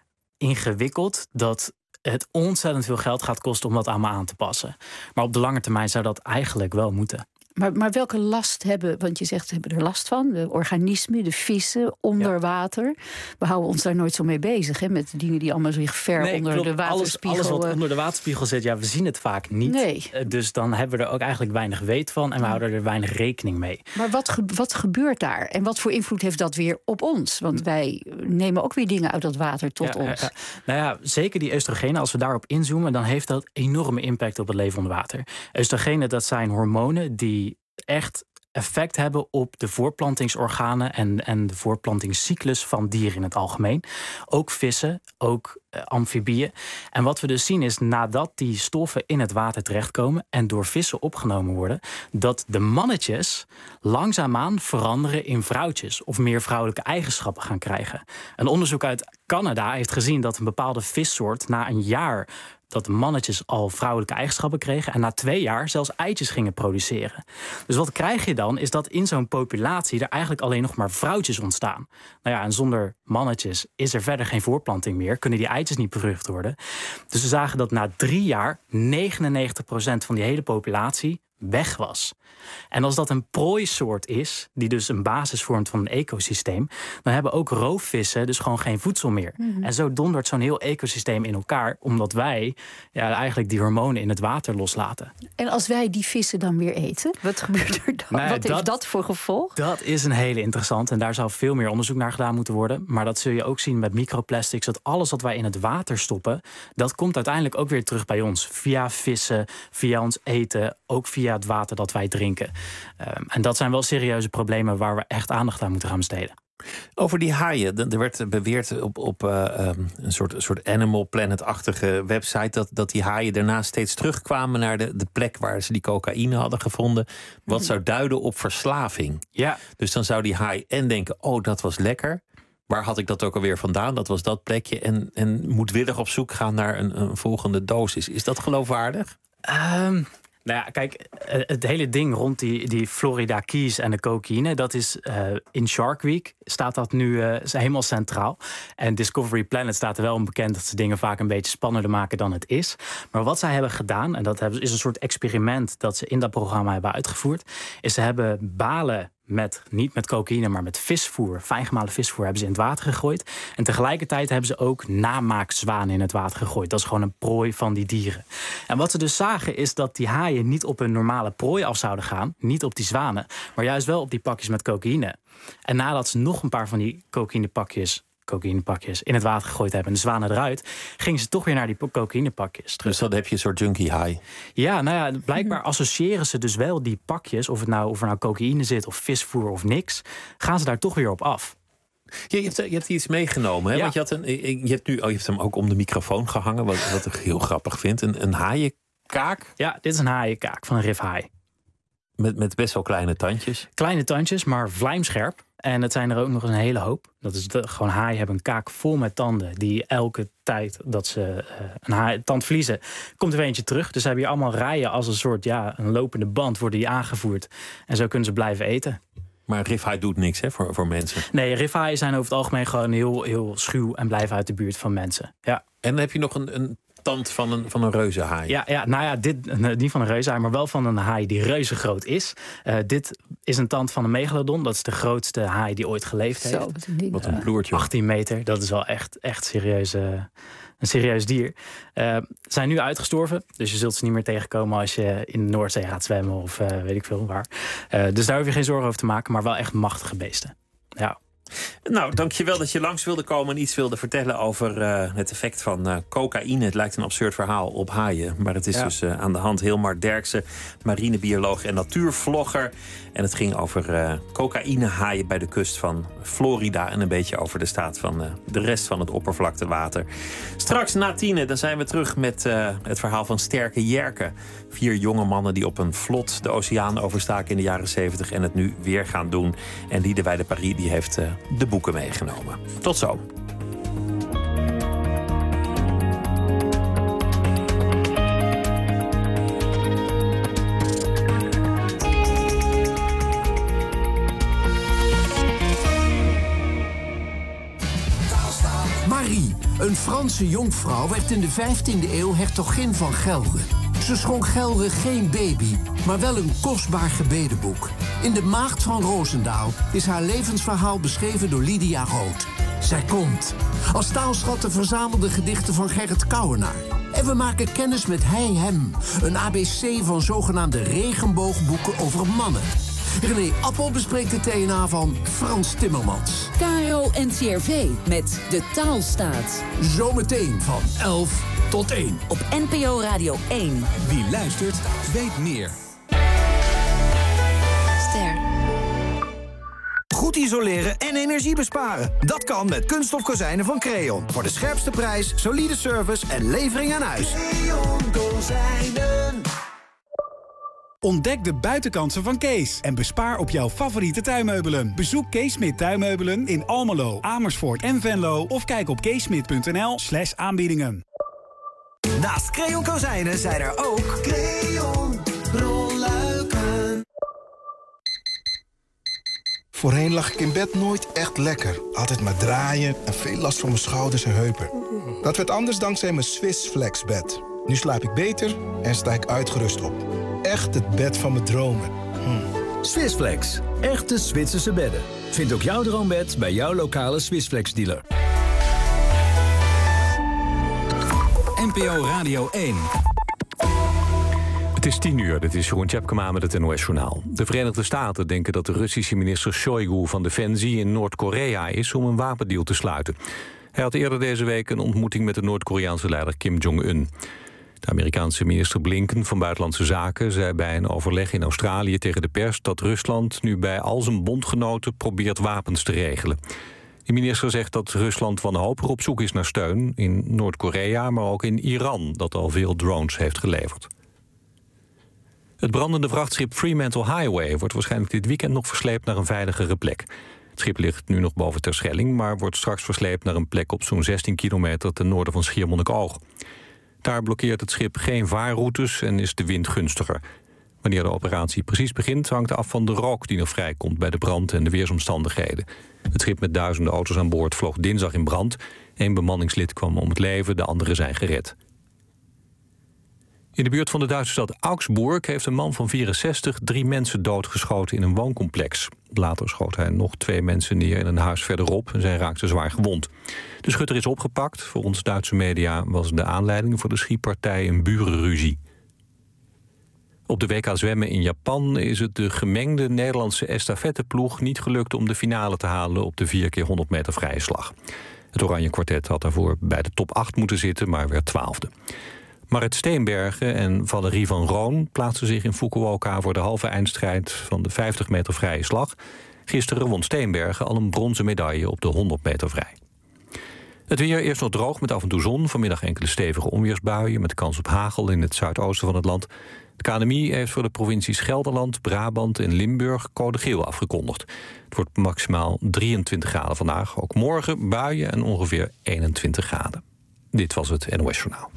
[SPEAKER 5] ingewikkeld dat het ontzettend veel geld gaat kosten om dat allemaal aan te passen. Maar op de lange termijn zou dat eigenlijk wel moeten.
[SPEAKER 9] Maar, maar welke last hebben, want je zegt, ze hebben er last van, de organismen, de vissen, onder ja. water. We houden ons daar nooit zo mee bezig, hè, met dingen die allemaal zich ver
[SPEAKER 5] nee,
[SPEAKER 9] onder
[SPEAKER 5] klopt.
[SPEAKER 9] de waterspiegel...
[SPEAKER 5] Alles, alles wat
[SPEAKER 9] uh...
[SPEAKER 5] onder de waterspiegel zit, ja, we zien het vaak niet.
[SPEAKER 9] Nee.
[SPEAKER 5] Dus dan hebben we er ook eigenlijk weinig weet van en we houden er weinig rekening mee.
[SPEAKER 9] Maar wat, ge- wat gebeurt daar? En wat voor invloed heeft dat weer op ons? Want wij nemen ook weer dingen uit dat water tot
[SPEAKER 5] ja,
[SPEAKER 9] ons.
[SPEAKER 5] Ja, ja. Nou ja, zeker die oestrogenen, als we daarop inzoomen, dan heeft dat enorme impact op het leven onder water. Oestrogenen, dat zijn hormonen die echt effect hebben op de voortplantingsorganen en, en de voortplantingscyclus van dieren in het algemeen. Ook vissen, ook uh, amfibieën. En wat we dus zien is, nadat die stoffen in het water terechtkomen en door vissen opgenomen worden, dat de mannetjes langzaamaan veranderen in vrouwtjes of meer vrouwelijke eigenschappen gaan krijgen. Een onderzoek uit Canada heeft gezien dat een bepaalde vissoort na een jaar dat de mannetjes al vrouwelijke eigenschappen kregen en na twee jaar zelfs eitjes gingen produceren. Dus wat krijg je dan, is dat in zo'n populatie er eigenlijk alleen nog maar vrouwtjes ontstaan. Nou ja, en zonder mannetjes is er verder geen voortplanting meer, kunnen die eitjes niet bevrucht worden. Dus we zagen dat na drie jaar negenennegentig procent van die hele populatie weg was. En als dat een prooisoort is, die dus een basis vormt van een ecosysteem, dan hebben ook roofvissen dus gewoon geen voedsel meer. Mm-hmm. En zo dondert zo'n heel ecosysteem in elkaar, omdat wij ja, eigenlijk die hormonen in het water loslaten.
[SPEAKER 9] En als wij die vissen dan weer eten, wat gebeurt er dan?
[SPEAKER 5] Nou,
[SPEAKER 9] wat
[SPEAKER 5] dat,
[SPEAKER 9] heeft dat voor gevolg?
[SPEAKER 5] Dat is een hele interessante en daar zou veel meer onderzoek naar gedaan moeten worden. Maar dat zul je ook zien met microplastics, dat alles wat wij in het water stoppen, dat komt uiteindelijk ook weer terug bij ons. Via vissen, via ons eten, ook via het water dat wij drinken. Um, en dat zijn wel serieuze problemen waar we echt aandacht aan moeten gaan besteden.
[SPEAKER 8] Over die haaien. Er werd beweerd op, op uh, um, een soort, soort Animal Planet-achtige website dat, dat die haaien daarna steeds terugkwamen naar de, de plek waar ze die cocaïne hadden gevonden. Wat zou duiden op verslaving.
[SPEAKER 5] Ja.
[SPEAKER 8] Dus dan zou die haai en denken, oh, dat was lekker. Waar had ik dat ook alweer vandaan? Dat was dat plekje. En, en moedwillig op zoek gaan naar een, een volgende dosis. Is dat geloofwaardig?
[SPEAKER 5] Um... Nou ja, kijk, het hele ding rond die, die Florida Keys en de cocaïne, dat is uh, in Shark Week staat dat nu uh, helemaal centraal. En Discovery Planet staat er wel om bekend dat ze dingen vaak een beetje spannender maken dan het is. Maar wat zij hebben gedaan, en dat is een soort experiment dat ze in dat programma hebben uitgevoerd, is ze hebben balen met, niet met cocaïne, maar met visvoer, fijngemalen visvoer, hebben ze in het water gegooid. En tegelijkertijd hebben ze ook namaakzwanen in het water gegooid. Dat is gewoon een prooi van die dieren. En wat ze dus zagen is dat die haaien niet op een normale prooi af zouden gaan, niet op die zwanen, maar juist wel op die pakjes met cocaïne. En nadat ze nog een paar van die cocaïnepakjes cocaïnepakjes in het water gegooid hebben en de zwanen eruit, gingen ze toch weer naar die cocaïnepakjes terug.
[SPEAKER 8] Dus dan heb je een soort junkie high.
[SPEAKER 5] Ja, nou ja, blijkbaar associëren ze dus wel die pakjes, of, het nou, of er nou cocaïne zit of visvoer of niks, gaan ze daar toch weer op af.
[SPEAKER 8] Ja, je, hebt, je hebt iets meegenomen, hè?
[SPEAKER 5] Ja.
[SPEAKER 8] Want je, had een, je, hebt nu, oh, je hebt hem ook om de microfoon gehangen, wat, wat ik heel grappig vind. Een, een haaienkaak.
[SPEAKER 5] Ja, dit is een haaienkaak van een rifhaai.
[SPEAKER 8] Met, met best wel kleine tandjes.
[SPEAKER 5] Kleine tandjes, maar vlijmscherp. En het zijn er ook nog eens een hele hoop. Dat is de, gewoon haaien hebben een kaak vol met tanden. Die elke tijd dat ze uh, een haai, tand verliezen, komt er eentje terug. Dus ze hebben hier allemaal rijen als een soort ja, een lopende band worden die aangevoerd. En zo kunnen ze blijven eten.
[SPEAKER 8] Maar rifhaai doet niks hè, voor, voor mensen.
[SPEAKER 5] Nee, rifhaaien zijn over het algemeen gewoon heel, heel schuw en blijven uit de buurt van mensen. Ja.
[SPEAKER 8] En dan heb je nog een, een tand van een, van een reuzenhaai.
[SPEAKER 5] Ja, ja, nou ja, dit, niet van een reuzenhaai, maar wel van een haai die reuze groot is. Uh, dit is een tand van een megalodon. Dat is de grootste haai die ooit geleefd heeft.
[SPEAKER 9] Zo, wat een ding.
[SPEAKER 8] Wat een ploertje.
[SPEAKER 5] Uh, achttien meter, dat is wel echt, echt serieus, uh, een serieus dier. Uh, zijn nu uitgestorven, dus je zult ze niet meer tegenkomen als je in de Noordzee gaat zwemmen of uh, weet ik veel waar. Uh, dus daar hoef je geen zorgen over te maken, maar wel echt machtige beesten. Ja.
[SPEAKER 8] Nou, dankjewel dat je langs wilde komen en iets wilde vertellen over uh, het effect van uh, cocaïne. Het lijkt een absurd verhaal op haaien, maar het is ja. dus uh, aan de hand. Hilmar Derksen, marinebioloog en natuurvlogger. En het ging over uh, cocaïnehaaien bij de kust van Florida en een beetje over de staat van uh, de rest van het oppervlaktewater. Straks na tienen, dan zijn we terug met uh, het verhaal van Sterke Jerke. Vier jonge mannen die op een vlot de oceaan overstaken in de jaren zeventig en het nu weer gaan doen. En Liedewij de Paris die heeft uh, de boeken meegenomen. Tot zo.
[SPEAKER 6] Marie, een Franse jonkvrouw, werd in de vijftiende eeuw hertogin van Gelre. Ze schonk Gelre geen baby, maar wel een kostbaar gebedenboek. In De Maagd van Roosendaal is haar levensverhaal beschreven door Lydia Rood. Zij komt. Als taalschat de verzamelde gedichten van Gerrit Kouwenaar. En we maken kennis met Hij Hem, een A B C van zogenaamde regenboogboeken over mannen. René Appel bespreekt de T N A van Frans Timmermans.
[SPEAKER 2] Caro en C R V met De Taalstaat.
[SPEAKER 6] Zometeen van elf tot één.
[SPEAKER 2] Op N P O Radio één.
[SPEAKER 11] Wie luistert, weet meer.
[SPEAKER 2] Ster.
[SPEAKER 22] Goed isoleren en energie besparen. Dat kan met kunststof kozijnen van Creon. Voor de scherpste prijs, solide service en levering aan huis.
[SPEAKER 14] Creon Kozijnen.
[SPEAKER 23] Ontdek de buitenkansen van Kees en bespaar op jouw favoriete tuinmeubelen. Bezoek Kees Smit Tuinmeubelen in Almelo, Amersfoort en Venlo of kijk op keesmit.nl slash aanbiedingen.
[SPEAKER 22] Naast Creon Kozijnen zijn er ook
[SPEAKER 14] Creon rolluiken.
[SPEAKER 24] Voorheen lag ik in bed nooit echt lekker. Altijd maar draaien en veel last van mijn schouders en heupen. Dat werd anders dankzij mijn Swiss Flex bed. Nu slaap ik beter en sta ik uitgerust op. Echt het bed van mijn dromen. Hm.
[SPEAKER 25] Swiss Flex. Echte Zwitserse bedden. Vind ook jouw droombed bij jouw lokale Swiss Flex dealer.
[SPEAKER 11] N P O Radio één.
[SPEAKER 1] Het is tien uur, dit is Jeroen Tjepkema met het N O S-journaal. De Verenigde Staten denken dat de Russische minister Shoigu van Defensie in Noord-Korea is om een wapendeal te sluiten. Hij had eerder deze week een ontmoeting met de Noord-Koreaanse leider Kim Jong-un. De Amerikaanse minister Blinken van Buitenlandse Zaken zei bij een overleg in Australië tegen de pers dat Rusland nu bij al zijn bondgenoten probeert wapens te regelen. De minister zegt dat Rusland wanhopig op zoek is naar steun in Noord-Korea, maar ook in Iran, dat al veel drones heeft geleverd. Het brandende vrachtschip Fremantle Highway wordt waarschijnlijk dit weekend nog versleept naar een veiligere plek. Het schip ligt nu nog boven Terschelling, maar wordt straks versleept naar een plek op zo'n zestien kilometer ten noorden van Schiermonnikoog. Daar blokkeert het schip geen vaarroutes en is de wind gunstiger. Wanneer de operatie precies begint hangt af van de rook die nog vrijkomt bij de brand en de weersomstandigheden. Het schip met duizenden auto's aan boord vloog dinsdag in brand. Eén bemanningslid kwam om het leven, de anderen zijn gered. In de buurt van de Duitse stad Augsburg heeft een man van vierenzestig drie mensen doodgeschoten in een wooncomplex. Later schoot hij nog twee mensen neer in een huis verderop en zij raakten zwaar gewond. De schutter is opgepakt. Volgens Duitse media was de aanleiding voor de schietpartij een burenruzie. Op de W K zwemmen in Japan is het de gemengde Nederlandse estafetteploeg niet gelukt om de finale te halen op de vier keer honderd meter vrije slag. Het Oranje Kwartet had daarvoor bij de top acht moeten zitten, maar werd twaalfde. Marit Steenbergen en Valerie van Roon plaatsten zich in Fukuoka voor de halve eindstrijd van de vijftig meter vrije slag. Gisteren won Steenbergen al een bronzen medaille op de honderd meter vrij. Het weer eerst nog droog met af en toe zon. Vanmiddag enkele stevige onweersbuien met kans op hagel in het zuidoosten van het land. De K N M I heeft voor de provincies Gelderland, Brabant en Limburg code geel afgekondigd. Het wordt maximaal drieëntwintig graden vandaag. Ook morgen buien en ongeveer eenentwintig graden. Dit was het N O S-journaal.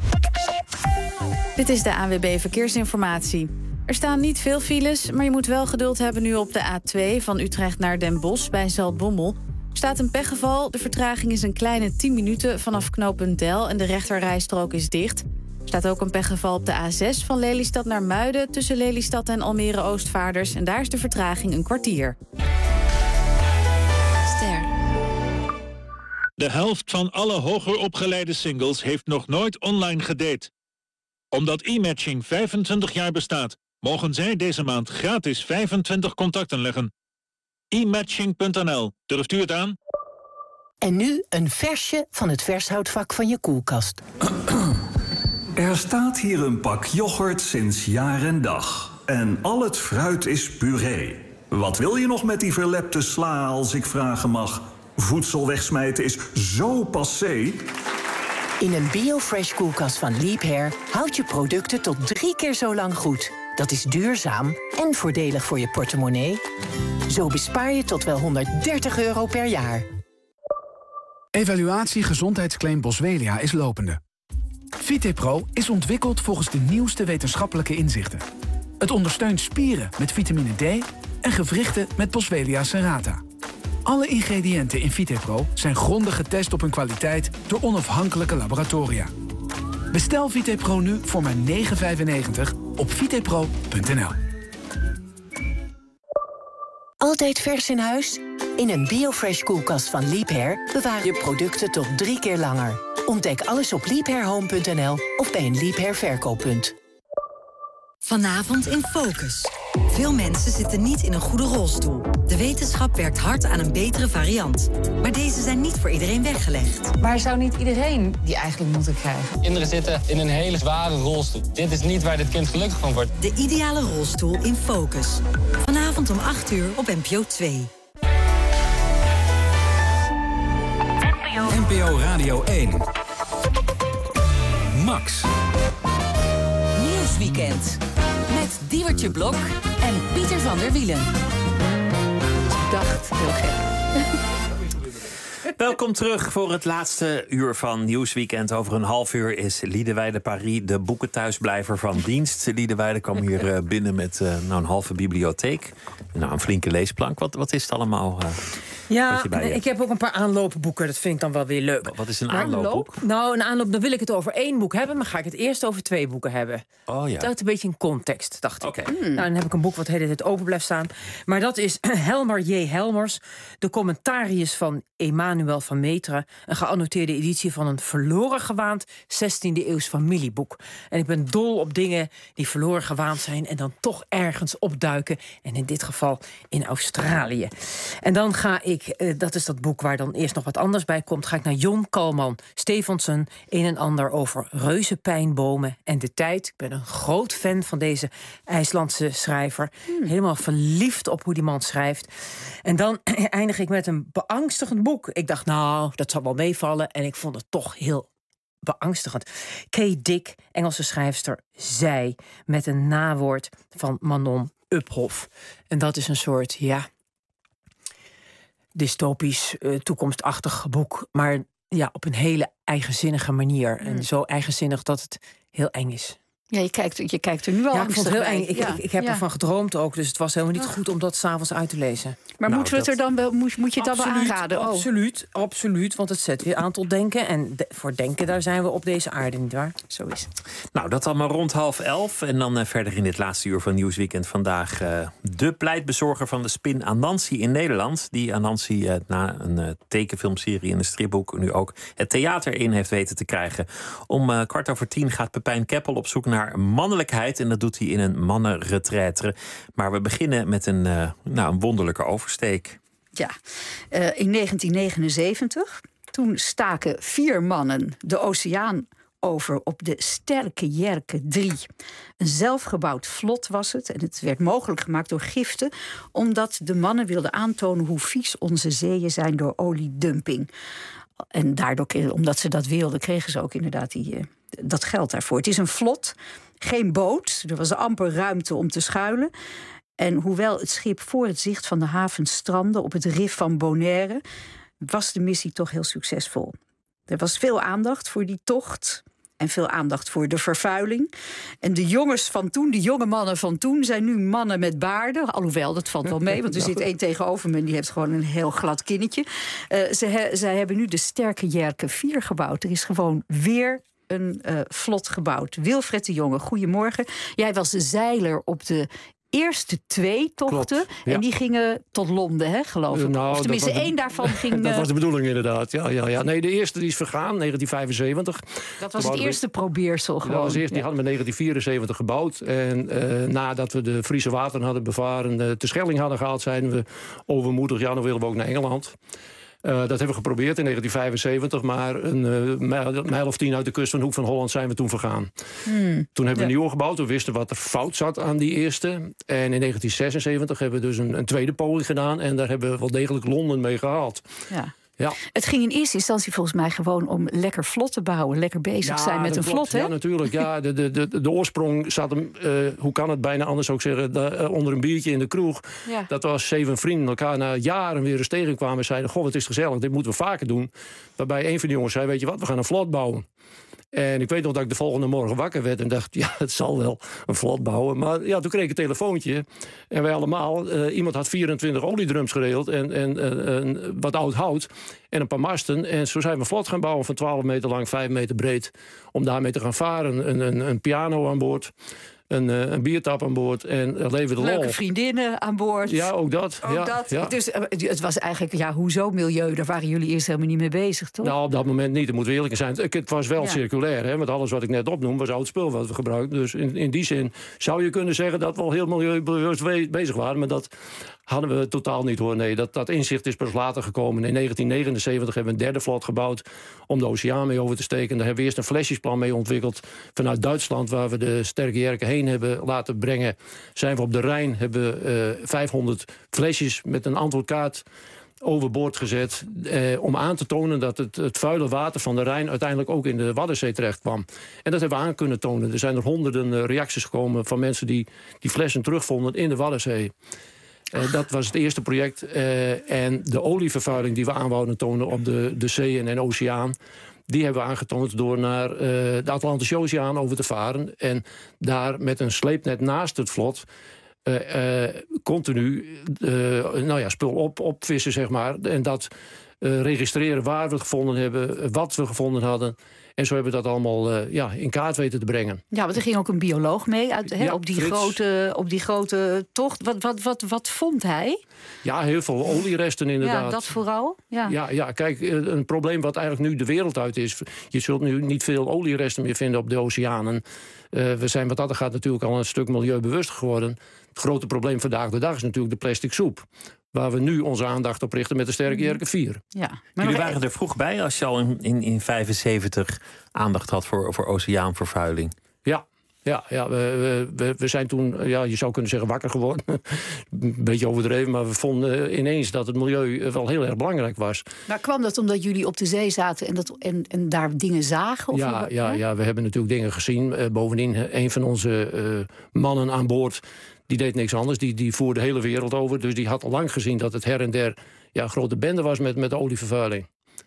[SPEAKER 26] Dit is de A N W B Verkeersinformatie. Er staan niet veel files, maar je moet wel geduld hebben nu op de A twee... van Utrecht naar Den Bosch bij Zaltbommel. Er staat een pechgeval, de vertraging is een kleine tien minuten... vanaf knooppunt Del en de rechterrijstrook is dicht. Er staat ook een pechgeval op de A zes van Lelystad naar Muiden... tussen Lelystad en Almere Oostvaarders... en daar is de vertraging een kwartier.
[SPEAKER 2] Ster.
[SPEAKER 27] De helft van alle hoger opgeleide singles heeft nog nooit online gedate. Omdat e-matching vijfentwintig jaar bestaat, mogen zij deze maand gratis vijfentwintig contacten leggen. e matching punt n l. Durft u het aan?
[SPEAKER 7] En nu een versje van het vershoutvak van je koelkast.
[SPEAKER 10] Er staat hier een pak yoghurt sinds jaar en dag. En al het fruit is puree. Wat wil je nog met die verlepte sla, als ik vragen mag? Voedsel wegsmijten is zo passé.
[SPEAKER 7] In een BioFresh koelkast van Liebherr houd je producten tot drie keer zo lang goed. Dat is duurzaam en voordelig voor je portemonnee. Zo bespaar je tot wel honderddertig euro per jaar.
[SPEAKER 23] Evaluatie gezondheidsclaim Boswellia is lopende. VitePro is ontwikkeld volgens de nieuwste wetenschappelijke inzichten. Het ondersteunt spieren met vitamine D en gewrichten met Boswellia serrata. Alle ingrediënten in VitePro zijn grondig getest op hun kwaliteit door onafhankelijke laboratoria. Bestel VitePro nu voor maar negen euro vijfennegentig op vitepro punt n l.
[SPEAKER 7] Altijd vers in huis? In een BioFresh koelkast van Liebherr bewaar je producten tot drie keer langer. Ontdek alles op liebherrhome punt n l of bij een Liebherr verkooppunt.
[SPEAKER 12] Vanavond in Focus. Veel mensen zitten niet in een goede rolstoel. De wetenschap werkt hard aan een betere variant. Maar deze zijn niet voor iedereen weggelegd.
[SPEAKER 13] Maar zou niet iedereen die eigenlijk moeten krijgen?
[SPEAKER 15] Kinderen zitten in een hele zware rolstoel. Dit is niet waar dit kind gelukkig van wordt.
[SPEAKER 12] De ideale rolstoel in Focus. Vanavond om acht uur op N P O twee.
[SPEAKER 11] N P O Radio één. Max.
[SPEAKER 2] Nieuwsweekend. Met Diewertje Blok en Pieter van der Wielen.
[SPEAKER 3] Dacht, heel gek.
[SPEAKER 8] Welkom terug voor het laatste uur van Nieuwsweekend. Over een half uur is Liedewijde Paris, de boekenthuisblijver van dienst. Liedewijde kwam hier uh, binnen met uh, nou, een halve bibliotheek. Nou, een flinke leesplank. Wat, wat is het allemaal? Uh,
[SPEAKER 16] ja, ik heb ook een paar aanloopboeken. Dat vind ik dan wel weer leuk.
[SPEAKER 8] Wat is een
[SPEAKER 16] maar
[SPEAKER 8] aanloopboek?
[SPEAKER 16] Nou, een aanloop, dan wil ik het over één boek hebben, maar ga ik het eerst over twee boeken hebben.
[SPEAKER 8] Oh ja.
[SPEAKER 16] Dat is een beetje een context, dacht ik.
[SPEAKER 8] Okay.
[SPEAKER 16] Hmm. Nou, dan heb ik een boek wat de hele tijd open blijft staan. Maar dat is Helmer J. Helmers, de commentarius van Emanuel van Meteren, een geannoteerde editie van een verloren gewaand zestiende eeuws familieboek. En ik ben dol op dingen die verloren gewaand zijn en dan toch ergens opduiken. En in dit geval in Australië. En dan ga ik, eh, dat is dat boek waar dan eerst nog wat anders bij komt, ga ik naar Jon Kalman Stefansson, een en ander over reuzenpijnbomen en de tijd. Ik ben een groot fan van deze IJslandse schrijver. Hmm. Helemaal verliefd op hoe die man schrijft. En dan eindig ik met een beangstigend boek. Ik dacht, nou, dat zal wel meevallen. En ik vond het toch heel beangstigend. Kay Dick, Engelse schrijfster, zij, met een nawoord van Manon Uphoff. En dat is een soort, ja, dystopisch, uh, toekomstachtig boek. Maar ja, op een hele eigenzinnige manier. Mm. En zo eigenzinnig dat het heel eng is.
[SPEAKER 9] Ja, je kijkt, je kijkt er nu al
[SPEAKER 16] ja, ik vond het heel eng. Ik,
[SPEAKER 9] ja.
[SPEAKER 16] ik, ik heb
[SPEAKER 9] ja.
[SPEAKER 16] ervan gedroomd ook, dus het was helemaal niet goed om dat 's avonds uit te lezen.
[SPEAKER 9] Maar nou, moeten we het er dan wel, moet, moet je het dan wel aanraden? Oh.
[SPEAKER 16] Absoluut, absoluut, want het zet weer aan tot denken. En de, voor denken, daar zijn we op deze aarde, nietwaar? Zo is het.
[SPEAKER 8] Nou, dat allemaal rond half elf. En dan uh, verder in dit laatste uur van Nieuwsweekend vandaag uh, de pleitbezorger van de spin Anansi in Nederland. Die Anansi uh, na een uh, tekenfilmserie en een stripboek nu ook het theater in heeft weten te krijgen. Om uh, kwart over tien gaat Pepijn Keppel op zoek naar mannelijkheid. En dat doet hij in een mannenretraite. Maar we beginnen met een, uh, nou, een wonderlijke oversteek.
[SPEAKER 9] Ja, uh, in negentien negenenzeventig. Toen staken vier mannen de oceaan over op de Sterke Jerke drie. Een zelfgebouwd vlot was het. En het werd mogelijk gemaakt door giften, omdat de mannen wilden aantonen hoe vies onze zeeën zijn door oliedumping. En daardoor, omdat ze dat wilden, kregen ze ook inderdaad die, uh, dat geld daarvoor. Het is een vlot, geen boot. Er was amper ruimte om te schuilen. En hoewel het schip voor het zicht van de haven strandde op het rif van Bonaire, was de missie toch heel succesvol. Er was veel aandacht voor die tocht en veel aandacht voor de vervuiling. En de jongens van toen, de jonge mannen van toen, zijn nu mannen met baarden. Alhoewel, dat valt wel mee, want er zit één tegenover me en die heeft gewoon een heel glad kinnetje. Uh, ze he, zij hebben nu de Sterke Jerke vier gebouwd. Er is gewoon weer een uh, vlot gebouwd. Wilfred de Jonge, goedemorgen. Jij was de zeiler op de eerste twee tochten.
[SPEAKER 4] Klopt, ja.
[SPEAKER 9] En die gingen tot Londen, hè, geloof ik.
[SPEAKER 4] Nou,
[SPEAKER 9] of tenminste,
[SPEAKER 4] dat was de-
[SPEAKER 9] één daarvan ging...
[SPEAKER 4] Dat
[SPEAKER 9] eh,
[SPEAKER 4] was de bedoeling inderdaad. Ja, ja, ja. Nee, de eerste die is vergaan, negentien vijfenzeventig.
[SPEAKER 9] dat was het eerste probeersel gewoon.
[SPEAKER 4] Dat was eerst, die
[SPEAKER 9] Ja.
[SPEAKER 4] hadden we in negentien vierenzeventig gebouwd. En uh, nadat we de Friese wateren hadden bevaren, uh, de Schelling hadden gehaald, zeiden we overmoedig, ja, dan willen we ook naar Engeland. Uh, dat hebben we geprobeerd in negentien vijfenzeventig, maar een uh, mijl, mijl of tien uit de kust van Hoek van Holland zijn we toen vergaan.
[SPEAKER 9] Hmm.
[SPEAKER 4] Toen hebben we
[SPEAKER 9] Ja.
[SPEAKER 4] een nieuwe gebouwd. We wisten wat er fout zat aan die eerste. En in negentien zesenzeventig hebben we dus een, een tweede poging gedaan. En daar hebben we wel degelijk Londen mee gehaald.
[SPEAKER 9] Ja.
[SPEAKER 4] Ja.
[SPEAKER 9] Het ging in eerste instantie volgens mij gewoon om lekker vlot te bouwen. Lekker bezig
[SPEAKER 4] Ja,
[SPEAKER 9] zijn met
[SPEAKER 4] dat
[SPEAKER 9] een
[SPEAKER 4] klopt.
[SPEAKER 9] vlot, hè?
[SPEAKER 4] Ja, natuurlijk. Ja, de, de, de, de oorsprong zat hem, uh, hoe kan het bijna anders ook zeggen, de, uh, onder een biertje in de kroeg.
[SPEAKER 9] Ja.
[SPEAKER 4] Dat was zeven vrienden elkaar na jaren weer eens tegenkwamen en zeiden, goh, het is gezellig, dit moeten we vaker doen. Waarbij een van de jongens zei, weet je wat, we gaan een vlot bouwen. En ik weet nog dat ik de volgende morgen wakker werd en dacht, ja, het zal wel een vlot bouwen. Maar ja, toen kreeg ik een telefoontje. En wij allemaal, uh, iemand had vierentwintig oliedrums geregeld en, en uh, uh, wat oud hout en een paar masten. En zo zijn we een vlot gaan bouwen van twaalf meter lang, vijf meter breed. Om daarmee te gaan varen. Een, een, een piano aan boord. Een, uh, een biertap aan boord en uh, leven de lol.
[SPEAKER 9] Leuke vriendinnen aan boord.
[SPEAKER 4] Ja, ook dat.
[SPEAKER 9] Ook
[SPEAKER 4] ja,
[SPEAKER 9] dat.
[SPEAKER 4] Ja.
[SPEAKER 9] Dus uh, het was eigenlijk, ja, hoezo milieu? Daar waren jullie eerst helemaal niet mee bezig, toch?
[SPEAKER 4] Nou, op dat moment niet, dat moeten we eerlijk zijn. Het was wel
[SPEAKER 9] Ja.
[SPEAKER 4] circulair, hè, want alles wat ik net opnoem was oud spul wat we gebruikten. Dus in, in die zin zou je kunnen zeggen dat we al heel milieubewust we- bezig waren. Maar dat hadden we totaal niet, hoor. Nee, dat, dat inzicht is pas later gekomen. In negentien negenenzeventig hebben we een derde vlot gebouwd om de oceaan mee over te steken. Daar hebben we eerst een flesjesplan mee ontwikkeld vanuit Duitsland, waar we de sterke jerken heen hebben laten brengen. Zijn we op de Rijn, hebben we uh, vijfhonderd flesjes met een antwoordkaart overboord gezet, eh, om aan te tonen dat het, het vuile water van de Rijn uiteindelijk ook in de Waddenzee terecht kwam. En dat hebben we aan kunnen tonen. Er zijn er honderden uh, reacties gekomen van mensen die die flessen terugvonden in de Waddenzee. Uh, dat was het eerste project. Uh, en de olievervuiling die we aan wouden tonen op de, de zeeën en oceaan, die hebben we aangetoond door naar uh, de Atlantische Oceaan over te varen. En daar met een sleepnet naast het vlot Uh, uh, continu uh, nou ja, spul op, opvissen, zeg maar. En dat uh, registreren waar we het gevonden hebben, wat we gevonden hadden. En zo hebben we dat allemaal uh, ja, in kaart weten te brengen.
[SPEAKER 9] Ja, want er ging ook een bioloog mee uit, hè,
[SPEAKER 4] Ja,
[SPEAKER 9] op, die
[SPEAKER 4] Frits.
[SPEAKER 9] grote, op die grote tocht. Wat, wat, wat, wat vond hij?
[SPEAKER 4] Ja, heel veel olieresten inderdaad.
[SPEAKER 9] Ja, dat vooral. Ja.
[SPEAKER 4] Ja, ja, kijk, een probleem wat eigenlijk nu de wereld uit is. Je zult nu niet veel olieresten meer vinden op de oceanen. Uh, we zijn wat dat er gaat natuurlijk al een stuk milieubewust geworden. Het grote probleem vandaag de dag is natuurlijk de plastic soep. Waar we nu onze aandacht op richten met de sterke jerken vier.
[SPEAKER 9] Ja,
[SPEAKER 8] Jullie waren er vroeg bij als je al in, in, in vijfenzeventig aandacht had voor, voor oceaanvervuiling.
[SPEAKER 4] Ja, ja, ja we, we, we zijn toen, ja, je zou kunnen zeggen, wakker geworden. Een beetje overdreven, maar we vonden ineens dat het milieu wel heel erg belangrijk was.
[SPEAKER 9] Maar kwam dat omdat jullie op de zee zaten en, dat, en, en daar dingen zagen? Of
[SPEAKER 4] Ja,
[SPEAKER 9] hoe-
[SPEAKER 4] ja, ja, we hebben natuurlijk dingen gezien. Uh, bovendien, een van onze uh, mannen aan boord, die deed niks anders. Die, die voer de hele wereld over. Dus die had al lang gezien dat het her en der ja, een grote bende was met, met de olievervuiling.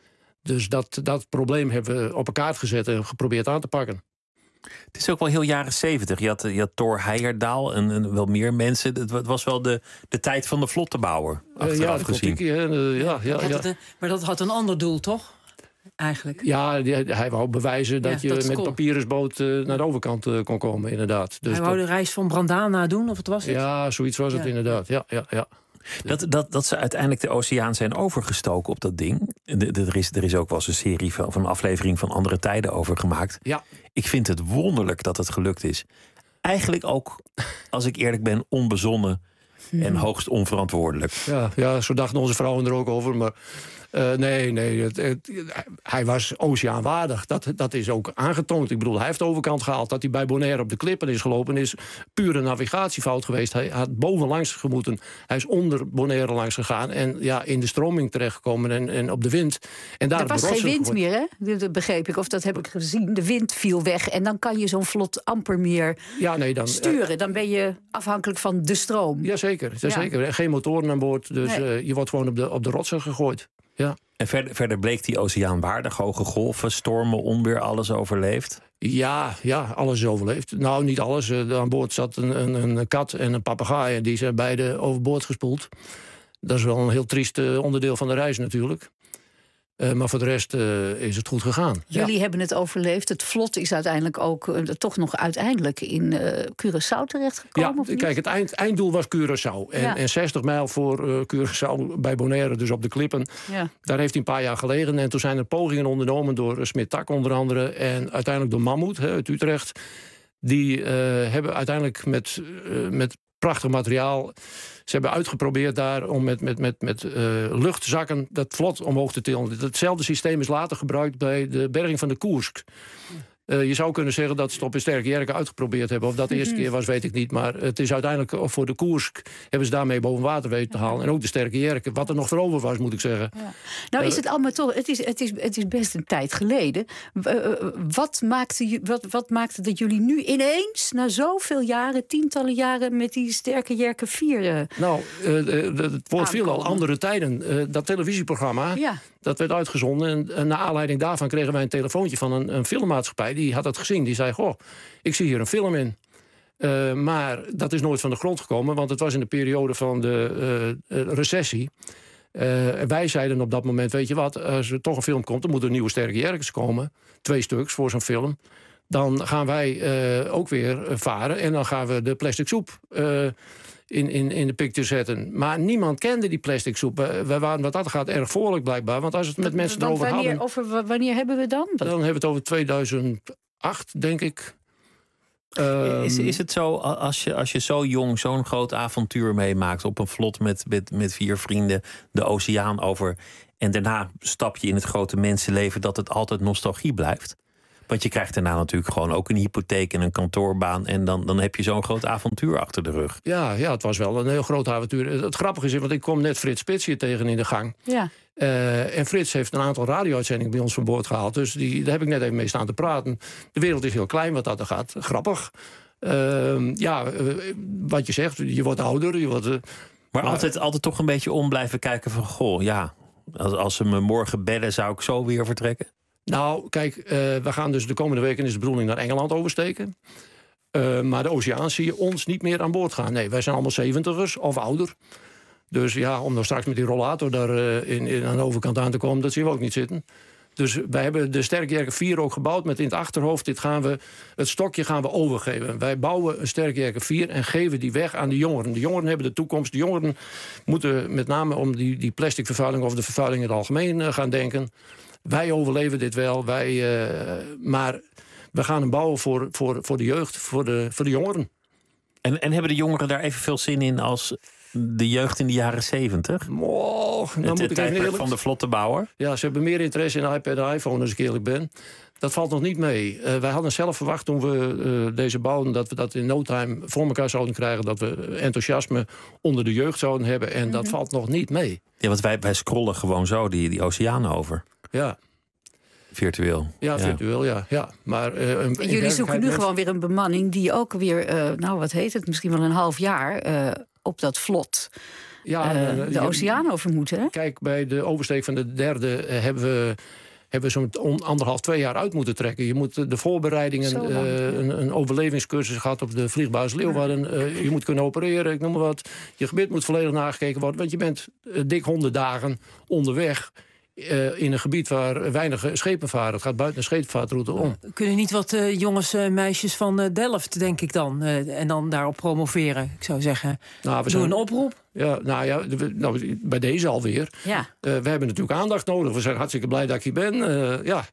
[SPEAKER 4] Dus dat, dat probleem hebben we op een kaart gezet en geprobeerd aan te pakken.
[SPEAKER 8] Het is ook wel heel jaren zeventig. Je had, je had Thor Heyerdahl en, en wel meer mensen. Het wa- het was wel de, de tijd van de vlottenbouwer, achteraf
[SPEAKER 4] Uh, ja, dat
[SPEAKER 8] gezien.
[SPEAKER 4] klopt. Ik, uh, uh, ja, ja,
[SPEAKER 16] Had
[SPEAKER 4] ja.
[SPEAKER 16] het een- maar dat had een ander doel, toch? Eigenlijk.
[SPEAKER 4] Ja, die- hij wou bewijzen dat
[SPEAKER 16] Ja,
[SPEAKER 4] je
[SPEAKER 16] dat is
[SPEAKER 4] met
[SPEAKER 16] cool.
[SPEAKER 4] papiersboot uh, naar de overkant uh, kon komen, inderdaad. Dus
[SPEAKER 16] Hij wou de
[SPEAKER 4] dat-
[SPEAKER 16] reis van Brandana doen, of wat was het?
[SPEAKER 4] ja, zoiets was het
[SPEAKER 16] Ja.
[SPEAKER 4] inderdaad. Ja, ja, ja.
[SPEAKER 8] Dat, dat, dat ze uiteindelijk de oceaan zijn overgestoken op dat ding. De- de- Er is, er is ook wel eens een serie van, van een aflevering van Andere Tijden over gemaakt.
[SPEAKER 4] Ja.
[SPEAKER 8] Ik vind het wonderlijk dat het gelukt is. Eigenlijk ook, als ik eerlijk ben, onbezonnen en hoogst onverantwoordelijk.
[SPEAKER 4] Ja, ja, zo dachten onze vrouwen er ook over. Maar uh, nee, nee het, het, hij was oceaanwaardig. Dat, dat is ook aangetoond. Ik bedoel, hij heeft de overkant gehaald. Dat hij bij Bonaire op de klippen is gelopen, is pure navigatiefout geweest. Hij had bovenlangs gemoeten. Hij is onder Bonaire langs gegaan. En ja, in de stroming terechtgekomen en, en op de wind. En daar
[SPEAKER 9] Er was
[SPEAKER 4] op de
[SPEAKER 9] geen
[SPEAKER 4] rotsen
[SPEAKER 9] wind
[SPEAKER 4] gegooid.
[SPEAKER 9] meer, hè? Dat begreep ik, of dat heb ik gezien. De wind viel weg en dan kan je zo'n vlot amper meer
[SPEAKER 4] Ja, nee, dan,
[SPEAKER 9] sturen. Dan ben je afhankelijk van de stroom.
[SPEAKER 4] Jazeker,
[SPEAKER 9] Ja.
[SPEAKER 4] zeker. Geen motoren aan boord. Dus
[SPEAKER 9] Nee.
[SPEAKER 4] uh, je wordt gewoon op de, op de rotsen gegooid. Ja.
[SPEAKER 8] En verder, verder bleek die oceaan waardig. Hoge golven, stormen, onweer, alles overleefd.
[SPEAKER 4] Ja, ja, alles is overleefd. Nou, niet alles. Uh, aan boord zat een, een, een kat en een papegaai. En die zijn beide overboord gespoeld. Dat is wel een heel triest uh, onderdeel van de reis natuurlijk. Uh, maar voor de rest uh, is het goed gegaan.
[SPEAKER 9] Jullie
[SPEAKER 4] ja.
[SPEAKER 9] hebben het overleefd. Het vlot is uiteindelijk ook uh, toch nog uiteindelijk in uh, Curaçao terechtgekomen.
[SPEAKER 4] Ja,
[SPEAKER 9] of niet?
[SPEAKER 4] kijk, het eind, einddoel was Curaçao. En, ja. en zestig mijl voor uh, Curaçao bij Bonaire, dus op de klippen.
[SPEAKER 9] Ja.
[SPEAKER 4] Daar heeft hij een paar jaar gelegen. En toen zijn er pogingen ondernomen door uh, Smit Tak onder andere. En uiteindelijk door Mammoet hè, uit Utrecht. Die uh, hebben uiteindelijk met, uh, met prachtig materiaal... Ze hebben uitgeprobeerd daar om met, met, met, met uh, luchtzakken dat vlot omhoog te tillen. Hetzelfde systeem is later gebruikt bij de berging van de Koersk. Uh, je zou kunnen zeggen dat ze het op een sterke jerken uitgeprobeerd hebben. Of dat de eerste keer was, weet ik niet. Maar het is uiteindelijk voor de Koersk hebben ze daarmee boven water weten te halen. En ook de sterke jerken. Wat er nog voor over was, moet ik zeggen.
[SPEAKER 9] Ja. Nou is het allemaal toch... Het is, het, is, het is best een tijd geleden. Uh, wat, maakte, wat, wat maakte dat jullie nu ineens, na zoveel jaren, tientallen jaren, met die sterke jerken vieren?
[SPEAKER 4] Nou, uh, de, de, het woord viel al andere tijden. Uh, dat televisieprogramma,
[SPEAKER 9] ja. dat
[SPEAKER 4] werd uitgezonden. En, en naar aanleiding daarvan kregen wij een telefoontje van een, een filmmaatschappij. Die had het gezien. Die zei, goh, ik zie hier een film in. Uh, maar dat is nooit van de grond gekomen. Want het was in de periode van de uh, recessie. Uh, wij zeiden op dat moment, weet je wat, als er toch een film komt, dan moeten er nieuwe sterke jerkens komen. Twee stuks voor zo'n film. Dan gaan wij uh, ook weer varen. En dan gaan we de plastic soep uh, in, in, in de picture zetten. Maar niemand kende die plastic soep. We waren wat dat gaat erg voorlijk blijkbaar. Want als het met mensen
[SPEAKER 9] want
[SPEAKER 4] erover
[SPEAKER 9] wanneer,
[SPEAKER 4] hadden...
[SPEAKER 9] Over, wanneer hebben we dan?
[SPEAKER 4] Dan hebben we het over tweeduizend acht, denk ik. Um,
[SPEAKER 8] is, is het zo, als je, als je zo jong zo'n groot avontuur meemaakt... op een vlot met, met, met vier vrienden de oceaan over... en daarna stap je in het grote mensenleven... dat het altijd nostalgie blijft? Want je krijgt daarna natuurlijk gewoon ook een hypotheek en een kantoorbaan... en dan, dan heb je zo'n groot avontuur achter de rug.
[SPEAKER 4] Ja, ja, het was wel een heel groot avontuur. Het grappige is, want ik kom net Frits Spits hier tegen in de gang.
[SPEAKER 9] Ja.
[SPEAKER 4] Uh, en Frits heeft een aantal radio-uitzendingen bij ons van boord gehaald. Dus die, daar heb ik net even mee staan te praten. De wereld is heel klein wat dat er gaat. Grappig. Uh, ja, uh, wat je zegt, je wordt ouder. Je wordt, uh,
[SPEAKER 8] maar maar altijd, altijd toch een beetje om blijven kijken van... goh, ja, als, als ze me morgen bedden, zou ik zo weer vertrekken?
[SPEAKER 4] Nou, kijk, uh, we gaan dus de komende weken... is de bedoeling naar Engeland oversteken. Uh, maar de oceaan zie je ons niet meer aan boord gaan. Nee, wij zijn allemaal zeventigers of ouder. Dus ja, om dan straks met die rollator daar uh, in, in aan de overkant aan te komen... dat zien we ook niet zitten. Dus wij hebben de Sterkjerker vier ook gebouwd met in het achterhoofd... Dit gaan we, het stokje gaan we overgeven. Wij bouwen een Sterkjerker vier en geven die weg aan de jongeren. De jongeren hebben de toekomst. De jongeren moeten met name om die, die plastic vervuiling... of de vervuiling in het algemeen uh, gaan denken... Wij overleven dit wel, wij, uh, maar we gaan hem bouwen voor, voor, voor de jeugd, voor de, voor de jongeren.
[SPEAKER 8] En, en hebben de jongeren daar evenveel zin in als de jeugd in de jaren zeventig?
[SPEAKER 4] Oh, dan
[SPEAKER 8] het
[SPEAKER 4] moet ik even eerlijk...
[SPEAKER 8] van de vlotte bouwer?
[SPEAKER 4] Ja, ze hebben meer interesse in iPad en iPhone, als ik eerlijk ben. Dat valt nog niet mee. Uh, wij hadden zelf verwacht toen we uh, deze bouwden... dat we dat in no time voor elkaar zouden krijgen... dat we enthousiasme onder de jeugd zouden hebben. En mm-hmm. dat valt nog niet mee.
[SPEAKER 8] Ja, want wij, wij scrollen gewoon zo die, die oceaan over.
[SPEAKER 4] Ja.
[SPEAKER 8] Virtueel.
[SPEAKER 4] Ja, virtueel, ja. ja. Maar, uh,
[SPEAKER 9] en jullie zoeken nu mensen... gewoon weer een bemanning... die ook weer, uh, nou wat heet het, misschien wel een half jaar... Uh, op dat vlot ja, uh, de ja, oceaan over moeten. Hè?
[SPEAKER 4] Kijk, bij de oversteek van de derde uh, hebben we... hebben we zo'n anderhalf, twee jaar uit moeten trekken. Je moet de voorbereidingen, uh, een, een overlevingscursus gehad op de vliegbasis Leeuwarden. Uh, je moet kunnen opereren, ik noem maar wat. Je gebied moet volledig nagekeken worden. Want je bent uh, dik honderd dagen onderweg... Uh, in een gebied waar weinig schepen varen. Het gaat buiten de scheepvaartroute om.
[SPEAKER 16] Kunnen niet wat uh, jongens en uh, meisjes van uh, Delft, denk ik dan... Uh, en dan daarop promoveren, ik zou zeggen. Nou, we Doe zijn... een oproep.
[SPEAKER 4] Ja, nou ja, nou, bij deze alweer.
[SPEAKER 9] Ja.
[SPEAKER 4] Uh, we hebben natuurlijk aandacht nodig. We zijn hartstikke blij dat ik hier ben. Uh, ja,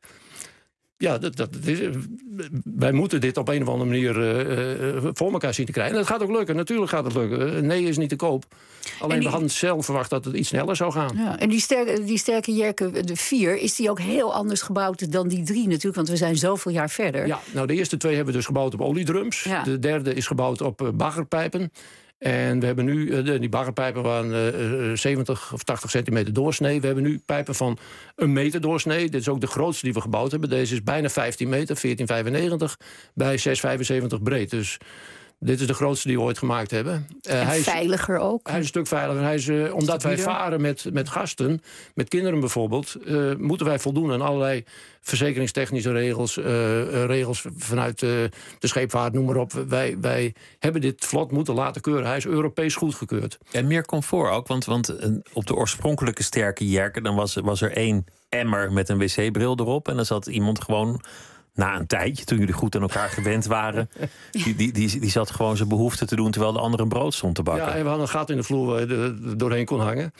[SPEAKER 4] ja dat, dat is, wij moeten dit op een of andere manier uh, uh, voor elkaar zien te krijgen. En dat gaat ook lukken, natuurlijk gaat het lukken. Nee is niet te koop. Alleen die... we hadden zelf verwacht dat het iets sneller zou gaan.
[SPEAKER 9] Ja, en die sterke, die sterke Jerke, de vier, is die ook heel anders gebouwd dan die drie natuurlijk? Want we zijn zoveel jaar verder.
[SPEAKER 4] Ja, nou de eerste twee hebben we dus gebouwd op oliedrums. Ja. De derde is gebouwd op uh, baggerpijpen. En we hebben nu, uh, die baggerpijpen waren uh, zeventig of tachtig centimeter doorsnee. We hebben nu pijpen van een meter doorsnee. Dit is ook de grootste die we gebouwd hebben. Deze is bijna vijftien meter, veertien vijfennegentig bij zes vijfenzeventig breed. Dus Dit is de grootste die we ooit gemaakt hebben. Uh,
[SPEAKER 9] en
[SPEAKER 4] hij is,
[SPEAKER 9] veiliger ook.
[SPEAKER 4] Hij is een stuk veiliger. Hij is, uh, omdat wij varen met, met gasten, met kinderen bijvoorbeeld, Uh, moeten wij voldoen aan allerlei verzekeringstechnische regels, uh, uh, regels vanuit uh, de scheepvaart, noem maar op. Wij, wij hebben dit vlot moeten laten keuren. Hij is Europees goedgekeurd.
[SPEAKER 8] En meer comfort ook, want, want uh, op de oorspronkelijke sterke Jerker dan was, was er één emmer met een wc-bril erop. En dan zat iemand gewoon na een tijdje, toen jullie goed aan elkaar gewend waren, die, die, die, die zat gewoon zijn behoefte te doen terwijl de andere een brood stond te bakken.
[SPEAKER 4] Ja, en we hadden een gat in de vloer waar je er doorheen kon hangen.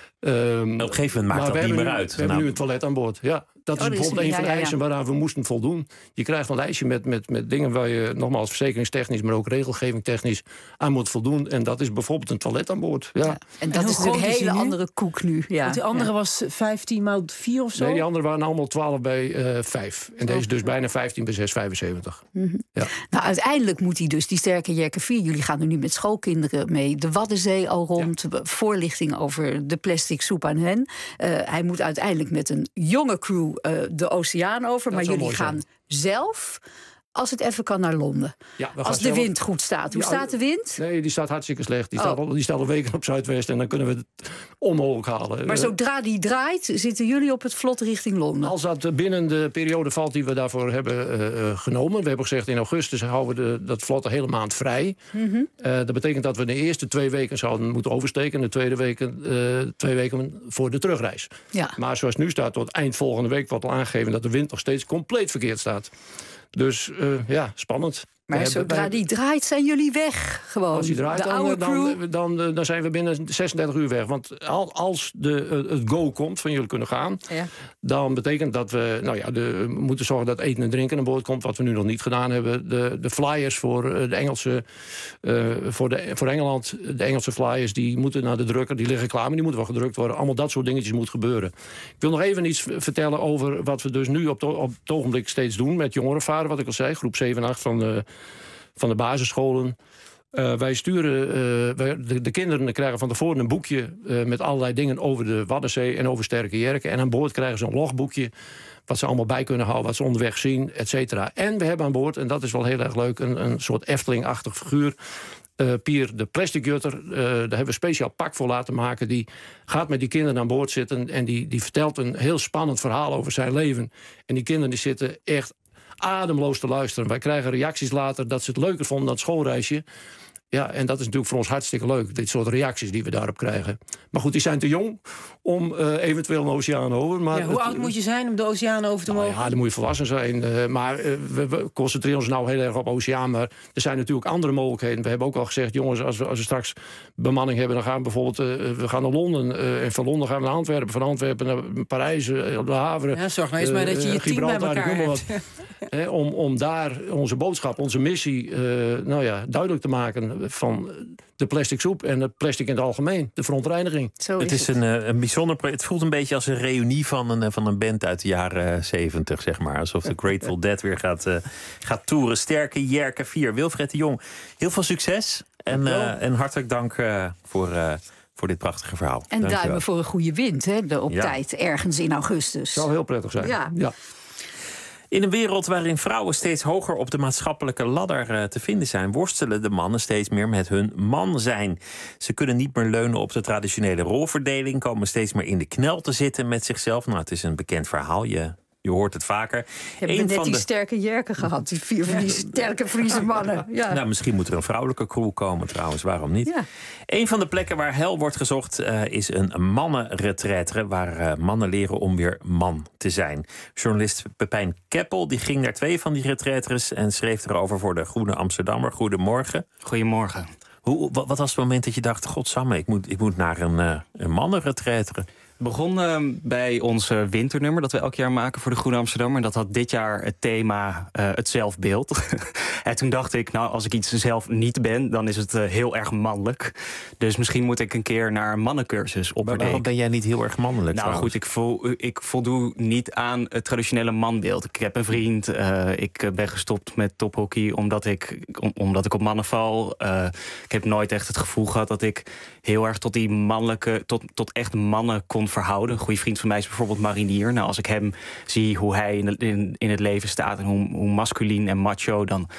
[SPEAKER 4] Um,
[SPEAKER 8] op een gegeven moment maakt dat niet meer
[SPEAKER 4] nu,
[SPEAKER 8] uit.
[SPEAKER 4] We nou. hebben nu een toilet aan boord. Ja, dat is oh, bijvoorbeeld een ja, van de ja, eisen ja. waaraan we moesten voldoen. Je krijgt een lijstje met, met, met dingen waar je nogmaals verzekeringstechnisch, maar ook regelgeving technisch aan moet voldoen. En dat is bijvoorbeeld een toilet aan boord. Ja. Ja.
[SPEAKER 9] En dat en is een hele andere koek nu. Ja.
[SPEAKER 16] Want die andere
[SPEAKER 9] ja.
[SPEAKER 16] was vijftien maal vier of zo?
[SPEAKER 4] Nee, die andere waren allemaal twaalf bij uh, vijf. En deze oh. dus bijna vijftien bij zes, vijfenzeventig.
[SPEAKER 9] Mm-hmm. Ja. Nou, uiteindelijk moet hij dus, die sterke Jerker vier, jullie gaan er nu met schoolkinderen mee de Waddenzee al rond. Ja. Voorlichting over de plastic soep aan hen. Uh, hij moet uiteindelijk met een jonge crew uh, de oceaan over. Dat maar jullie gaan zijn. zelf, als het even kan, naar Londen. Ja, als de zelf... wind goed staat. Hoe ja, staat de wind?
[SPEAKER 4] Nee, die staat hartstikke slecht. Die,
[SPEAKER 9] oh.
[SPEAKER 4] staat, al, die staat al weken op Zuidwest en dan kunnen we het onmogelijk halen.
[SPEAKER 9] Maar zodra die draait, zitten jullie op het vlot richting Londen?
[SPEAKER 4] Als dat binnen de periode valt die we daarvoor hebben uh, genomen. We hebben gezegd in augustus houden we de, dat vlot de hele maand vrij. Mm-hmm. Uh, dat betekent dat we de eerste twee weken zouden moeten oversteken. En de tweede weken, uh, twee weken voor de terugreis. Ja. Maar zoals het nu staat, tot eind volgende week wordt al aangegeven dat de wind nog steeds compleet verkeerd staat. Dus uh, ja, als
[SPEAKER 9] Maar hebben, zodra wij... die draait, zijn jullie weg. Gewoon.
[SPEAKER 4] Als die draait, dan, dan, dan, dan, dan zijn we binnen zesendertig uur weg. Want als de, het go komt van jullie kunnen gaan, ja. dan betekent dat we nou ja, de, moeten zorgen dat eten en drinken aan boord komt. Wat we nu nog niet gedaan hebben. De, de flyers voor de Engelse, uh, voor, de, voor Engeland, de Engelse flyers, die moeten naar de drukker. Die liggen klaar, maar die moeten wel gedrukt worden. Allemaal dat soort dingetjes moet gebeuren. Ik wil nog even iets vertellen over wat we dus nu op, to, op het ogenblik steeds doen met jongerenvaren. Wat ik al zei, groep zeven en acht van de van de basisscholen. Uh, wij sturen, uh, wij, de, de kinderen krijgen van tevoren een boekje uh, met allerlei dingen over de Waddenzee en over sterke Jerken. En aan boord krijgen ze een logboekje wat ze allemaal bij kunnen houden, wat ze onderweg zien, et cetera. En we hebben aan boord, en dat is wel heel erg leuk, een, een soort Efteling-achtig figuur. Uh, Pier de plastic jutter, uh, daar hebben we een speciaal pak voor laten maken. Die gaat met die kinderen aan boord zitten en die, die vertelt een heel spannend verhaal over zijn leven. En die kinderen die zitten echt ademloos te luisteren. Wij krijgen reacties later dat ze het leuker vonden dan het schoolreisje. Ja, en dat is natuurlijk voor ons hartstikke leuk. Dit soort reacties die we daarop krijgen. Maar goed, die zijn te jong om uh, eventueel een oceaan over. Maar
[SPEAKER 16] ja, hoe het, oud moet je zijn om de oceaan over te
[SPEAKER 4] nou,
[SPEAKER 16] mogen?
[SPEAKER 4] Ja, dan moet je volwassen zijn. Uh, maar uh, we, we concentreren ons nou heel erg op oceaan. Maar er zijn natuurlijk andere mogelijkheden. We hebben ook al gezegd, jongens, als we, als we straks bemanning hebben, dan gaan we bijvoorbeeld uh, we gaan naar Londen. Uh, en van Londen gaan we naar Antwerpen. Van Antwerpen naar Parijs, uh, de Haveren.
[SPEAKER 16] Ja, zorg nou eens uh, maar dat je je team bij elkaar hebt.
[SPEAKER 4] He, om, om daar onze boodschap, onze missie uh, nou ja, duidelijk te maken van de plastic soep en het plastic in het algemeen. De verontreiniging.
[SPEAKER 8] Zo is het is het. Een, een bijzonder project. Het voelt een beetje als een reunie van een, van een band uit de jaren zeventig, zeg maar. Alsof de Grateful Dead weer gaat, uh, gaat toeren. Sterke Jerker vier. Wilfred de Jong, heel veel succes. En, uh, en hartelijk dank uh, voor... Uh, voor dit prachtige verhaal.
[SPEAKER 9] En duimen voor een goede wind, hè, de, op ja. tijd, ergens in augustus.
[SPEAKER 4] Zou heel prettig zijn.
[SPEAKER 9] Ja.
[SPEAKER 4] ja.
[SPEAKER 8] In een wereld waarin vrouwen steeds hoger op de maatschappelijke ladder uh, te vinden zijn, worstelen de mannen steeds meer met hun man zijn. Ze kunnen niet meer leunen op de traditionele rolverdeling, komen steeds meer in de knel te zitten met zichzelf. Nou, het is een bekend verhaal. Je Je hoort het vaker.
[SPEAKER 9] Je hebt net die de... sterke Jerken gehad, die vier van die sterke Friese mannen. Ja.
[SPEAKER 8] Nou, misschien moet er een vrouwelijke crew komen trouwens, waarom niet? Ja. Een van de plekken waar hel wordt gezocht uh, is een mannenretraite, waar uh, mannen leren om weer man te zijn. Journalist Pepijn Keppel die ging naar twee van die retraites en schreef erover voor de Groene Amsterdammer. Goedemorgen.
[SPEAKER 5] Goedemorgen.
[SPEAKER 8] Hoe, wat, wat was het moment dat je dacht, godsamme, ik moet, ik moet naar een, uh, een mannenretraite?
[SPEAKER 5] Het begon uh, bij ons uh, winternummer dat we elk jaar maken voor de Groene Amsterdammer. Dat had dit jaar het thema uh, het zelfbeeld. En toen dacht ik, nou, als ik iets zelf niet ben, dan is het uh, heel erg mannelijk. Dus misschien moet ik een keer naar een mannencursus op.
[SPEAKER 8] Maar waarom ben jij niet heel erg mannelijk?
[SPEAKER 5] Nou
[SPEAKER 8] trouwens?
[SPEAKER 5] goed, ik, vo, ik voldoe niet aan het traditionele manbeeld. Ik heb een vriend, uh, ik ben gestopt met tophockey omdat ik, om, omdat ik op mannen val. Uh, ik heb nooit echt het gevoel gehad dat ik heel erg tot die mannelijke, tot, tot echt mannen kon verhouden. Een goede vriend van mij is bijvoorbeeld marinier. Nou, als ik hem zie hoe hij in, in, in het leven staat en hoe, hoe masculien en macho, dan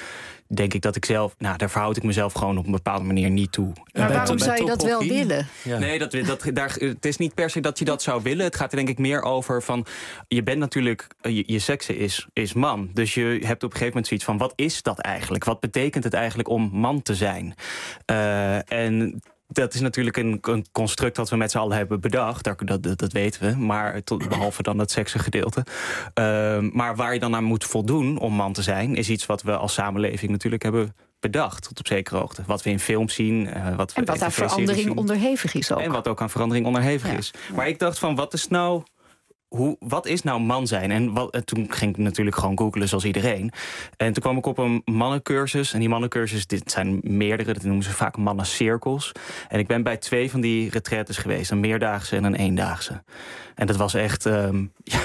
[SPEAKER 5] denk ik dat ik zelf... Nou, daar verhoud ik mezelf gewoon op een bepaalde manier niet toe.
[SPEAKER 9] Maar
[SPEAKER 5] Uh,
[SPEAKER 9] waarom zou je dat wel willen?
[SPEAKER 5] Ja. Nee, dat, dat, daar, het is niet per se dat je dat zou willen. Het gaat er denk ik meer over van... Je bent natuurlijk... Je, je sekse is, is man. Dus je hebt op een gegeven moment zoiets van... Wat is dat eigenlijk? Wat betekent het eigenlijk om man te zijn? Uh, en... Dat is natuurlijk een, een construct dat we met z'n allen hebben bedacht. Dat, dat, dat weten we, maar tot, behalve dan het seksengedeelte. Uh, maar waar je dan aan moet voldoen om man te zijn... is iets wat we als samenleving natuurlijk hebben bedacht. Tot op zekere hoogte. Wat we in films zien. Uh, wat we
[SPEAKER 9] en wat aan verandering zien. onderhevig is ook.
[SPEAKER 5] En wat ook aan verandering onderhevig ja. is. Maar ik dacht van, wat is nou... Hoe, wat is nou man zijn? En, wat, en toen ging ik natuurlijk gewoon googlen zoals iedereen. En toen kwam ik op een mannencursus. En die mannencursus, dit zijn meerdere, dat noemen ze vaak mannencirkels. En ik ben bij twee van die retraites geweest. Een meerdaagse en een eendaagse. En dat was echt... Um, ja,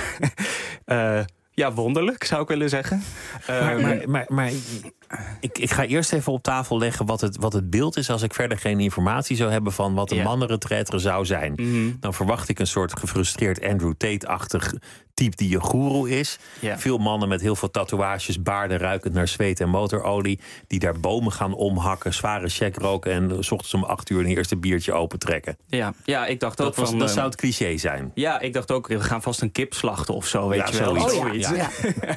[SPEAKER 5] uh, ja, wonderlijk, zou ik willen zeggen.
[SPEAKER 8] Maar, uh, maar, maar, maar ik, ik ga eerst even op tafel leggen wat het, wat het beeld is... als ik verder geen informatie zou hebben van wat een ja. mannenretraite zou zijn. Mm-hmm. Dan verwacht ik een soort gefrustreerd Andrew Tate-achtig type die een goeroe is. Ja. Veel mannen met heel veel tatoeages, baarden ruikend naar zweet en motorolie... die daar bomen gaan omhakken, zware check roken... en 's ochtends om acht uur een eerste biertje opentrekken.
[SPEAKER 5] Ja, ja ik dacht ook
[SPEAKER 8] dat, was,
[SPEAKER 5] van...
[SPEAKER 8] dat zou het cliché zijn.
[SPEAKER 5] Ja, ik dacht ook, we gaan vast een kip slachten of zo, weet
[SPEAKER 8] ja,
[SPEAKER 5] je wel.
[SPEAKER 8] Zoiets.
[SPEAKER 5] Oh, ja. Ja.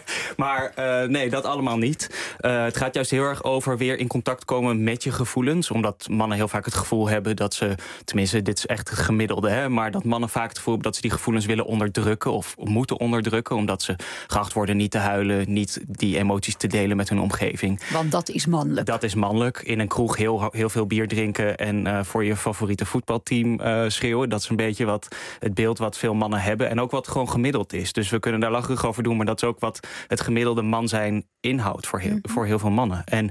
[SPEAKER 5] Maar uh, nee, dat allemaal niet. Uh, het gaat juist heel erg over weer in contact komen met je gevoelens. Omdat mannen heel vaak het gevoel hebben dat ze... tenminste, dit is echt het gemiddelde, hè, maar dat mannen vaak het gevoel hebben dat ze die gevoelens willen onderdrukken... of moeten onderdrukken, omdat ze geacht worden niet te huilen... niet die emoties te delen met hun omgeving.
[SPEAKER 9] Want dat is mannelijk.
[SPEAKER 5] Dat is mannelijk. In een kroeg heel, heel veel bier drinken... en uh, voor je favoriete voetbalteam uh, schreeuwen. Dat is een beetje wat het beeld wat veel mannen hebben... en ook wat gewoon gemiddeld is. Dus we kunnen daar lacherig over doen... maar dat is ook wat het gemiddelde man zijn inhoudt voor heel, mm-hmm. voor heel veel mannen. En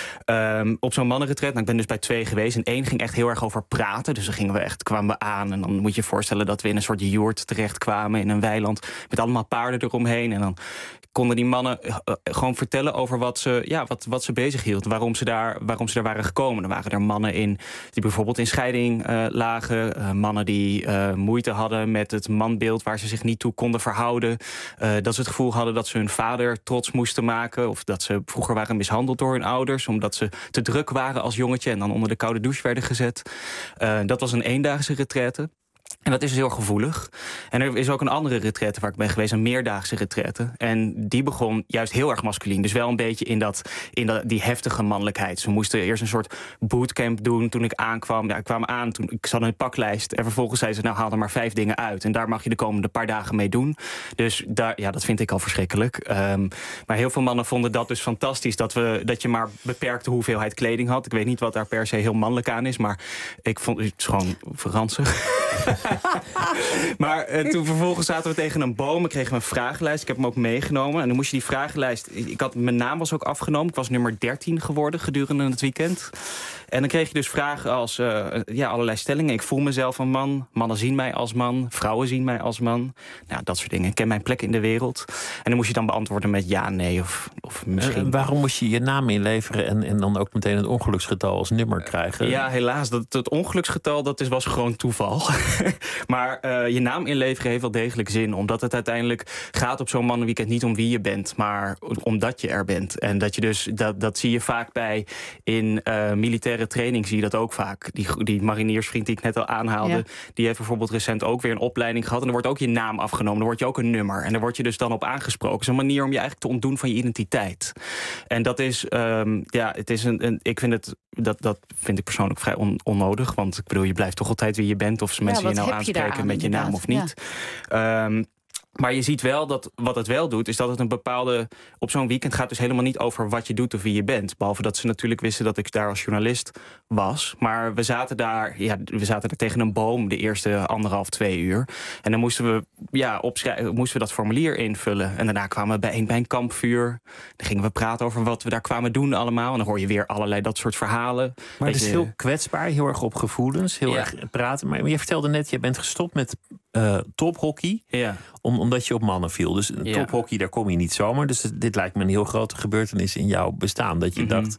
[SPEAKER 5] um, op zo'n mannenretreat, nou, ik ben dus bij twee geweest... en één ging echt heel erg over praten. Dus dan gingen we echt, kwamen we aan... en dan moet je je voorstellen dat we in een soort joert terechtkwamen... in een weiland met allemaal paarden eromheen. En dan konden die mannen uh, gewoon vertellen over wat ze, ja, wat, wat ze bezig hield. Waarom ze, daar, waarom ze daar waren gekomen. Er waren er mannen in die bijvoorbeeld in scheiding uh, lagen. Uh, mannen die uh, moeite hadden met het manbeeld... waar ze zich niet toe konden verhouden. Uh, dat ze het gevoel hadden dat ze hun vader trots moesten maken... of dat ze vroeger waren mishandeld door hun ouders... omdat ze te druk waren als jongetje... en dan onder de koude douche werden gezet. Uh, dat was een eendaagse retraite. En dat is dus heel gevoelig. En er is ook een andere retraite waar ik ben geweest, een meerdaagse retraite. En die begon juist heel erg masculien. Dus wel een beetje in, dat, in dat, die heftige mannelijkheid. Ze moesten eerst een soort bootcamp doen toen ik aankwam. Ja, ik kwam aan, toen, ik zat in een paklijst. En vervolgens zei ze, nou haal er maar vijf dingen uit. En daar mag je de komende paar dagen mee doen. Dus daar, ja, dat vind ik al verschrikkelijk. Um, maar heel veel mannen vonden dat dus fantastisch. Dat, we, dat je maar beperkte hoeveelheid kleding had. Ik weet niet wat daar per se heel mannelijk aan is. Maar ik vond het is gewoon ranzig. Maar uh, toen vervolgens zaten we tegen een boom. Ik kreeg een vragenlijst. Ik heb hem ook meegenomen. En dan moest je die vragenlijst... Ik had, mijn naam was ook afgenomen. Ik was nummer dertien geworden gedurende het weekend. En dan kreeg je dus vragen als uh, ja, allerlei stellingen. Ik voel mezelf een man. Mannen zien mij als man. Vrouwen zien mij als man. Nou, dat soort dingen. Ik ken mijn plek in de wereld. En dan moest je dan beantwoorden met ja, nee of, of misschien.
[SPEAKER 8] En waarom moest je je naam inleveren en, en dan ook meteen het ongeluksgetal als nummer krijgen?
[SPEAKER 5] Ja, helaas. Dat, het ongeluksgetal dat is, was gewoon toeval. Maar uh, je naam inleveren heeft wel degelijk zin. Omdat het uiteindelijk gaat op zo'n mannenweekend niet om wie je bent, maar omdat je er bent. En dat je dus, dat, dat zie je vaak bij in uh, militaire training, zie je dat ook vaak. Die, die mariniersvriend die ik net al aanhaalde, ja. die heeft bijvoorbeeld recent ook weer een opleiding gehad. En er wordt ook je naam afgenomen. Dan word je ook een nummer. En daar word je dus dan op aangesproken. Het is een manier om je eigenlijk te ontdoen van je identiteit. En dat is, um, ja, het is een, een ik vind het, dat, dat vind ik persoonlijk vrij on, onnodig. Want ik bedoel, je blijft toch altijd wie je bent. Of mensen ja, je nou aanspreken je met je naam of niet. Ja. Um, Maar je ziet wel dat wat het wel doet, is dat het een bepaalde... Op zo'n weekend gaat dus helemaal niet over wat je doet of wie je bent. Behalve dat ze natuurlijk wisten dat ik daar als journalist was. Maar we zaten daar, ja, we zaten daar tegen een boom de eerste anderhalf, twee uur. En dan moesten we, ja, opschrijven, moesten we dat formulier invullen. En daarna kwamen we bijeen bij een kampvuur. Dan gingen we praten over wat we daar kwamen doen allemaal. En dan hoor je weer allerlei dat soort verhalen.
[SPEAKER 8] Maar het is je... heel kwetsbaar, heel erg op gevoelens, heel ja. erg praten. Maar je vertelde net, je bent gestopt met uh, tophockey.
[SPEAKER 5] Ja.
[SPEAKER 8] Om, omdat je op mannen viel. Dus ja. tophockey, daar kom je niet zomaar. Dus dit lijkt me een heel grote gebeurtenis in jouw bestaan. Dat je mm-hmm. dacht, ik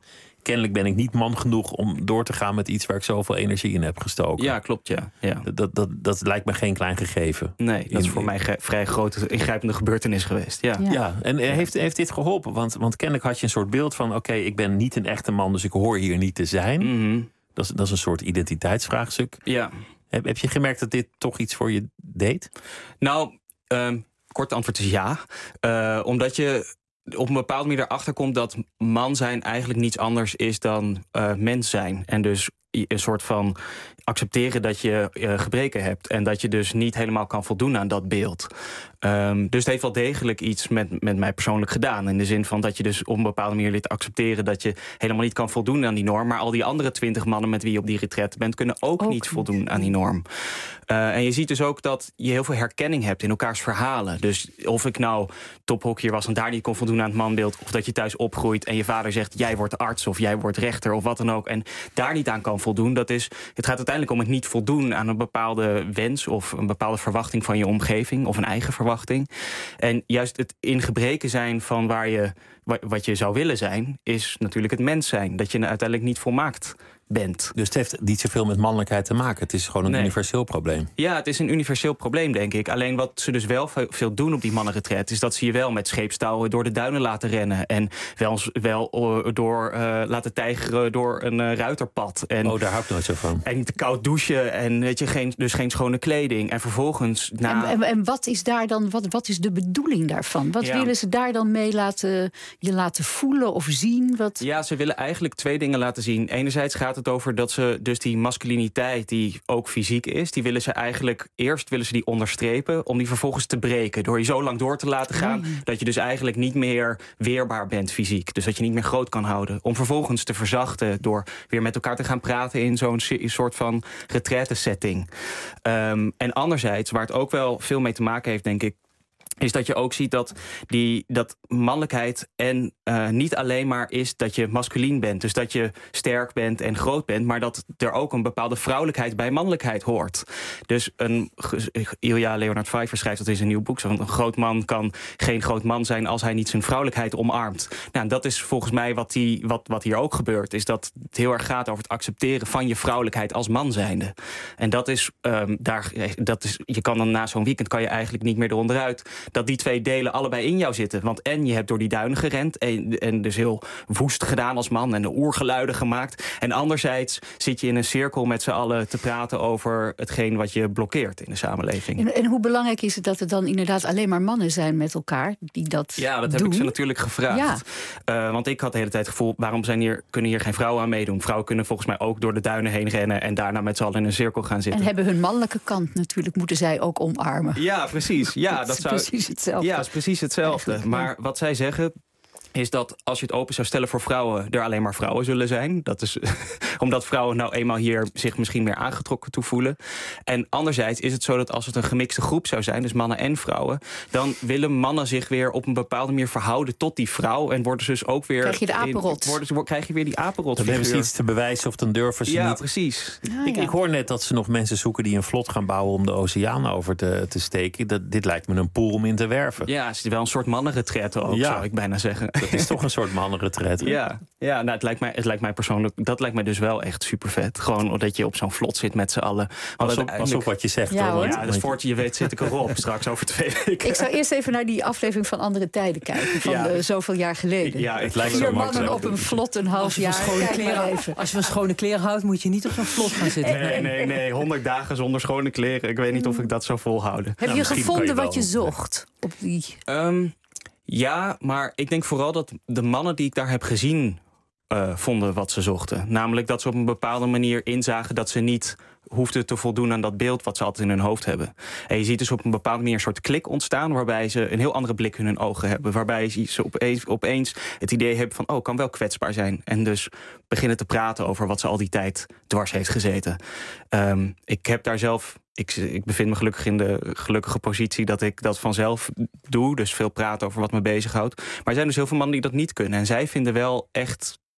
[SPEAKER 8] kennelijk ben ik niet man genoeg om door te gaan met iets waar ik zoveel energie in heb gestoken.
[SPEAKER 5] Ja, klopt, ja. ja.
[SPEAKER 8] Dat, dat, dat lijkt me geen klein gegeven.
[SPEAKER 5] Nee, dat is voor mij ge- vrij grote ingrijpende gebeurtenis geweest. Ja,
[SPEAKER 8] ja. ja. En heeft, heeft dit geholpen? Want, want kennelijk had je een soort beeld van, oké, okay, ik ben niet een echte man, dus ik hoor hier niet te zijn.
[SPEAKER 5] Mm-hmm.
[SPEAKER 8] Dat is, dat is een soort identiteitsvraagstuk.
[SPEAKER 5] Ja.
[SPEAKER 8] Heb, heb je gemerkt dat dit toch iets voor je deed?
[SPEAKER 5] Nou, um, kort antwoord is ja. Uh, omdat je op een bepaalde manier erachter komt dat man zijn eigenlijk niets anders is dan uh, mens zijn. En dus een soort van accepteren dat je uh, gebreken hebt. En dat je dus niet helemaal kan voldoen aan dat beeld. Um, dus het heeft wel degelijk iets met, met mij persoonlijk gedaan. In de zin van dat je dus op een bepaalde manier leert accepteren dat je helemaal niet kan voldoen aan die norm. Maar al die andere twintig mannen met wie je op die retreat bent, kunnen ook, ook niet voldoen aan die norm. Uh, en je ziet dus ook dat je heel veel herkenning hebt in elkaars verhalen. Dus of ik nou tophockeyer was en daar niet kon voldoen aan het manbeeld, of dat je thuis opgroeit en je vader zegt jij wordt arts of jij wordt rechter of wat dan ook en daar niet aan kan voldoen. Dat is, het gaat uiteindelijk om het niet voldoen aan een bepaalde wens of een bepaalde verwachting van je omgeving of een eigen verwachting. En juist het in gebreken zijn van waar je, wat je zou willen zijn, is natuurlijk het mens zijn. Dat je uiteindelijk niet volmaakt bent.
[SPEAKER 8] Dus het heeft niet zoveel met mannelijkheid te maken. Het is gewoon een
[SPEAKER 5] nee.
[SPEAKER 8] universeel probleem.
[SPEAKER 5] Ja, het is een universeel probleem, denk ik. Alleen wat ze dus wel veel doen op die mannenretreat is dat ze je wel met scheepstouwen door de duinen laten rennen. En wel, wel door uh, laten tijgeren door een uh, ruiterpad. En,
[SPEAKER 8] oh, daar hou ik nooit zo van.
[SPEAKER 5] En te koud douchen en weet je, geen, dus geen schone kleding. En vervolgens... Na...
[SPEAKER 9] En, en, en wat is daar dan, wat, wat is de bedoeling daarvan? Wat ja. willen ze daar dan mee laten, je laten voelen of zien? Wat...
[SPEAKER 5] Ja, ze willen eigenlijk twee dingen laten zien. Enerzijds gaat het over dat ze dus die masculiniteit die ook fysiek is, die willen ze eigenlijk eerst willen ze die onderstrepen om die vervolgens te breken door je zo lang door te laten gaan nee. dat je dus eigenlijk niet meer weerbaar bent fysiek. Dus dat je niet meer groot kan houden. Om vervolgens te verzachten door weer met elkaar te gaan praten in zo'n soort van retraite setting. Um, en anderzijds, waar het ook wel veel mee te maken heeft, denk ik, is dat je ook ziet dat, die, dat mannelijkheid en uh, niet alleen maar is dat je masculien bent. Dus dat je sterk bent en groot bent, maar dat er ook een bepaalde vrouwelijkheid bij mannelijkheid hoort. Dus een, Ilja Leonard Pfeiffer schrijft dat in zijn nieuw boek. Zo, een groot man kan geen groot man zijn als hij niet zijn vrouwelijkheid omarmt. Nou, dat is volgens mij wat, die, wat, wat hier ook gebeurt. Is dat het heel erg gaat over het accepteren van je vrouwelijkheid als man zijnde. En dat is, um, daar, dat is je kan dan na zo'n weekend kan je eigenlijk niet meer eronderuit dat die twee delen allebei in jou zitten. Want en je hebt door die duinen gerend en, en dus heel woest gedaan als man en de oergeluiden gemaakt. En anderzijds zit je in een cirkel met z'n allen te praten over hetgeen wat je blokkeert in de samenleving.
[SPEAKER 9] En, en hoe belangrijk is het dat er dan inderdaad alleen maar mannen zijn met elkaar die dat
[SPEAKER 5] Ja, dat
[SPEAKER 9] doen?
[SPEAKER 5] heb ik ze natuurlijk gevraagd. Ja. Uh, want ik had de hele tijd het gevoel, waarom zijn hier, kunnen hier geen vrouwen aan meedoen? Vrouwen kunnen volgens mij ook door de duinen heen rennen en daarna met z'n allen in een cirkel gaan zitten.
[SPEAKER 9] En hebben hun mannelijke kant natuurlijk, moeten zij ook omarmen.
[SPEAKER 5] Ja, precies. Ja, dat, dat zou...
[SPEAKER 9] precies hetzelfde.
[SPEAKER 5] Ja, het is precies hetzelfde. Eigenlijk, maar wat zij zeggen is dat als je het open zou stellen voor vrouwen, er alleen maar vrouwen zullen zijn. Dat is omdat vrouwen nou eenmaal hier zich misschien meer aangetrokken toe voelen. En anderzijds is het zo dat als het een gemixte groep zou zijn, dus mannen en vrouwen, dan willen mannen zich weer op een bepaalde manier verhouden tot die vrouw en worden ze dus ook weer...
[SPEAKER 9] Krijg je de apenrot.
[SPEAKER 5] In, worden, krijg je weer die apenrot.
[SPEAKER 8] Dan hebben ze iets te bewijzen of dan durven ze
[SPEAKER 5] ja,
[SPEAKER 8] niet.
[SPEAKER 5] Precies.
[SPEAKER 8] Ja, ik, ja. ik hoor net dat ze nog mensen zoeken die een vlot gaan bouwen om de oceaan over te, te steken. Dat, dit lijkt me een pool om in te werven.
[SPEAKER 5] Ja, het is wel een soort mannenretraite ook, ja. zou ik bijna zeggen.
[SPEAKER 8] Dat is toch een soort mannenretreat.
[SPEAKER 5] Ja, ja nou, het, lijkt mij, het lijkt mij persoonlijk, dat lijkt mij dus wel echt super vet. Gewoon dat je op zo'n vlot zit met z'n allen.
[SPEAKER 8] Pas op, pas op wat je zegt.
[SPEAKER 9] Ja,
[SPEAKER 8] hoor.
[SPEAKER 5] Ja, dus voor je weet zit ik erop straks over twee weken.
[SPEAKER 9] Ik zou eerst even naar die aflevering van Andere Tijden kijken. Van ja. de, zoveel jaar geleden.
[SPEAKER 5] Ja, het
[SPEAKER 9] lijkt Vier mannen op een vlot een half jaar.
[SPEAKER 16] Schone kleren, als je van schone kleren houdt, moet je niet op zo'n vlot gaan zitten.
[SPEAKER 5] Nee, nee, nee. honderd dagen zonder schone kleren. Ik weet niet of ik dat zou volhouden.
[SPEAKER 9] Heb nou, je gevonden je wat je zocht op die...
[SPEAKER 5] Um, Ja, maar ik denk vooral dat de mannen die ik daar heb gezien uh, vonden wat ze zochten. Namelijk dat ze op een bepaalde manier inzagen dat ze niet hoefden te voldoen aan dat beeld wat ze altijd in hun hoofd hebben. En je ziet dus op een bepaalde manier een soort klik ontstaan waarbij ze een heel andere blik in hun ogen hebben. Waarbij ze opeens, opeens het idee hebben van, oh, kan wel kwetsbaar zijn. En dus beginnen te praten over wat ze al die tijd dwars heeft gezeten. Um, ik heb daar zelf... Ik, ik bevind me gelukkig in de gelukkige positie dat ik dat vanzelf doe. Dus veel praten over wat me bezighoudt. Maar er zijn dus heel veel mannen die dat niet kunnen. En zij vinden wel echt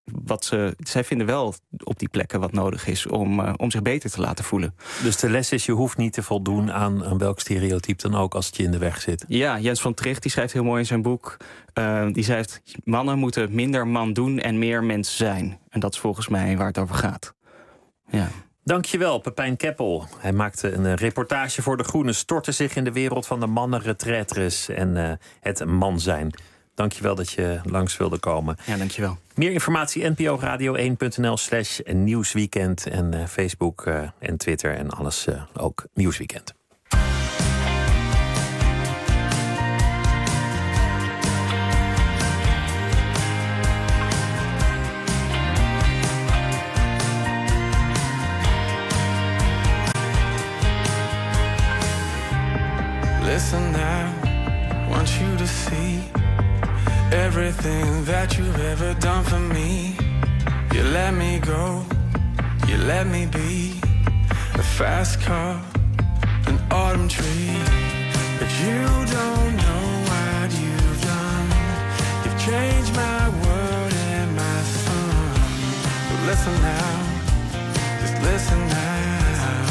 [SPEAKER 5] wat ze, zij vinden wel op die plekken wat nodig is om, uh, om zich beter te laten voelen.
[SPEAKER 8] Dus de les is, je hoeft niet te voldoen aan, aan welk stereotype dan ook als het je in de weg zit.
[SPEAKER 5] Ja, Jens van Tricht die schrijft heel mooi in zijn boek. Uh, die schrijft, mannen moeten minder man doen en meer mens zijn. En dat is volgens mij waar het over gaat. Ja.
[SPEAKER 8] Dankjewel, Pepijn Keppel. Hij maakte een reportage voor De Groene, stortte zich in de wereld van de mannenretraitres en uh, het man zijn. Dankjewel dat je langs wilde komen.
[SPEAKER 5] Ja, dankjewel.
[SPEAKER 8] Meer informatie, n p o radio één punt n l slash nieuwsweekend en uh, Facebook uh, en Twitter en alles uh, ook Nieuwsweekend.
[SPEAKER 6] Listen now, I want you to see everything that you've ever done for me. You let me go, you let me be a fast car, an autumn tree. But you don't know what you've done. You've changed my world and my sun. So listen now, just listen now.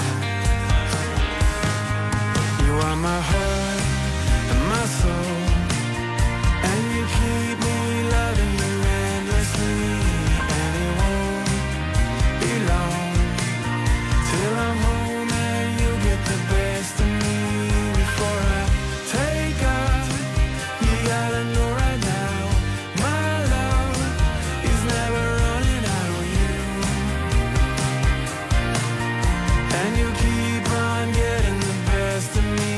[SPEAKER 6] You are my heart and my soul, and you keep me loving you endlessly, and it won't be long till I'm home and you get the best of me. Before I take off, you gotta know right now, my love is never running out of you, and you keep on getting the best of me.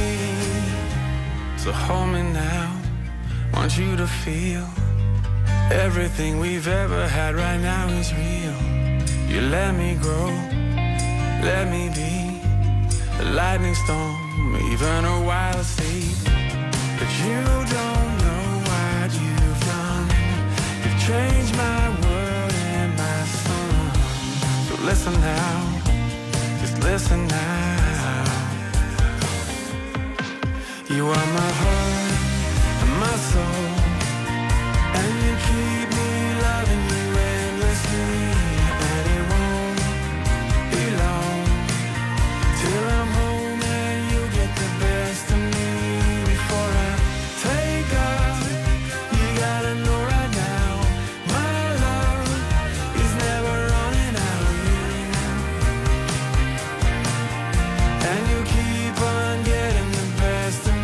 [SPEAKER 6] So hold me now, want you to feel everything we've ever had right now is real. You let me grow, let me be a lightning storm, even a wild seed. But you don't know what you've done. You've changed my world and my sun. So listen now, just listen now. You are my heart and my soul, and you keep me loving you endlessly, and it won't be long till I'm home and you get the best of me. Before I take off, you gotta know right now, my love is never running out of you, and you keep on getting the best of me.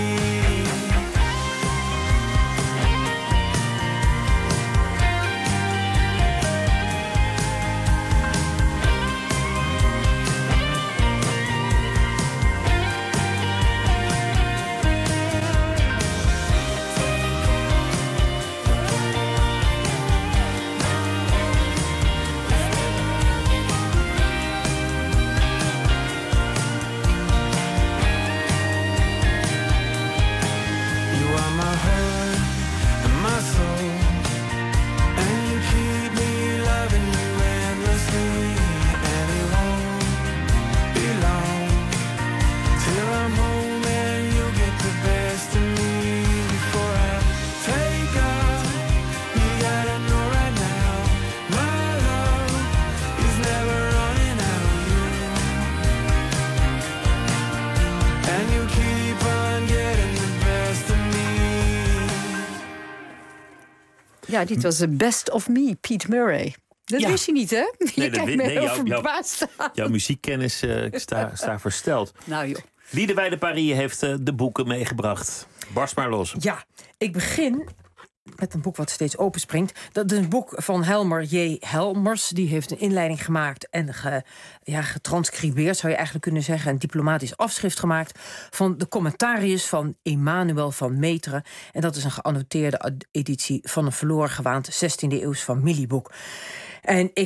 [SPEAKER 9] Ja, dit was The Best of Me, Pete Murray. Dat
[SPEAKER 8] Ja.
[SPEAKER 9] wist je niet, hè? Je
[SPEAKER 8] Nee, dat
[SPEAKER 9] kijkt
[SPEAKER 8] wi-
[SPEAKER 9] me
[SPEAKER 8] nee,
[SPEAKER 9] heel
[SPEAKER 8] jouw- jouw-
[SPEAKER 9] verbaasd aan.
[SPEAKER 8] Jouw muziekkennis, uh, ik sta, sta versteld.
[SPEAKER 9] Nou joh.
[SPEAKER 8] Liedewij de Paris heeft uh, de boeken meegebracht. Barst maar los.
[SPEAKER 16] Ja, ik begin met een boek wat steeds openspringt. Dat is een boek van Helmer J. Helmers. Die heeft een inleiding gemaakt en ge, ja, getranscribeerd, zou je eigenlijk kunnen zeggen. Een diplomatisch afschrift gemaakt van de commentarius van Emmanuel van Meteren. En dat is een geannoteerde editie van een verloren gewaand zestiende eeuws familieboek. En ik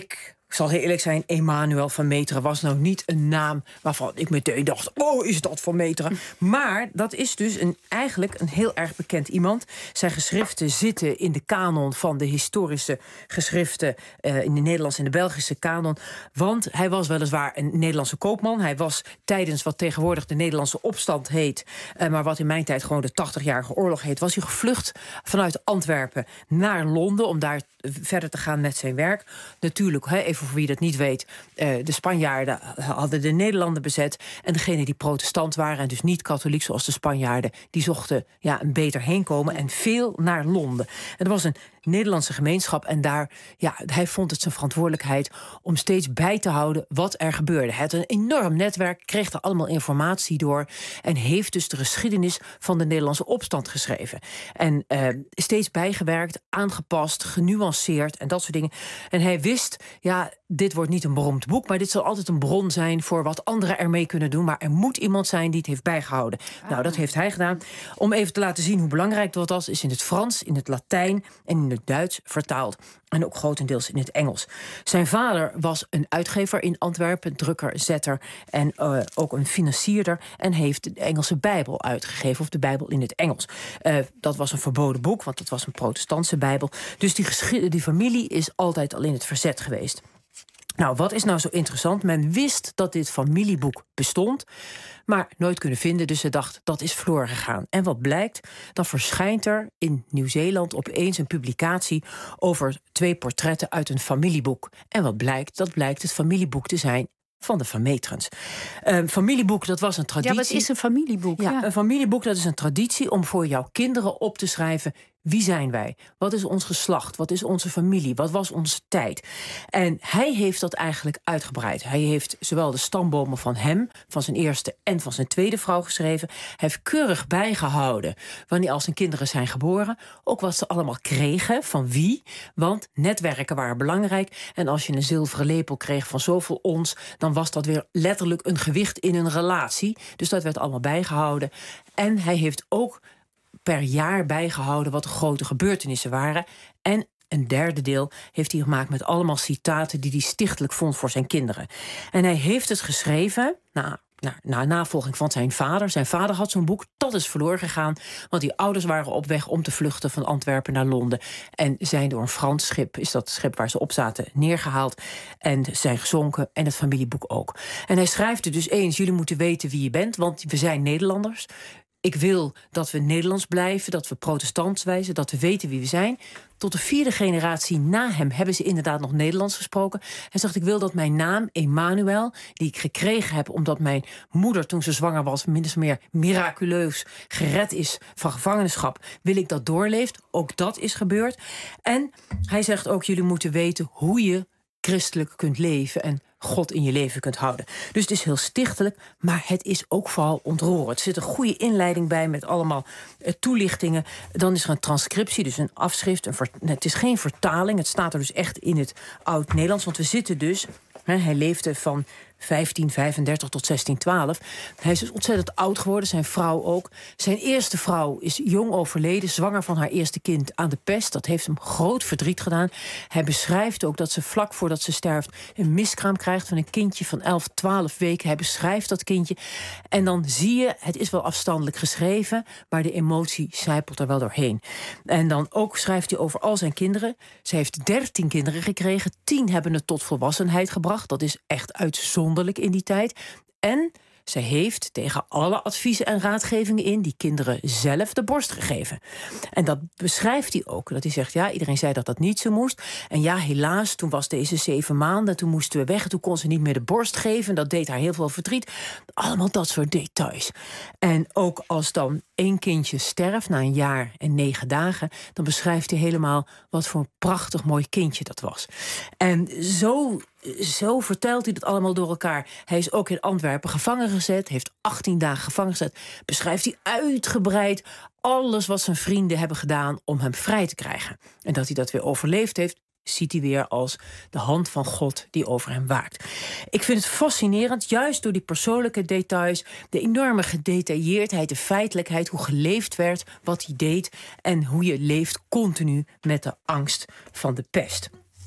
[SPEAKER 16] Ik zal heel eerlijk zijn, Emanuel van Meteren was nou niet een naam waarvan ik meteen dacht, oh, is dat van Meteren? Maar dat is dus een, eigenlijk een heel erg bekend iemand. Zijn geschriften zitten in de kanon van de historische geschriften uh, in de Nederlandse en de Belgische kanon. Want hij was weliswaar een Nederlandse koopman. Hij was tijdens wat tegenwoordig de Nederlandse opstand heet, uh, maar wat in mijn tijd gewoon de tachtigjarige oorlog heet, was hij gevlucht vanuit Antwerpen naar Londen om daar verder te gaan met zijn werk. Natuurlijk, hè, even voor wie dat niet weet, uh, de Spanjaarden hadden de Nederlanden bezet en degenen die protestant waren en dus niet katholiek zoals de Spanjaarden, die zochten ja, een beter heenkomen en veel naar Londen. En er was een Nederlandse gemeenschap en daar, ja, hij vond het zijn verantwoordelijkheid om steeds bij te houden wat er gebeurde. Hij had een enorm netwerk, kreeg er allemaal informatie door en heeft dus de geschiedenis van de Nederlandse opstand geschreven. En uh, steeds bijgewerkt, aangepast, genuanceerd en dat soort dingen. En hij wist, ja, dit wordt niet een beroemd boek, maar dit zal altijd een bron zijn voor wat anderen ermee kunnen doen. Maar er moet iemand zijn die het heeft bijgehouden. Ah. Nou, dat heeft hij gedaan. Om even te laten zien hoe belangrijk dat was, is in het Frans, in het Latijn en in het Duits vertaald. En ook grotendeels in het Engels. Zijn vader was een uitgever in Antwerpen, drukker, zetter en uh, ook een financierder. En heeft de Engelse Bijbel uitgegeven, of de Bijbel in het Engels. Uh, dat was een verboden boek, want het was een protestantse Bijbel. Dus die, geschi- die familie is altijd al in het verzet geweest. Nou, wat is nou zo interessant? Men wist dat dit familieboek bestond, maar nooit kunnen vinden. Dus ze dacht, dat is verloren gegaan. En wat blijkt? Dan verschijnt er in Nieuw-Zeeland opeens een publicatie over twee portretten uit een familieboek. En wat blijkt? Dat blijkt het familieboek te zijn van de Van Meterens. Een uh, familieboek, dat was een traditie.
[SPEAKER 9] Ja, wat is een familieboek?
[SPEAKER 16] Ja,
[SPEAKER 9] ja.
[SPEAKER 16] Een familieboek, dat is een traditie om voor jouw kinderen op te schrijven: wie zijn wij? Wat is ons geslacht? Wat is onze familie? Wat was onze tijd? En hij heeft dat eigenlijk uitgebreid. Hij heeft zowel de stambomen van hem, van zijn eerste en van zijn tweede vrouw geschreven. Hij heeft keurig bijgehouden wanneer al zijn kinderen zijn geboren. Ook wat ze allemaal kregen, van wie. Want netwerken waren belangrijk. En als je een zilveren lepel kreeg van zoveel ons, dan was dat weer letterlijk een gewicht in een relatie. Dus dat werd allemaal bijgehouden. En hij heeft ook per jaar bijgehouden wat de grote gebeurtenissen waren. En een derde deel heeft hij gemaakt met allemaal citaten die hij stichtelijk vond voor zijn kinderen. En hij heeft het geschreven na, na, na navolging van zijn vader. Zijn vader had zo'n boek, dat is verloren gegaan, want die ouders waren op weg om te vluchten van Antwerpen naar Londen. En zijn door een Frans schip, is dat schip waar ze op zaten, neergehaald en zijn gezonken, en het familieboek ook. En hij schrijft er dus eens: jullie moeten weten wie je bent, want we zijn Nederlanders. Ik wil dat we Nederlands blijven, dat we protestants wijzen, dat we weten wie we zijn. Tot de vierde generatie na hem hebben ze inderdaad nog Nederlands gesproken. Hij zegt, ik wil dat mijn naam, Emanuel, die ik gekregen heb omdat mijn moeder toen ze zwanger was, minstens meer miraculeus gered is van gevangenschap, wil ik dat doorleeft. Ook dat is gebeurd. En hij zegt ook, jullie moeten weten hoe je christelijk kunt leven en God in je leven kunt houden. Dus het is heel stichtelijk, maar het is ook vooral ontroerend. Er zit een goede inleiding bij met allemaal uh, toelichtingen. Dan is er een transcriptie, dus een afschrift. Een ver- het is geen vertaling, het staat er dus echt in het Oud-Nederlands. Want we zitten dus, hè, hij leefde van vijftien vijfendertig tot zestien twaalf. Hij is dus ontzettend oud geworden, zijn vrouw ook. Zijn eerste vrouw is jong overleden, zwanger van haar eerste kind aan de pest. Dat heeft hem groot verdriet gedaan. Hij beschrijft ook dat ze vlak voordat ze sterft een miskraam krijgt van een kindje van elf, twaalf weken. Hij beschrijft dat kindje. En dan zie je, het is wel afstandelijk geschreven, maar de emotie sijpelt er wel doorheen. En dan ook schrijft hij over al zijn kinderen. Ze heeft dertien kinderen gekregen. tien hebben het tot volwassenheid gebracht. Dat is echt uitzonderlijk in die tijd. En ze heeft tegen alle adviezen en raadgevingen in die kinderen zelf de borst gegeven. En dat beschrijft hij ook. Dat hij zegt, ja, iedereen zei dat dat niet zo moest. En ja, helaas, toen was deze zeven maanden, toen moesten we weg, toen kon ze niet meer de borst geven. Dat deed haar heel veel verdriet. Allemaal dat soort details. En ook als dan één kindje sterft na een jaar en negen dagen, dan beschrijft hij helemaal wat voor een prachtig mooi kindje dat was. En zo Zo vertelt hij dat allemaal door elkaar. Hij is ook in Antwerpen gevangen gezet, heeft achttien dagen gevangen gezet. Beschrijft hij uitgebreid alles wat zijn vrienden hebben gedaan om hem vrij te krijgen. En dat hij dat weer overleefd heeft, ziet hij weer als de hand van God die over hem waakt. Ik vind het fascinerend, juist door die persoonlijke details, de enorme gedetailleerdheid, de feitelijkheid, hoe geleefd werd, wat hij deed en hoe je leeft continu met de angst van de pest.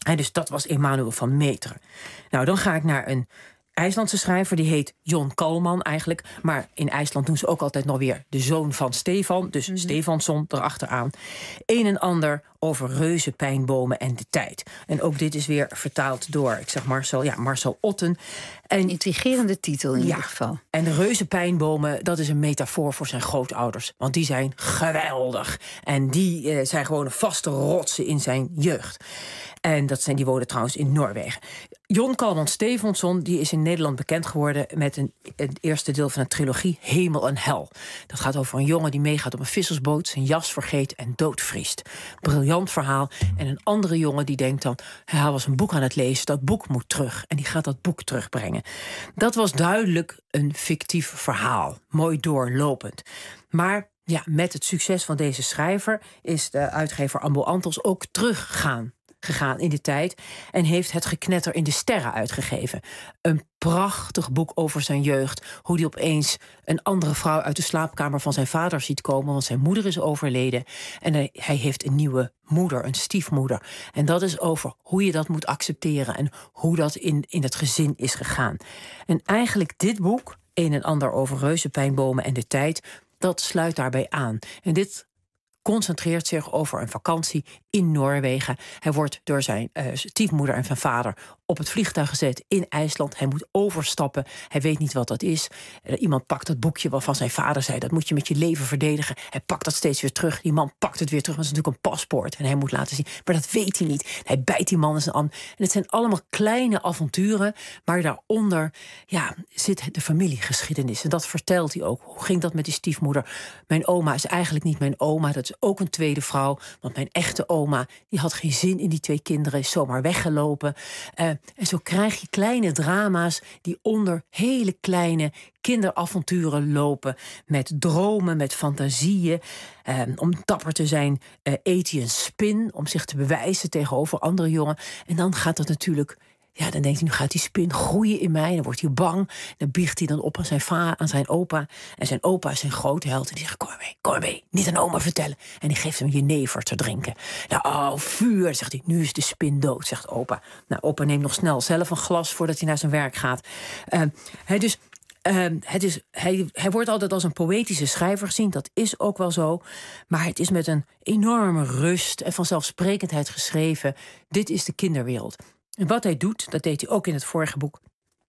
[SPEAKER 16] En dus dat was Emanuel van Meteren. Nou, dan ga ik naar een IJslandse schrijver, die heet Jon Kalman eigenlijk. Maar in IJsland doen ze ook altijd nog weer de zoon van Stefan. Dus mm-hmm. Stefansson erachteraan. Een en ander over reuzen, pijnbomen en de tijd. En ook dit is weer vertaald door, ik zeg Marcel, ja, Marcel Otten.
[SPEAKER 9] Een intrigerende titel in
[SPEAKER 16] ja,
[SPEAKER 9] ieder geval.
[SPEAKER 16] En de reuzen, pijnbomen, dat is een metafoor voor zijn grootouders. Want die zijn geweldig. En die uh, zijn gewoon een vaste rotsen in zijn jeugd. En dat zijn, die wonen trouwens in Noorwegen. Jon Kalman Stefansson, die is in Nederland bekend geworden met een, het eerste deel van een trilogie Hemel en Hel. Dat gaat over een jongen die meegaat op een vissersboot, zijn jas vergeet en doodvriest. Briljant verhaal. En een andere jongen die denkt dan, hij was een boek aan het lezen, dat boek moet terug. En die gaat dat boek terugbrengen. Dat was duidelijk een fictief verhaal. Mooi doorlopend. Maar ja, met het succes van deze schrijver is de uitgever Ambo Antos ook teruggegaan. gegaan in de tijd en heeft Het Geknetter in de Sterren uitgegeven. Een prachtig boek over zijn jeugd. Hoe hij opeens een andere vrouw uit de slaapkamer van zijn vader ziet komen, want zijn moeder is overleden. En hij, hij heeft een nieuwe moeder, een stiefmoeder. En dat is over hoe je dat moet accepteren en hoe dat in, in het gezin is gegaan. En eigenlijk dit boek, een en ander over reuzen, pijnbomen en de tijd, dat sluit daarbij aan. En dit concentreert zich over een vakantie in Noorwegen. Hij wordt door zijn uh, stiefmoeder en zijn vader op het vliegtuig gezet in IJsland. Hij moet overstappen. Hij weet niet wat dat is. Uh, iemand pakt het boekje waarvan zijn vader zei, dat moet je met je leven verdedigen. Hij pakt dat steeds weer terug. Die man pakt het weer terug. Dat is natuurlijk een paspoort. En hij moet laten zien. Maar dat weet hij niet. Hij bijt die man in zijn arm. En het zijn allemaal kleine avonturen. Maar daaronder ja, zit de familiegeschiedenis. En dat vertelt hij ook. Hoe ging dat met die stiefmoeder? Mijn oma is eigenlijk niet mijn oma. Dat is ook een tweede vrouw. Want mijn echte oma, die had geen zin in die twee kinderen. Is zomaar weggelopen. Uh, en zo krijg je kleine drama's die onder hele kleine kinderavonturen lopen. Met dromen, met fantasieën. Uh, om dapper te zijn uh, eet hij een spin. Om zich te bewijzen tegenover andere jongen. En dan gaat dat natuurlijk... Ja, dan denkt hij, nu gaat die spin groeien in mij. Dan wordt hij bang. Dan biegt hij dan op aan zijn, va- aan zijn opa. En zijn opa is zijn grote held. En die zegt, kom maar mee, kom maar mee. Niet aan oma vertellen. En die geeft hem jenever te drinken. Nou, oh, vuur. Dan zegt hij, nu is de spin dood, zegt opa. Nou, opa neemt nog snel zelf een glas voordat hij naar zijn werk gaat. Uh, hij dus... Uh, het is, hij, hij wordt altijd als een poëtische schrijver gezien. Dat is ook wel zo. Maar het is met een enorme rust en vanzelfsprekendheid geschreven. Dit is de kinderwereld. En wat hij doet, dat deed hij ook in het vorige boek.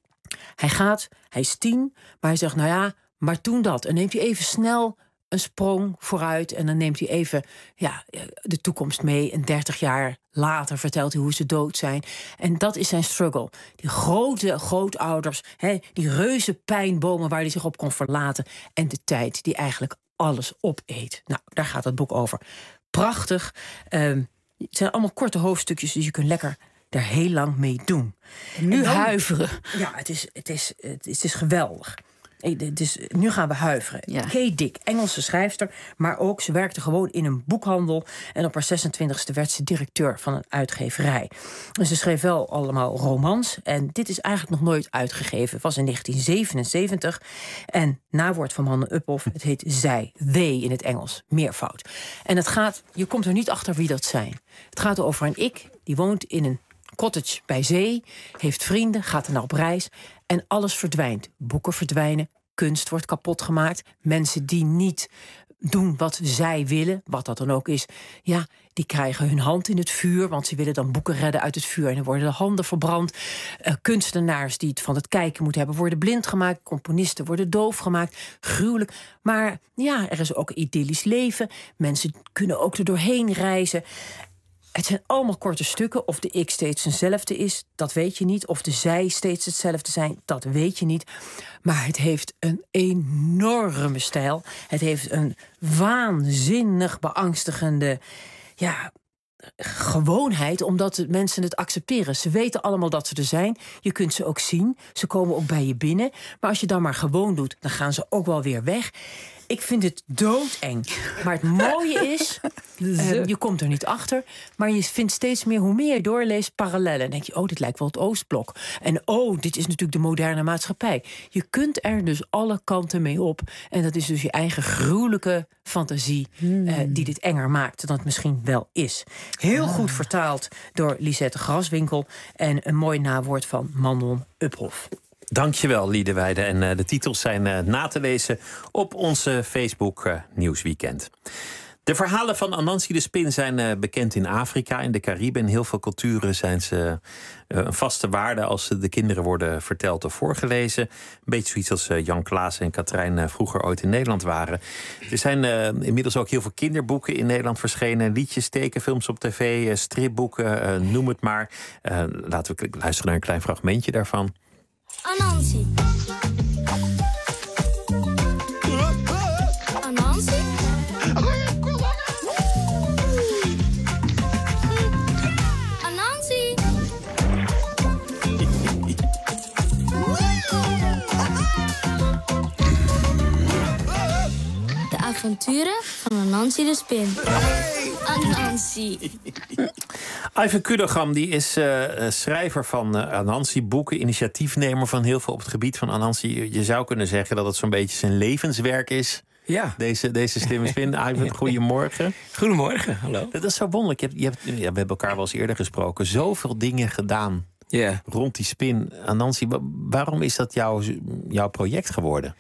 [SPEAKER 16] Hij gaat, hij is tien, maar hij zegt, nou ja, maar toen dat. En neemt hij even snel een sprong vooruit. En dan neemt hij even ja, de toekomst mee. En dertig jaar later vertelt hij hoe ze dood zijn. En dat is zijn struggle. Die grote grootouders, hè, die reuze pijnbomen waar hij zich op kon verlaten. En de tijd die eigenlijk alles opeet. Nou, daar gaat het boek over. Prachtig. Um, het zijn allemaal korte hoofdstukjes, dus je kunt lekker daar heel lang mee doen.
[SPEAKER 9] En nu en dan,
[SPEAKER 16] huiveren. Ja, het is, het is, het is, het is geweldig. Dus nu gaan we huiveren. Ja. Kay Dick, Engelse schrijfster, maar ook ze werkte gewoon in een boekhandel. En op haar zesentwintigste werd ze directeur van een uitgeverij. En ze schreef wel allemaal romans. En dit is eigenlijk nog nooit uitgegeven. Het was in negentien zevenenzeventig. En nawoord van Hanne Uphoff. Het heet zij, they in het Engels, meervoud. En het gaat, je komt er niet achter wie dat zijn. Het gaat over een ik, die woont in een cottage bij zee, heeft vrienden, gaat er naar op reis en alles verdwijnt. Boeken verdwijnen, kunst wordt kapot gemaakt. Mensen die niet doen wat zij willen, wat dat dan ook is, ja, die krijgen hun hand in het vuur, want ze willen dan boeken redden uit het vuur en dan worden de handen verbrand. Uh, kunstenaars die het van het kijken moeten hebben, worden blind gemaakt. Componisten worden doof gemaakt. Gruwelijk. Maar ja, er is ook een idyllisch leven. Mensen kunnen ook er doorheen reizen. Het zijn allemaal korte stukken. Of de ik steeds hetzelfde is, dat weet je niet. Of de zij steeds hetzelfde zijn, dat weet je niet. Maar het heeft een enorme stijl. Het heeft een waanzinnig beangstigende ja, gewoonheid, omdat mensen het accepteren. Ze weten allemaal dat ze er zijn. Je kunt ze ook zien. Ze komen ook bij je binnen. Maar als je dan maar gewoon doet, dan gaan ze ook wel weer weg. Ik vind het doodeng. Maar het mooie is, uh, je komt er niet achter... maar je vindt steeds meer, hoe meer je doorleest, parallellen. En denk je, oh, dit lijkt wel het Oostblok. En oh, dit is natuurlijk de moderne maatschappij. Je kunt er dus alle kanten mee op. En dat is dus je eigen gruwelijke fantasie... Hmm. Uh, die dit enger maakt dan het misschien wel is. Heel ah. goed vertaald door Lisette Graswinkel... en een mooi nawoord van Manon Uphoff.
[SPEAKER 8] Dankjewel, Liedewijde. En uh, de titels zijn uh, na te lezen op onze Facebook uh, Nieuwsweekend. De verhalen van Anansi de Spin zijn uh, bekend in Afrika, in de Cariben. In heel veel culturen zijn ze uh, een vaste waarde als de kinderen worden verteld of voorgelezen. Een beetje zoiets als uh, Jan Klaas en Katrijn uh, vroeger ooit in Nederland waren. Er zijn uh, inmiddels ook heel veel kinderboeken in Nederland verschenen. Liedjes, tekenfilms op tv, uh, stripboeken, uh, noem het maar. Uh, laten we luisteren naar een klein fragmentje daarvan.
[SPEAKER 14] Anansi. Anansi? Anansi. De avonturen van Anansi de Spin. Anansi.
[SPEAKER 8] Ivan Kudogam die is uh, schrijver van uh, Anansi-boeken, initiatiefnemer van heel veel op het gebied van Anansi. Je zou kunnen zeggen dat het zo'n beetje zijn levenswerk is.
[SPEAKER 17] Ja.
[SPEAKER 8] Deze, deze slimme spin. Ivan, goedemorgen.
[SPEAKER 17] Goedemorgen, hallo.
[SPEAKER 8] Dat is zo wonderlijk. Je hebt, je hebt, ja, we hebben elkaar wel eens eerder gesproken. Zoveel dingen gedaan
[SPEAKER 17] yeah.
[SPEAKER 8] rond die spin. Anansi, waarom is dat jouw, jouw project geworden?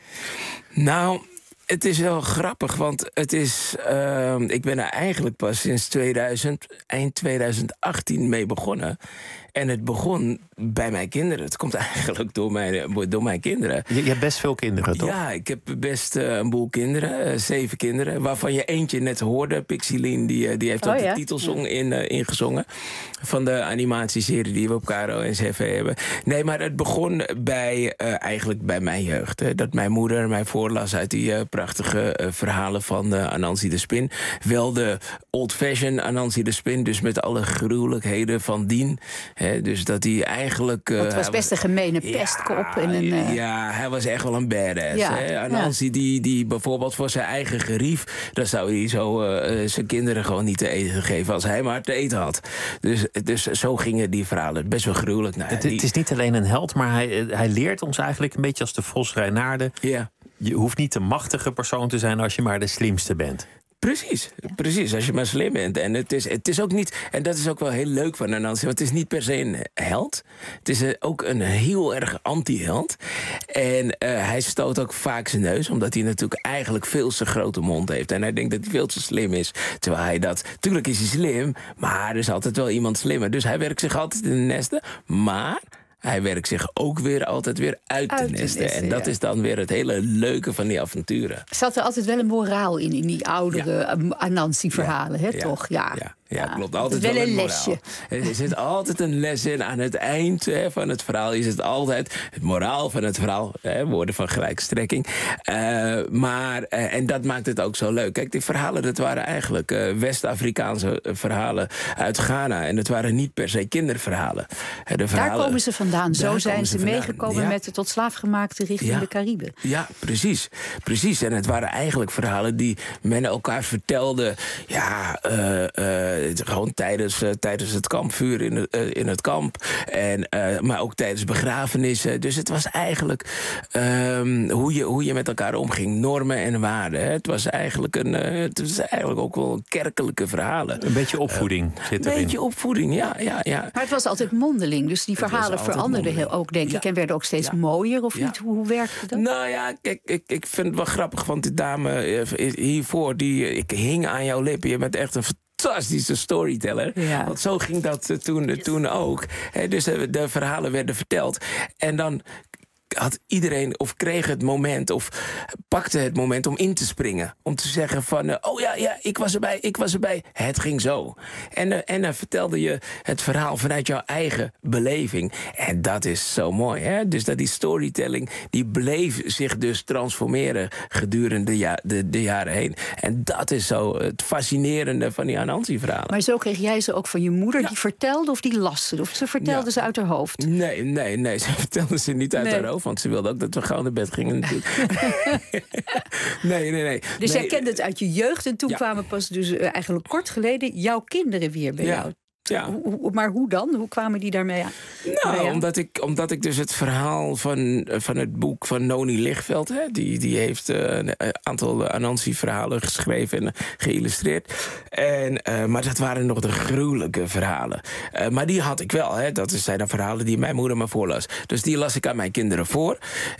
[SPEAKER 17] Nou... Het is wel grappig, want het is, uh, ik ben er eigenlijk pas sinds tweeduizend, eind tweeduizend achttien mee begonnen. En het begon bij mijn kinderen. Het komt eigenlijk door mijn, door mijn kinderen.
[SPEAKER 8] Je, je hebt best veel kinderen, toch?
[SPEAKER 17] Ja, ik heb best uh, een boel kinderen. Uh, zeven kinderen. Waarvan je eentje net hoorde. Pixieline, die, uh, die heeft oh, ook ja? de titelsong in, uh, ingezongen. Van de animatieserie die we op Caro en C V hebben. Nee, maar het begon bij, uh, eigenlijk bij mijn jeugd. Hè. Dat mijn moeder mij voorlas uit die uh, prachtige uh, verhalen van uh, Anansi de Spin. Wel de old-fashioned Anansi de Spin. Dus met alle gruwelijkheden van dien. He, dus dat hij eigenlijk... Uh,
[SPEAKER 9] het was best een gemene pestkop.
[SPEAKER 17] Ja,
[SPEAKER 9] in een, uh...
[SPEAKER 17] ja, hij was echt wel een badass.
[SPEAKER 9] Ja,
[SPEAKER 17] hè? Anansi, ja. die, die bijvoorbeeld voor zijn eigen gerief... dan zou hij zo uh, zijn kinderen gewoon niet te eten geven... als hij maar te eten had. Dus, dus zo gingen die verhalen. Best wel gruwelijk. Nou,
[SPEAKER 8] het,
[SPEAKER 17] die...
[SPEAKER 8] het is niet alleen een held, maar hij, hij leert ons eigenlijk... een beetje als de Vos Reinaarden.
[SPEAKER 17] Ja.
[SPEAKER 8] Je hoeft niet de machtige persoon te zijn... als je maar de slimste bent.
[SPEAKER 17] Precies, precies, als je maar slim bent. En het is, het is ook niet, en dat is ook wel heel leuk van Anansi, want het is niet per se een held. Het is ook een heel erg anti-held. En uh, hij stoot ook vaak zijn neus, omdat hij natuurlijk eigenlijk veel te grote mond heeft. En hij denkt dat hij veel te slim is. Terwijl hij dat, tuurlijk is hij slim, maar er is altijd wel iemand slimmer. Dus hij werkt zich altijd in de nesten, maar... hij werkt zich ook weer altijd weer uit, uit te nesten. nesten. En dat ja. is dan weer het hele leuke van die avonturen.
[SPEAKER 9] Zat er altijd wel een moraal in, in die oudere ja. Anansi-verhalen, ja. hè,
[SPEAKER 17] ja.
[SPEAKER 9] toch? Ja.
[SPEAKER 17] ja. Ja, ja, klopt. Altijd
[SPEAKER 9] wel,
[SPEAKER 17] wel
[SPEAKER 9] een,
[SPEAKER 17] een
[SPEAKER 9] lesje.
[SPEAKER 17] Er zit altijd een les in. Aan het eind hè, van het verhaal is het altijd het moraal van het verhaal. Hè, woorden van gelijkstrekking. Uh, maar, uh, en dat maakt het ook zo leuk. Kijk, die verhalen, dat waren eigenlijk uh, West-Afrikaanse verhalen uit Ghana. En dat waren niet per se kinderverhalen. Uh, de verhalen,
[SPEAKER 9] daar komen ze vandaan. Zo zijn ze,
[SPEAKER 17] ze
[SPEAKER 9] meegekomen
[SPEAKER 17] ja.
[SPEAKER 9] met de tot slaafgemaakte richting
[SPEAKER 17] ja.
[SPEAKER 9] de Cariben.
[SPEAKER 17] Ja, precies. precies. En het waren eigenlijk verhalen die men elkaar vertelde. Ja, uh, uh, gewoon tijdens, uh, tijdens het kampvuur in, uh, in het kamp. En, uh, maar ook tijdens begrafenissen. Dus het was eigenlijk um, hoe, je, hoe je met elkaar omging. Normen en waarden. Hè. Het was eigenlijk een, uh, het was eigenlijk ook wel een kerkelijke verhalen.
[SPEAKER 8] Een beetje opvoeding uh, zit erin.
[SPEAKER 17] Een beetje opvoeding, ja, ja, ja.
[SPEAKER 9] Maar het was altijd mondeling. Dus die verhalen veranderden heel, ook, denk ja. ik. En werden ook steeds ja. mooier, of ja. niet? Hoe, hoe werkte dat?
[SPEAKER 17] Nou ja, kijk, ik, ik vind het wel grappig. Want die dame hiervoor, die, ik hing aan jouw lippen. Je bent echt een fantastische storyteller. Ja. Want zo ging dat uh, toen, yes. toen ook. He, dus de, de verhalen werden verteld. En dan had iedereen of kreeg het moment of pakte het moment om in te springen. Om te zeggen van, uh, oh ja, ja, ik was erbij, ik was erbij. Het ging zo. En, uh, en dan vertelde je het verhaal vanuit jouw eigen beleving. En dat is zo mooi. Hè? Dus dat die storytelling, die bleef zich dus transformeren gedurende de, ja, de, de jaren heen. En dat is zo het fascinerende van die Anansi-verhalen.
[SPEAKER 9] Maar zo kreeg jij ze ook van je moeder, ja. die vertelde of die las ze? Of ze vertelde ja. ze uit haar hoofd?
[SPEAKER 17] Nee, nee, nee, ze vertelde ze niet uit nee. haar hoofd. want ze wilde ook dat we gauw naar bed gingen natuurlijk. nee, nee, nee.
[SPEAKER 9] Dus
[SPEAKER 17] nee.
[SPEAKER 9] jij kende het uit je jeugd en toen
[SPEAKER 17] Ja.
[SPEAKER 9] kwamen pas dus uh, eigenlijk kort geleden jouw kinderen weer bij
[SPEAKER 17] Ja.
[SPEAKER 9] jou.
[SPEAKER 17] Ja.
[SPEAKER 9] Hoe, hoe, maar hoe dan? Hoe kwamen die daarmee aan?
[SPEAKER 17] Nou,
[SPEAKER 9] aan?
[SPEAKER 17] omdat ik, omdat ik dus het verhaal van, van het boek van Noni Lichtveld... Hè, die, die heeft uh, een aantal Anansi-verhalen geschreven en uh, geïllustreerd. En, uh, maar dat waren nog de gruwelijke verhalen. Uh, maar die had ik wel. Hè. Dat zijn de verhalen die mijn moeder me voorlas. Dus die las ik aan mijn kinderen voor.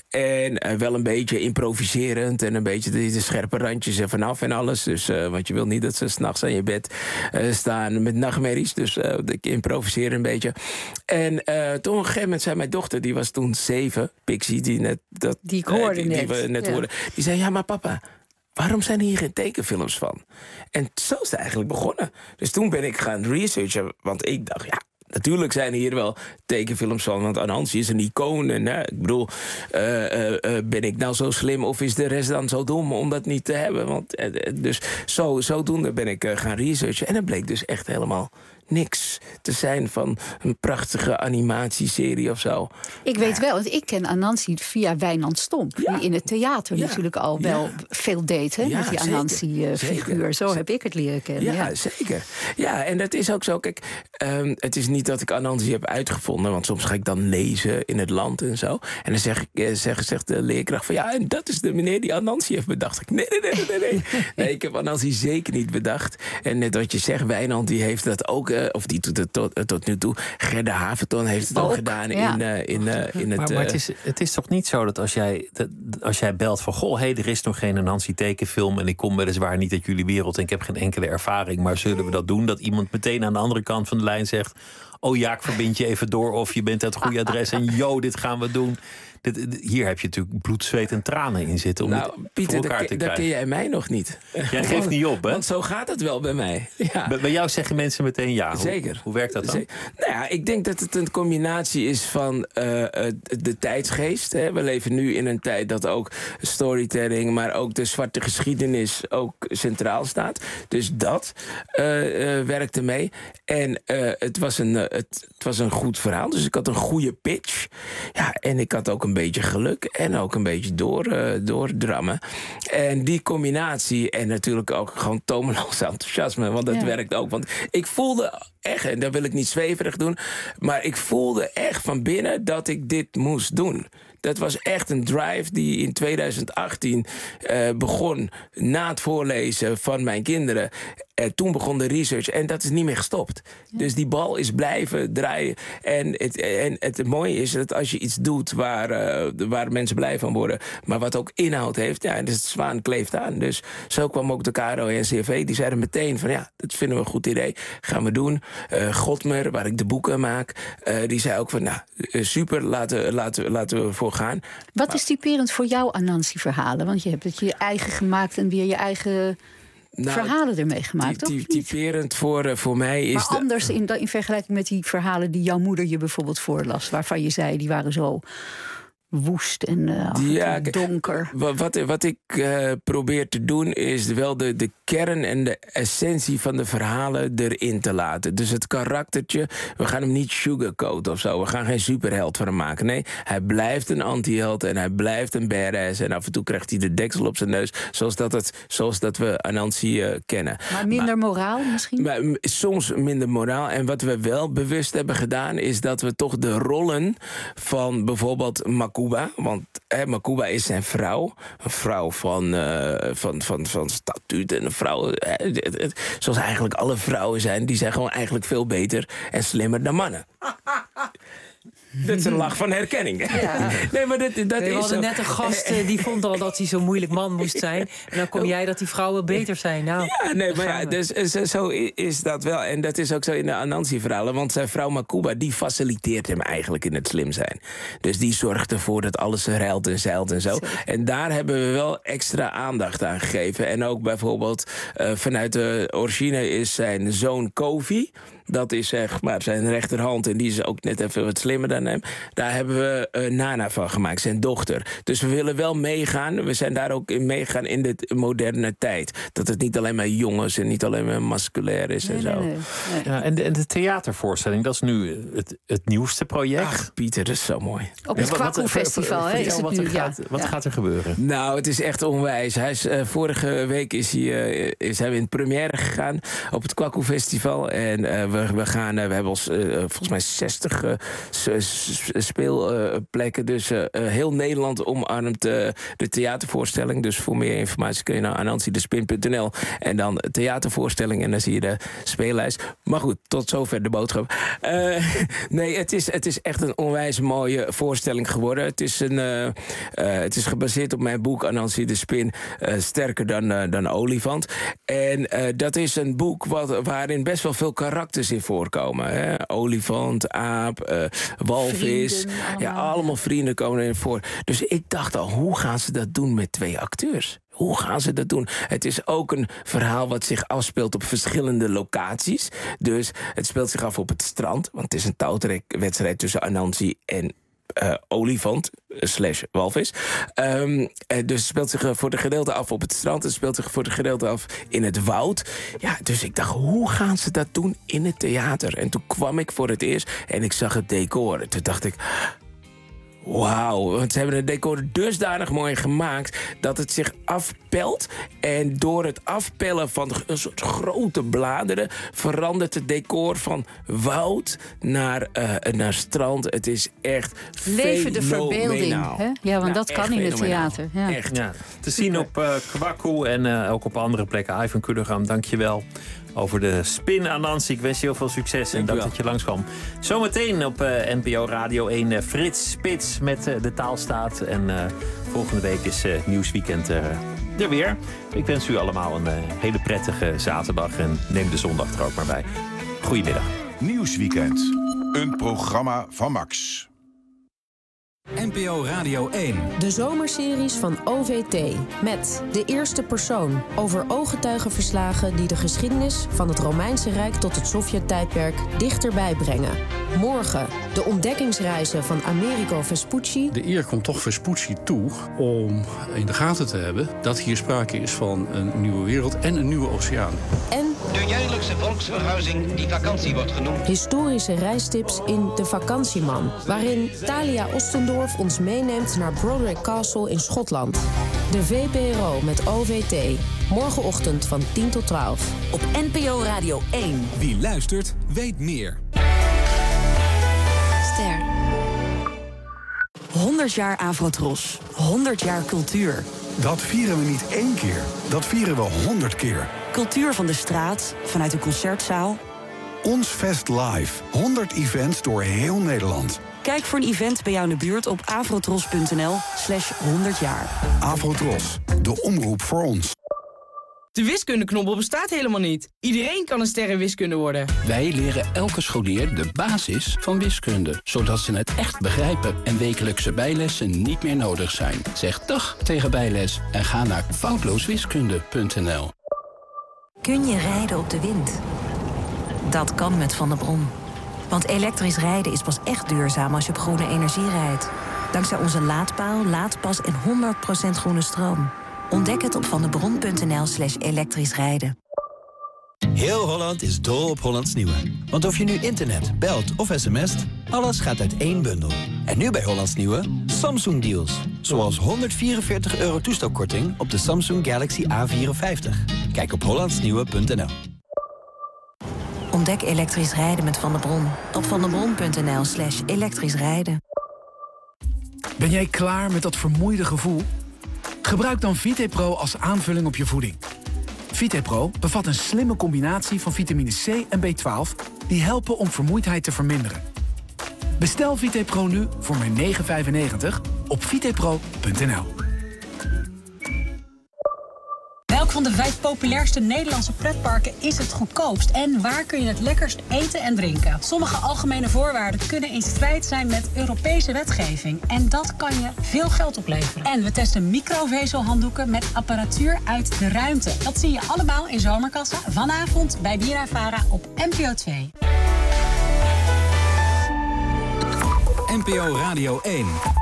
[SPEAKER 17] En uh, wel een beetje improviserend en een beetje de, de scherpe randjes er vanaf en alles. Dus, uh, want je wil niet dat ze 's nachts aan je bed uh, staan met nachtmerries. Dus uh, ik improviseer een beetje. En uh, toen op een gegeven moment zei mijn dochter, die was toen zeven, Pixie, die net dat
[SPEAKER 9] Die ik hoorde
[SPEAKER 17] uh, die, die
[SPEAKER 9] net.
[SPEAKER 17] we net
[SPEAKER 9] Ja.
[SPEAKER 17] hoorden. Die zei, ja, maar papa, waarom zijn hier geen tekenfilms van? En zo is het eigenlijk begonnen. Dus toen ben ik gaan researchen, want ik dacht, ja, natuurlijk zijn er hier wel tekenfilms van, want Anansi is een icoon. En, hè, ik bedoel, uh, uh, uh, ben ik nou zo slim of is de rest dan zo dom om dat niet te hebben? Want, uh, dus zo, zodoende ben ik uh, gaan researchen. En het bleek dus echt helemaal niks te zijn van een prachtige animatieserie of zo.
[SPEAKER 9] Ik weet wel, want ik ken Anansi via Wijnand Stomp.
[SPEAKER 17] Ja.
[SPEAKER 9] Die in het theater
[SPEAKER 17] Ja.
[SPEAKER 9] natuurlijk al wel
[SPEAKER 17] Ja.
[SPEAKER 9] veel deed. Hè,
[SPEAKER 17] Ja,
[SPEAKER 9] met die
[SPEAKER 17] zeker.
[SPEAKER 9] Anansi-figuur.
[SPEAKER 17] Zeker.
[SPEAKER 9] Zo heb ik het leren kennen.
[SPEAKER 17] Ja,
[SPEAKER 9] Ja.
[SPEAKER 17] zeker. Ja, en dat is ook zo. Kijk, um, het is niet dat ik Anansi heb uitgevonden, want soms ga ik dan lezen in het land en zo. En dan zeg ik, eh, zeg, zegt de leerkracht van ja, en dat is de meneer die Anansi heeft bedacht. Ik, nee, nee, nee, nee, nee. Nee, ik heb Anansi zeker niet bedacht. En net wat je zegt, Wijnand die heeft dat ook, uh, of die doet het tot, uh, tot nu toe. Gerda Haverton heeft het al
[SPEAKER 9] Ook,
[SPEAKER 17] gedaan
[SPEAKER 9] ja.
[SPEAKER 17] in, uh, in, uh, in het...
[SPEAKER 8] Maar, maar het, is, het is toch niet zo dat als jij, dat, als jij belt van goh, hey, er is nog geen Anansi tekenfilm en ik kom weliswaar niet uit jullie wereld en ik heb geen enkele ervaring, maar zullen we dat doen? Dat iemand meteen aan de andere kant van de lijn zegt, oh ja, ik verbind je even door of je bent uit het goede adres en yo, dit gaan we doen. Dit, dit- hier heb je natuurlijk bloed, zweet en tranen in zitten om
[SPEAKER 17] Nou,
[SPEAKER 8] het
[SPEAKER 17] Pieter,
[SPEAKER 8] voor
[SPEAKER 17] dat,
[SPEAKER 8] elkaar te
[SPEAKER 17] ken- dat
[SPEAKER 8] krijgen.
[SPEAKER 17] ken jij mij nog niet.
[SPEAKER 8] Jij geeft niet op, hè?
[SPEAKER 17] Want zo gaat het wel bij mij. Ja.
[SPEAKER 8] Bij, bij jou zeggen mensen meteen ja. Hoe-
[SPEAKER 17] Zeker.
[SPEAKER 8] Hoe werkt dat dan?
[SPEAKER 17] Ze- Nou ja, ik denk dat het een combinatie is van uh, uh, de tijdsgeest. Hè. We leven nu in een tijd dat ook storytelling, maar ook de zwarte geschiedenis ook centraal staat. Dus dat uh, uh, werkte mee. En uh, het, was een, uh, het, het was een goed verhaal. Dus ik had een goede pitch. Ja, en ik had ook een beetje geluk en ook een beetje door, uh, doordrammen. En die combinatie en natuurlijk ook gewoon tomeloos enthousiasme, want dat
[SPEAKER 9] Ja.
[SPEAKER 17] werkt ook. Want ik voelde echt, en dat wil ik niet zweverig doen, maar ik voelde echt van binnen dat ik dit moest doen. Dat was echt een drive die in tweeduizend achttien uh, begon na het voorlezen van mijn kinderen. Uh, toen begon de research en dat is niet meer gestopt. Ja. Dus die bal is blijven draaien. En het, en het mooie is dat als je iets doet waar, uh, waar mensen blij van worden, maar wat ook inhoud heeft, ja, dus het zwaan kleeft aan. Dus zo kwam ook de K R O en C R V. Die zeiden meteen van ja, dat vinden we een goed idee. Gaan we doen. Uh, Godmer, waar ik de boeken maak, uh, die zei ook van nou, uh, super, laten, laten, laten we voor gaan.
[SPEAKER 9] Wat is typerend voor jouw Anansi-verhalen? Want je hebt het je eigen gemaakt en weer je eigen
[SPEAKER 17] Nou,
[SPEAKER 9] verhalen ermee gemaakt,
[SPEAKER 17] ty- ty-
[SPEAKER 9] toch? Niet?
[SPEAKER 17] Typerend voor, uh, voor mij is
[SPEAKER 9] Maar
[SPEAKER 17] de-
[SPEAKER 9] anders in, in vergelijking met die verhalen die jouw moeder je bijvoorbeeld voorlas, waarvan je zei die waren zo woest en uh, af en
[SPEAKER 17] Ja,
[SPEAKER 9] toe
[SPEAKER 17] kijk,
[SPEAKER 9] donker.
[SPEAKER 17] Wa- Wat, wat ik uh, probeer te doen is wel de, de kern en de essentie van de verhalen erin te laten. Dus het karaktertje, we gaan hem niet sugarcoaten of zo. We gaan geen superheld van hem maken. Nee, hij blijft een anti-held en hij blijft een badass. En af en toe krijgt hij de deksel op zijn neus. Zoals dat, het, zoals dat we Anansi uh, kennen.
[SPEAKER 9] Maar minder moraal misschien?
[SPEAKER 17] Maar m- soms minder moraal. En wat we wel bewust hebben gedaan, is dat we toch de rollen van bijvoorbeeld Makuba, want hè, Makuba is zijn vrouw. Een vrouw van, uh, van, van, van statuut en een vrouw, hè, het, het, zoals eigenlijk alle vrouwen zijn, die zijn gewoon eigenlijk veel beter en slimmer dan mannen. Dat is een lach van herkenning.
[SPEAKER 16] Ja.
[SPEAKER 17] Nee, maar dat, dat
[SPEAKER 16] We
[SPEAKER 17] is
[SPEAKER 16] hadden
[SPEAKER 17] zo.
[SPEAKER 16] net een gast eh, die vond al dat hij zo'n moeilijk man moest zijn. En dan kom jij dat die vrouwen beter zijn. Nou,
[SPEAKER 17] Ja, nee, maar
[SPEAKER 16] daar
[SPEAKER 17] ja,
[SPEAKER 16] gaan we.
[SPEAKER 17] dus, zo, zo is dat wel. En dat is ook zo in de Anansi-verhalen. Want zijn vrouw Makuba, die faciliteert hem eigenlijk in het slim zijn. Dus die zorgt ervoor dat alles ruilt en zeilt en zo. En daar hebben we wel extra aandacht aan gegeven. En ook bijvoorbeeld uh, vanuit de origine is zijn zoon Kofi, Dat is zeg maar zijn rechterhand. En die is ook net even wat slimmer dan hem. Daar hebben we uh, Nana van gemaakt, zijn dochter. Dus we willen wel meegaan. We zijn daar ook in meegaan in de moderne tijd. Dat het niet alleen maar jongens en niet alleen maar masculair is en
[SPEAKER 8] nee,
[SPEAKER 17] zo.
[SPEAKER 8] Nee, nee. Nee. Ja, en, de, en de theatervoorstelling, dat is nu het, het nieuwste project.
[SPEAKER 17] Ach, Pieter, dat is zo mooi.
[SPEAKER 9] Op het Kwaku Festival, hè? Is het
[SPEAKER 8] wat
[SPEAKER 9] nu,
[SPEAKER 8] er, gaat,
[SPEAKER 9] ja.
[SPEAKER 8] wat
[SPEAKER 9] ja.
[SPEAKER 8] gaat er gebeuren?
[SPEAKER 17] Nou, het is echt onwijs. Hij is, uh, vorige week is hij, uh, is hij in première gegaan op het Kwaku Festival. En uh, we, we gaan, uh, we hebben ons uh, volgens mij zestig uh, speelplekken. Uh, dus uh, heel Nederland omarmt uh, de theatervoorstelling. Dus voor meer informatie kun je naar anansiedespin punt n l en dan theatervoorstelling en dan zie je de speellijst. Maar goed, tot zover de boodschap. Uh, nee, het is, het is echt een onwijs mooie voorstelling geworden. Het is, een, uh, uh, het is gebaseerd op mijn boek Anansi de Spin, uh, Sterker dan, uh, dan Olifant. En uh, dat is een boek wat, waarin best wel veel karakters in voorkomen. Hè? Olifant, aap, uh, walvis. Vrienden, allemaal. Ja, allemaal vrienden komen erin voor. Dus ik dacht al, hoe gaan ze dat doen met twee acteurs? Hoe gaan ze dat doen? Het is ook een verhaal wat zich afspeelt op verschillende locaties. Dus het speelt zich af op het strand. Want het is een touwtrekwedstrijd tussen Anansi en Uh, olifant slash walvis. Um, uh, dus het speelt zich uh, voor de gedeelte af op het strand. Het speelt zich voor de gedeelte af in het woud. Ja, dus ik dacht, hoe gaan ze dat doen in het theater? En toen kwam ik voor het eerst en ik zag het decor. Toen dacht ik, wauw, want ze hebben het decor dusdanig mooi gemaakt dat het zich afpelt. En door het afpellen van een soort grote bladeren verandert het decor van woud naar, uh, naar strand. Het is echt
[SPEAKER 9] levende verbeelding. Hè? Ja, want
[SPEAKER 17] nou,
[SPEAKER 9] dat kan in het theater. Ja.
[SPEAKER 17] Echt.
[SPEAKER 8] Ja, te zien op uh, Kwaku en uh, ook op andere plekken. Ivan Kuddegam, dank je wel. Over de spin, Anansi. Ik wens je heel veel succes en dank dat je langskwam. Zometeen op uh, N P O Radio één uh, Frits Spits met uh, de Taalstaat. En uh, volgende week is uh, Nieuwsweekend uh, er weer. Ik wens u allemaal een uh, hele prettige zaterdag. En neem de zondag er ook maar bij. Goedemiddag.
[SPEAKER 18] Nieuwsweekend. Een programma van Max.
[SPEAKER 11] N P O Radio één.
[SPEAKER 19] De zomerseries van O V T. Met De Eerste Persoon. Over ooggetuigenverslagen die de geschiedenis van het Romeinse Rijk tot het Sovjet-tijdperk dichterbij brengen. Morgen de ontdekkingsreizen van Amerigo Vespucci.
[SPEAKER 20] De eer komt toch Vespucci toe om in de gaten te hebben dat hier sprake is van een nieuwe wereld en een nieuwe oceaan.
[SPEAKER 19] En
[SPEAKER 21] de jaarlijkse volksverhuizing die vakantie wordt genoemd.
[SPEAKER 19] Historische reistips in De Vakantieman, waarin Thalia Ostendorf ons meeneemt naar Broderick Castle in Schotland. De V P R O met O V T. Morgenochtend van tien tot twaalf.
[SPEAKER 2] Op N P O Radio één.
[SPEAKER 11] Wie luistert, weet meer.
[SPEAKER 2] Ster. honderd jaar Afrotros. honderd jaar cultuur.
[SPEAKER 23] Dat vieren we niet één keer. Dat vieren we honderd keer.
[SPEAKER 2] Cultuur van de straat, vanuit de concertzaal.
[SPEAKER 23] Ons Fest Live. honderd events door heel Nederland.
[SPEAKER 2] Kijk voor een event bij jou in de buurt op afrotros punt n l slash honderd jaar.
[SPEAKER 23] Afrotros, de omroep voor ons.
[SPEAKER 22] De wiskundeknobbel bestaat helemaal niet. Iedereen kan een ster in wiskunde worden.
[SPEAKER 24] Wij leren elke scholier de basis van wiskunde, zodat ze het echt begrijpen en wekelijkse bijlessen niet meer nodig zijn. Zeg dag tegen bijles en ga naar foutlooswiskunde punt n l.
[SPEAKER 12] Kun je rijden op de wind? Dat kan met Van der Bron. Want elektrisch rijden is pas echt duurzaam als je op groene energie rijdt. Dankzij onze laadpaal, laadpas en honderd procent groene stroom. Ontdek het op vandebron punt n l slash elektrisch rijden.
[SPEAKER 25] Heel Holland is dol op Hollands Nieuwe. Want of je nu internet, belt of sms't, alles gaat uit één bundel. En nu bij Hollands Nieuwe, Samsung deals. Zoals honderdvierenveertig euro toestelkorting op de Samsung Galaxy A vierenvijftig. Kijk op hollandsnieuwe punt n l.
[SPEAKER 12] Ontdek elektrisch rijden met Van der Bron op vandebron punt n l slash elektrisch rijden.
[SPEAKER 23] Ben jij klaar met dat vermoeide gevoel? Gebruik dan VitePro als aanvulling op je voeding. VitePro bevat een slimme combinatie van vitamine C en B twaalf... die helpen om vermoeidheid te verminderen. Bestel VitePro nu voor maar negen vijfennegentig op vitepro punt n l.
[SPEAKER 28] Welk van de vijf populairste Nederlandse pretparken is het goedkoopst? En waar kun je het lekkerst eten en drinken? Sommige algemene voorwaarden kunnen in strijd zijn met Europese wetgeving. En dat kan je veel geld opleveren. En we testen microvezelhanddoeken met apparatuur uit de ruimte. Dat zie je allemaal in Zomerkassa vanavond bij Bira Vara op N P O twee.
[SPEAKER 11] N P O Radio één.